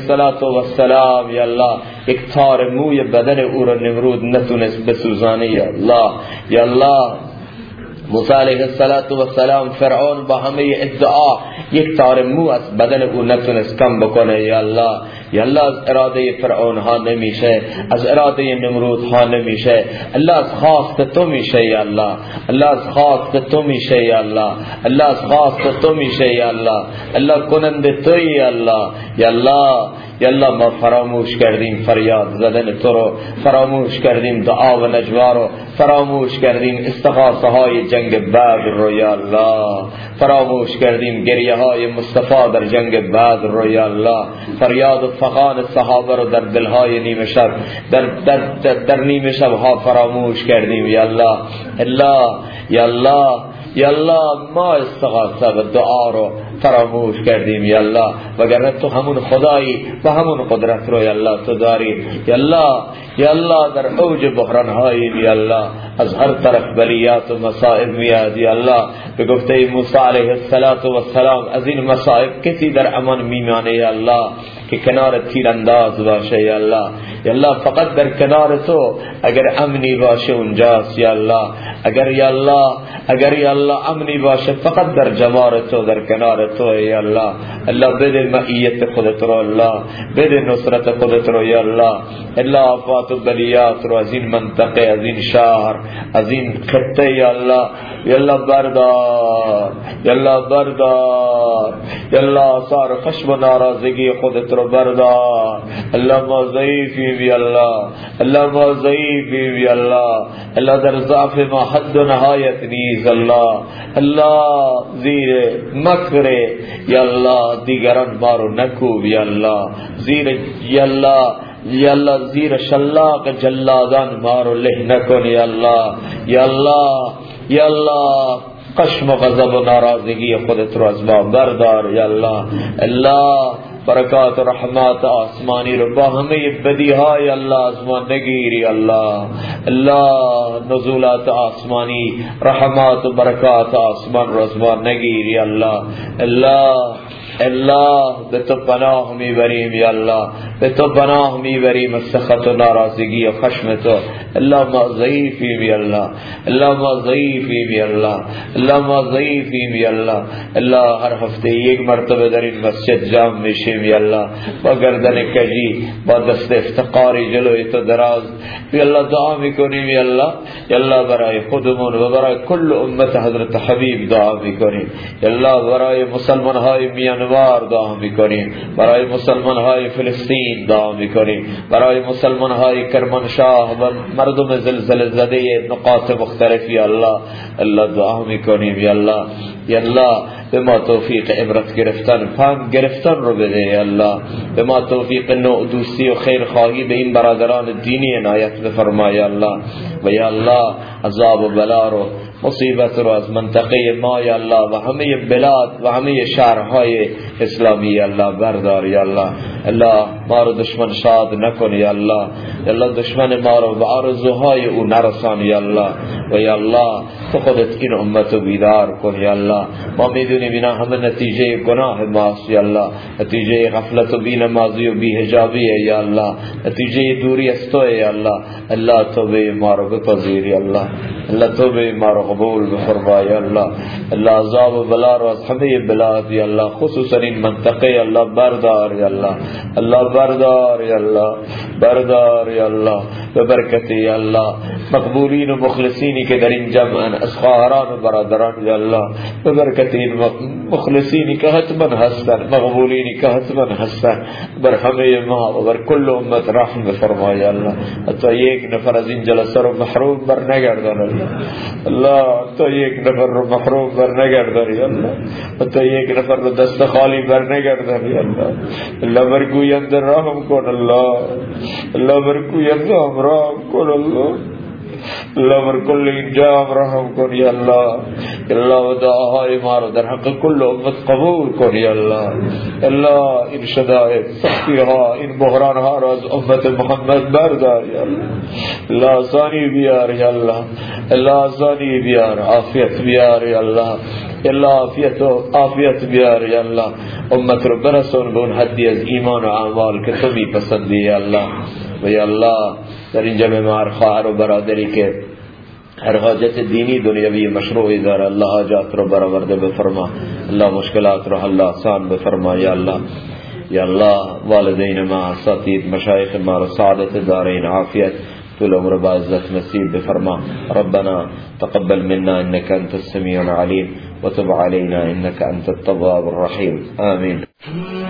[SPEAKER 2] السلام یا الله یک تار موی بدن او را نمرود نتونست بسوزانه یا الله. یا الله موسی علیه السلام فرعون با همه ادعا یک تار مو از بدن او نتونست کم بکنه یا الله. یا الله از اراده فرعون ها نمیشه، از اراده نمرود ها نمیشه، الله از خواست تو میشه یا الله، الله از خواست تو میشه یا الله، الله از خواست تو میشه یا الله. الله کننده تویی یا الله. یا الله یا الله ما فراموش کردیم فریاد زدن تو رو، فراموش کردیم دعا و نجوا رو، فراموش کردیم استغاثه های جنگ بدر رو یا الله، فراموش کردیم گریه های مصطفی در جنگ بدر رو یا الله، فریاد و فغان صحابه رو در دلهای نیمه شب در نیمه شب ها فراموش کردیم یا الله. الله یا الله یا الله ما استغاثه و دعا رو فراموش کردیم یا الله، وگرنه تو همون خدایی و همون قدرت رو یا الله تو داری یا الله. یا الله در اوج بحران های یا الله از هر طرف بلیات و مصائب میاد یا الله. به گفته موسی علیه السلام از این مصائب کسی در امان میمانه یا الله که کنار تیرانداز باشه یا الله. یا الله فقط در کنار تو اگر امنی باشه اونجاست یا الله. اگر یا الله امنی باشه فقط در جوار تو، در کنار تو یا الله. الله بده معیت خودت رو الله، بده نصرت خودت رو یا الله. الله آفات و بلیات رو از این منطقه، از این شهر، از این خطه یا الله یا الله بردار، یا الله بردار. یا الله آثار خشم و ناراضگی خودت رو رو بردار. الله ما ضعیفیم یا الله، الله ما ضعیفیم یا الله، الله در ضعف ما حد و نهایت نیست. الله زیر مکر یا الله دیگران ما رو نکوب یا الله، یا الله زیر شلاق جلادان ما رو له نکن یا الله. یا الله قشم و غضب و ناراضگی خودت رو از ما بردار یا الله. برکات و رحمات آسمانی رو با همه بدیهای الله از ما نگیری الله. نزولات آسمانی، رحمات و برکات آسمان رو از ما نگیری الله. به تو پناه میبریم یا الله، به تو پناه میبریم از سخط و ناراضگی و خشم تو. ما ضعیفیم یا الله، ما ضعیفیم یا الله، ما ضعیفیم یا الله. هر هفته یک مرتبه در این مسجد جمع میشیم یا الله، با گردن کجی، با دست افتقاری جلوی تو دراز یا الله دعا میکنیم یا الله. برای خودمون و برای کل امت حضرت حبیب دعا میکنیم یا الله. برای مسلمان های میانمار دعا میکنیم، برای مسلمان های فلسطین دعا میکنیم، برای مسلمان های کرمانشاه و مردم زلزله زده نقاط مختلف یا الله دعا میکنیم یا الله. به ما توفیق عبرت گرفتن، فهم گرفتن رو بده یا الله. به ما توفیق نوع دوستی و خیر خواهی به این برادران دینی عنایت بفرما یا الله. و یا الله عذاب و بلا رو، مصیبت رو از منطقه ما یا الله و همه بلاد و همه شهرهای اسلامی یا الله بردار یا الله. ما رو دشمن شاد نکن یا الله. دشمن ما رو به آرزوهای او نرسان یا الله. و یا الله تو خودت این امت رو بیدار کن یا الله. ما میدونیم اینا همه نتیجه گناه ماست یا الله، نتیجه غفلت و بی‌نمازی و بی‌حجابی یا الله، نتیجه دوری از تو یا الله. توبه ما رو بپذیر یا الله، توبه ما رو قبول بفرما یا الله. عذاب و بلا رو از همه بلاد یا الله، خصوصا این منطقه یا الله بردار یا الله. بردار یا الله. به برکت یا الله مقبولین و مخلصینی که در این جمعن، از خواهران و برادران یا الله، به برکت این مخلصینی که حتما هستن، مقبولینی که حتما هستن، بر همه ما و بر کل امت رحم بفرما یا الله. حتی یک نفر از این جلسه رو محروم بر نگردان الله. حتی یک نفر رو محروم بر نگردان یا الله. حتی یک نفر رو دست خالی بر نگردان یا الله. برگویند رحم کن الله. برگویند رحم کن الله. بر کل اینجا رحم کن یا الله. و دعاهای ما رو در حق کل امت قبول کن یا الله. این شدائد، سختی ها، این بحران ها رو از امت محمد بردار یا الله. آسانی بیار یا الله. آسانی بیار، عافیت بیار یا الله. عافیت بیار یا الله. امت رو برسون به اون حدی از ایمان و اعمال که تو میپسندی یا الله. و یا الله در این جمع ما هر خواهر و برادری که هر حاجت دینی دنیوی مشروعی داره، الله حاجات رو برآورده بفرما. مشکلات رو حل آسان بفرما یا الله. والدین ما، اساتید مشایخ ما رو سعادت دارین، عافیت طول عمر با عزت نصیب بفرما. ربنا تقبل منا انك انت السميع العليم وتب علينا انك انت التواب الرحيم. آمين.